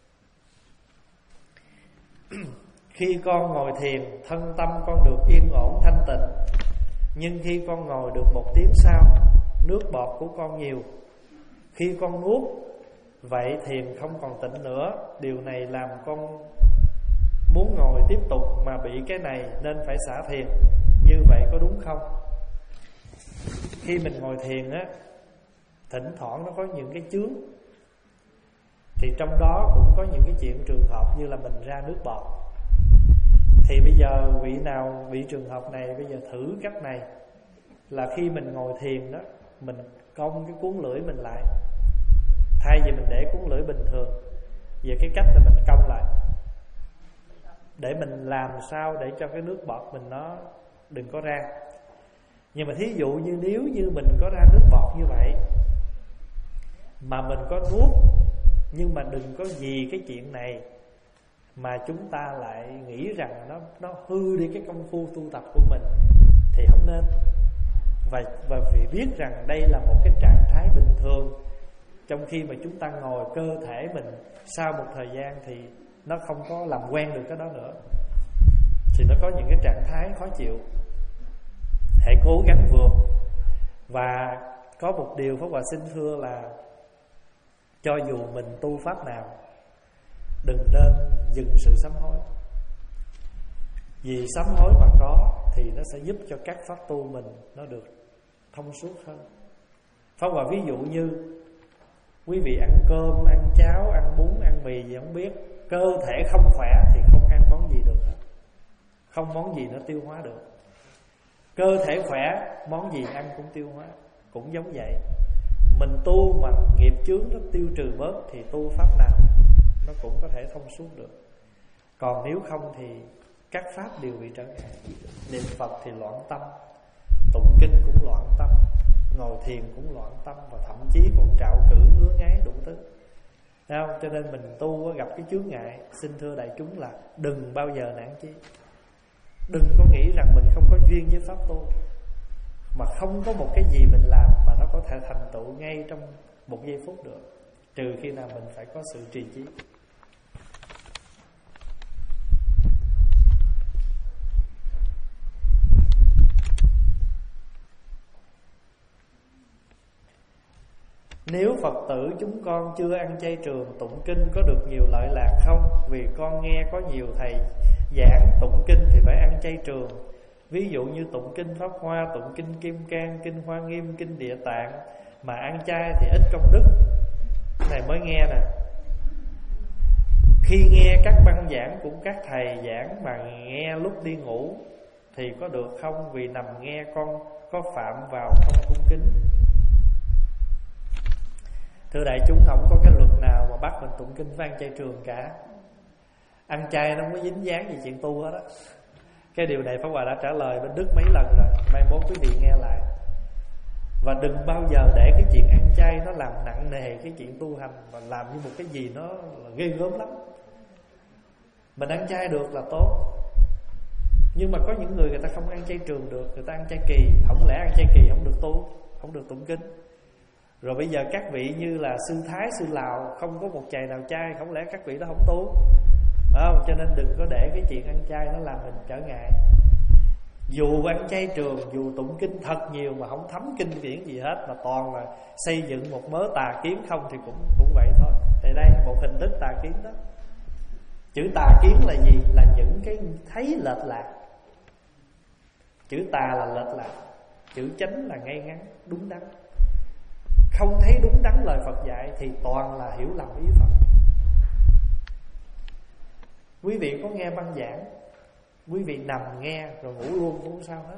Speaker 1: Khi con ngồi thiền, thân tâm con được yên ổn thanh tịnh. Nhưng khi con ngồi được một tiếng sau, nước bọt của con nhiều. Khi con nuốt, vậy thiền không còn tịnh nữa. Điều này làm con muốn ngồi tiếp tục mà bị cái này nên phải xả thiền. Như vậy có đúng không? Khi mình ngồi thiền á, thỉnh thoảng nó có những cái chướng, thì trong đó cũng có những cái chuyện trường hợp như là mình ra nước bọt. Thì bây giờ vị nào bị trường hợp này, bây giờ thử cách này là khi mình ngồi thiền đó, mình cong cái cuốn lưỡi mình lại. Thay vì mình để cuốn lưỡi bình thường, về cái cách là mình cong lại, để mình làm sao để cho cái nước bọt mình nó đừng có ra. Nhưng mà thí dụ như nếu như mình có ra nước bọt như vậy mà mình có nuốt, nhưng mà đừng có vì cái chuyện này mà chúng ta lại nghĩ rằng nó nó hư đi cái công phu tu tập của mình, thì không nên. Và, và vì biết rằng đây là một cái trạng thái bình thường, trong khi mà chúng ta ngồi, cơ thể mình sau một thời gian thì nó không có làm quen được cái đó nữa, thì nó có những cái trạng thái khó chịu. Hãy cố gắng vượt. Và có một điều Pháp Hòa xin thưa là cho dù mình tu pháp nào, đừng nên dừng sự sám hối. Vì sám hối mà có thì nó sẽ giúp cho các pháp tu mình nó được thông suốt hơn. Pháp Hòa ví dụ như quý vị ăn cơm, ăn cháo, ăn bún, ăn mì gì không biết, cơ thể không khỏe thì không ăn món gì được hết. Không món gì nó tiêu hóa được. Cơ thể khỏe, món gì ăn cũng tiêu hóa. Cũng giống vậy, mình tu mà nghiệp chướng nó tiêu trừ bớt thì tu pháp nào nó cũng có thể thông suốt được. Còn nếu không thì các pháp đều bị trở ngại. Niệm Phật thì loạn tâm, tụng kinh cũng loạn tâm, ngồi thiền cũng loạn tâm, và thậm chí còn trạo cử ngứa ngáy đủ thứ. Thấy không? Cho nên mình tu gặp cái chướng ngại, xin thưa đại chúng là đừng bao giờ nản chí. Đừng có nghĩ rằng mình không có duyên với pháp tu, mà không có một cái gì mình làm mà nó có thể thành tựu ngay trong một giây phút được, trừ khi nào mình phải có sự trì chí. Nếu Phật tử chúng con chưa ăn chay trường, tụng kinh có được nhiều lợi lạc không? Vì con nghe có nhiều thầy giảng tụng kinh thì phải ăn chay trường. Ví dụ như tụng kinh Pháp Hoa, tụng kinh Kim Cang, kinh Hoa Nghiêm, kinh Địa Tạng mà ăn chay thì ít công đức. Cái này mới nghe nè. Khi nghe các băng giảng của các thầy giảng mà nghe lúc đi ngủ thì có được không? Vì nằm nghe con có phạm vào không cung kính. Thưa đại chúng, không có cái luật nào mà bắt mình tụng kinh phải ăn chay trường cả. Ăn chay nó không có dính dáng gì chuyện tu hết á. Cái điều này Pháp Hòa đã trả lời bên Đức mấy lần rồi, mai mốt quý vị nghe lại. Và đừng bao giờ để cái chuyện ăn chay nó làm nặng nề cái chuyện tu hành, mà làm như một cái gì nó là ghê gớm lắm. Mình ăn chay được là tốt, nhưng mà có những người người ta không ăn chay trường được, người ta ăn chay kỳ. Không lẽ ăn chay kỳ không được tu, không được tụng kinh? Rồi bây giờ các vị như là sư Thái, sư Lào không có một chày nào chay, không lẽ các vị đó không tu? Phải không? Cho nên đừng có để cái chuyện ăn chay nó làm mình trở ngại. Dù ăn chay trường, dù tụng kinh thật nhiều mà không thấm kinh điển gì hết, mà toàn là xây dựng một mớ tà kiến không thì cũng cũng vậy thôi. Thì đây một hình thức tà kiến đó. Chữ tà kiến là gì? Là những cái thấy lệch lạc. Chữ tà là lệch lạc, chữ chánh là ngay ngắn, đúng đắn. Không thấy đúng đắn lời Phật dạy thì toàn là hiểu lầm ý Phật. Quý vị có nghe băng giảng, quý vị nằm nghe rồi ngủ luôn cũng không sao hết,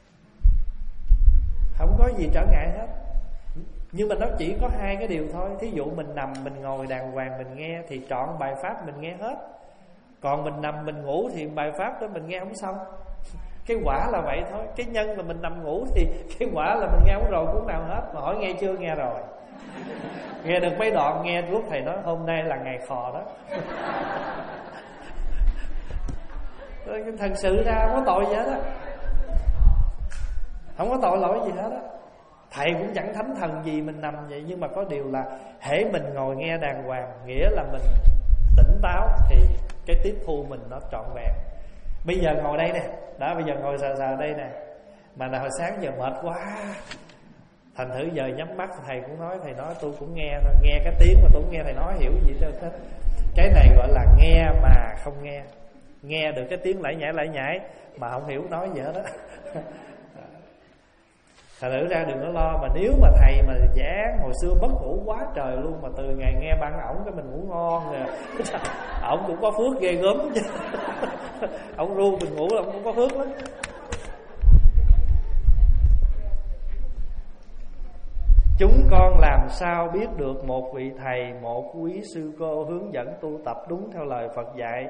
Speaker 1: không có gì trở ngại hết. Nhưng mà nó chỉ có hai cái điều thôi. Thí dụ mình nằm mình ngồi đàng hoàng mình nghe thì trọn bài pháp mình nghe hết. Còn mình nằm mình ngủ thì bài pháp đó mình nghe không xong. Cái quả là vậy thôi. Cái nhân là mình nằm ngủ thì cái quả là mình nghe không rồi cuốn nào hết. Mà hỏi nghe chưa? Nghe rồi. Nghe được mấy đoạn, nghe lúc thầy nói hôm nay là ngày khò đó. Thật sự ra không có tội gì hết á, không có tội lỗi gì hết á. Thầy cũng chẳng thánh thần gì, mình nằm vậy. Nhưng mà có điều là hễ mình ngồi nghe đàng hoàng, nghĩa là mình tỉnh táo thì cái tiếp thu mình nó trọn vẹn. Bây giờ ngồi đây nè, đó bây giờ ngồi sờ sờ đây nè, mà là hồi sáng giờ mệt quá, thành thử giờ nhắm mắt thầy cũng nói, thầy nói tôi cũng nghe thôi, nghe cái tiếng mà tôi cũng nghe thầy nói hiểu gì hết. Cái này gọi là nghe mà không nghe. Nghe được cái tiếng lải nhải lải nhải mà không hiểu nói gì hết á. Thật thử ra đừng có lo. Mà nếu mà thầy mà giảng hồi xưa mất ngủ quá trời luôn, mà từ ngày nghe băng ổng cái mình ngủ ngon rồi, ổng cũng có phước ghê gớm chứ. Ổng ru mình ngủ là ổng cũng có phước lắm. Chúng con làm sao biết được một vị thầy, một quý sư cô hướng dẫn tu tập đúng theo lời Phật dạy?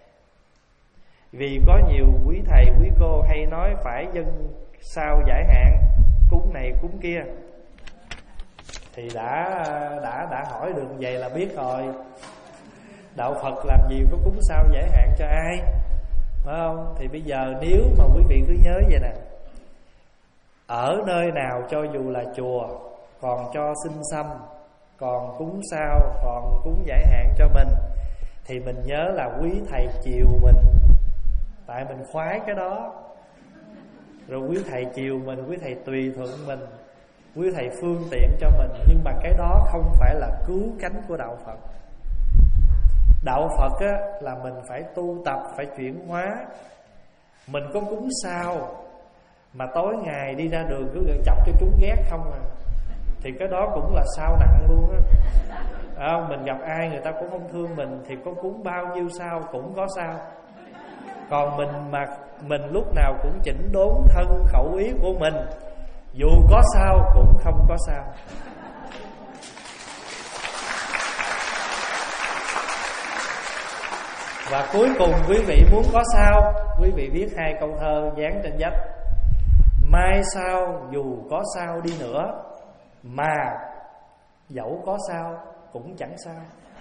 Speaker 1: Vì có nhiều quý thầy, quý cô hay nói phải dân sao giải hạn, cúng này cúng kia. Thì đã đã đã hỏi được vậy là biết rồi. Đạo Phật làm gì có cúng sao giải hạn cho ai, phải không? Thì bây giờ nếu mà quý vị cứ nhớ vậy nè, ở nơi nào cho dù là chùa còn cho xin xăm, còn cúng sao, còn cúng giải hạn cho mình, thì mình nhớ là quý thầy chiều mình, tại mình khoái cái đó. Rồi quý thầy chiều mình, quý thầy tùy thuận mình, quý thầy phương tiện cho mình. Nhưng mà cái đó không phải là cứu cánh của đạo Phật. Đạo Phật á, là mình phải tu tập, phải chuyển hóa. Mình có cúng sao mà tối ngày đi ra đường cứ chọc cho chúng ghét không à, thì cái đó cũng là sao nặng luôn á. À, mình gặp ai người ta cũng không thương mình thì có cúng bao nhiêu sao cũng có sao. Còn mình mà mình lúc nào cũng chỉnh đốn thân khẩu ý của mình, dù có sao cũng không có sao. Và cuối cùng quý vị muốn có sao, quý vị viết hai câu thơ dán trên vách: mai sau dù có sao đi nữa, mà dẫu có sao cũng chẳng sao.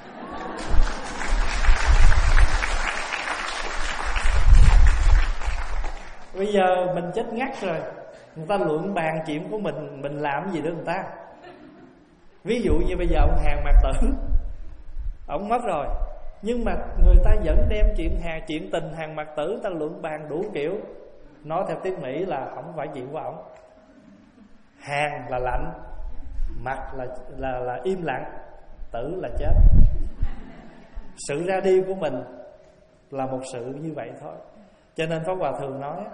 Speaker 1: Bây giờ mình chết ngắt rồi, người ta luận bàn chuyện của mình, mình làm gì nữa người ta. Ví dụ như bây giờ ông Hàn Mạc Tử, ông mất rồi, nhưng mà người ta vẫn đem chuyện Hàn, chuyện tình Hàn Mạc Tử ta luận bàn đủ kiểu. Nói theo tiếng Mỹ là không phải chuyện của ổng. Hàn là lạnh, Mạc là, là, là im lặng, Tử là chết. Sự ra đi của mình là một sự như vậy thôi. Cho nên Pháp Hòa thường nói,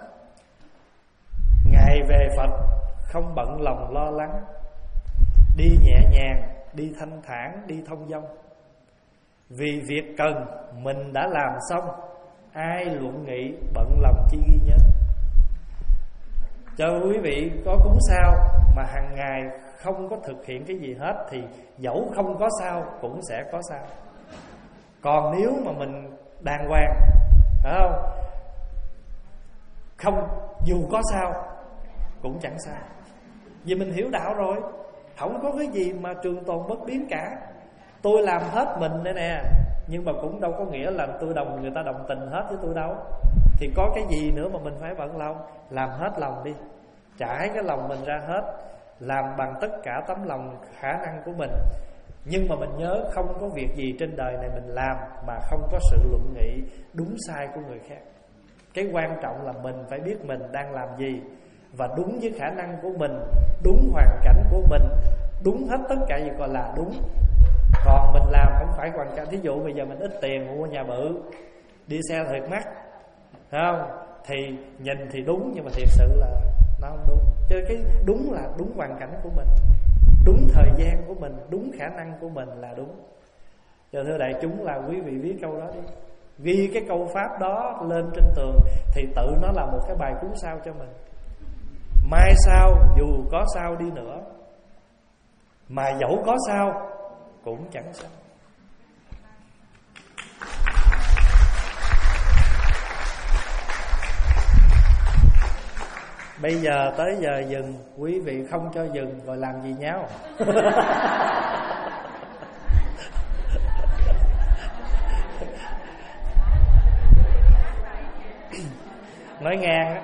Speaker 1: ngày về Phật không bận lòng lo lắng, đi nhẹ nhàng, đi thanh thản, đi thông dong. Vì việc cần mình đã làm xong, ai luận nghị bận lòng chi ghi nhớ. Cho quý vị có cúng sao mà hàng ngày không có thực hiện cái gì hết thì dẫu không có sao cũng sẽ có sao. Còn nếu mà mình đàng hoàng, phải không? Không, dù có sao cũng chẳng sao. Vì mình hiểu đạo rồi, không có cái gì mà trường tồn bất biến cả. Tôi làm hết mình đây nè, nhưng mà cũng đâu có nghĩa là tôi đồng người ta đồng tình hết với tôi đâu. Thì có cái gì nữa mà mình phải bận lòng. Làm hết lòng đi, trải cái lòng mình ra hết, làm bằng tất cả tấm lòng khả năng của mình. Nhưng mà mình nhớ không có việc gì trên đời này mình làm mà không có sự luận nghị đúng sai của người khác. Cái quan trọng là mình phải biết mình đang làm gì, và đúng với khả năng của mình, đúng hoàn cảnh của mình, đúng hết tất cả gì gọi là đúng. Còn mình làm không phải hoàn cảnh. Thí dụ bây giờ mình ít tiền mua nhà bự, đi xe thiệt mắc, phải không? Thì nhìn thì đúng, nhưng mà thiệt sự là nó không đúng. Chứ cái đúng là đúng hoàn cảnh của mình, đúng thời gian của mình, đúng khả năng của mình là đúng. Giờ thưa đại chúng là quý vị viết câu đó đi, ghi cái câu pháp đó lên trên tường, thì tự nó là một cái bài cúng sao cho mình. Mai sau dù có sao đi nữa, mà dẫu có sao cũng chẳng sao. Bây giờ tới giờ dừng, quý vị không cho dừng rồi làm gì nhau? Nói ngang.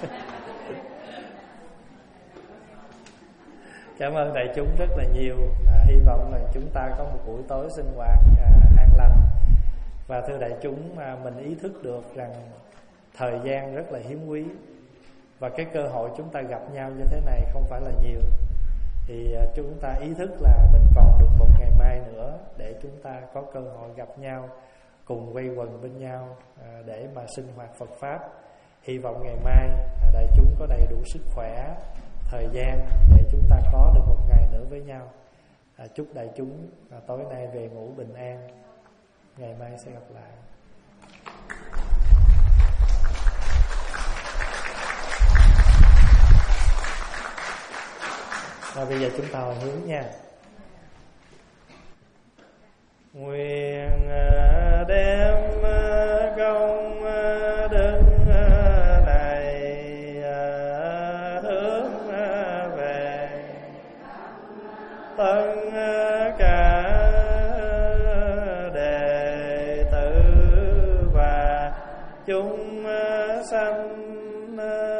Speaker 1: Cảm ơn đại chúng rất là nhiều. à, Hy vọng là chúng ta có một buổi tối sinh hoạt à, an lành. Và thưa đại chúng, à, mình ý thức được rằng thời gian rất là hiếm quý, và cái cơ hội chúng ta gặp nhau như thế này không phải là nhiều. Thì à, chúng ta ý thức là mình còn được một ngày mai nữa để chúng ta có cơ hội gặp nhau, cùng quây quần bên nhau à, để mà sinh hoạt Phật Pháp. Hy vọng ngày mai à, đại chúng có đầy đủ sức khỏe, thời gian để chúng ta có được một ngày nữa với nhau. à, Chúc đại chúng à, tối nay về ngủ bình an, ngày mai sẽ gặp lại. Và bây giờ chúng ta hồi hướng nha. Nguyện đem công đức này hướng về tất cả đệ tử và chúng sanh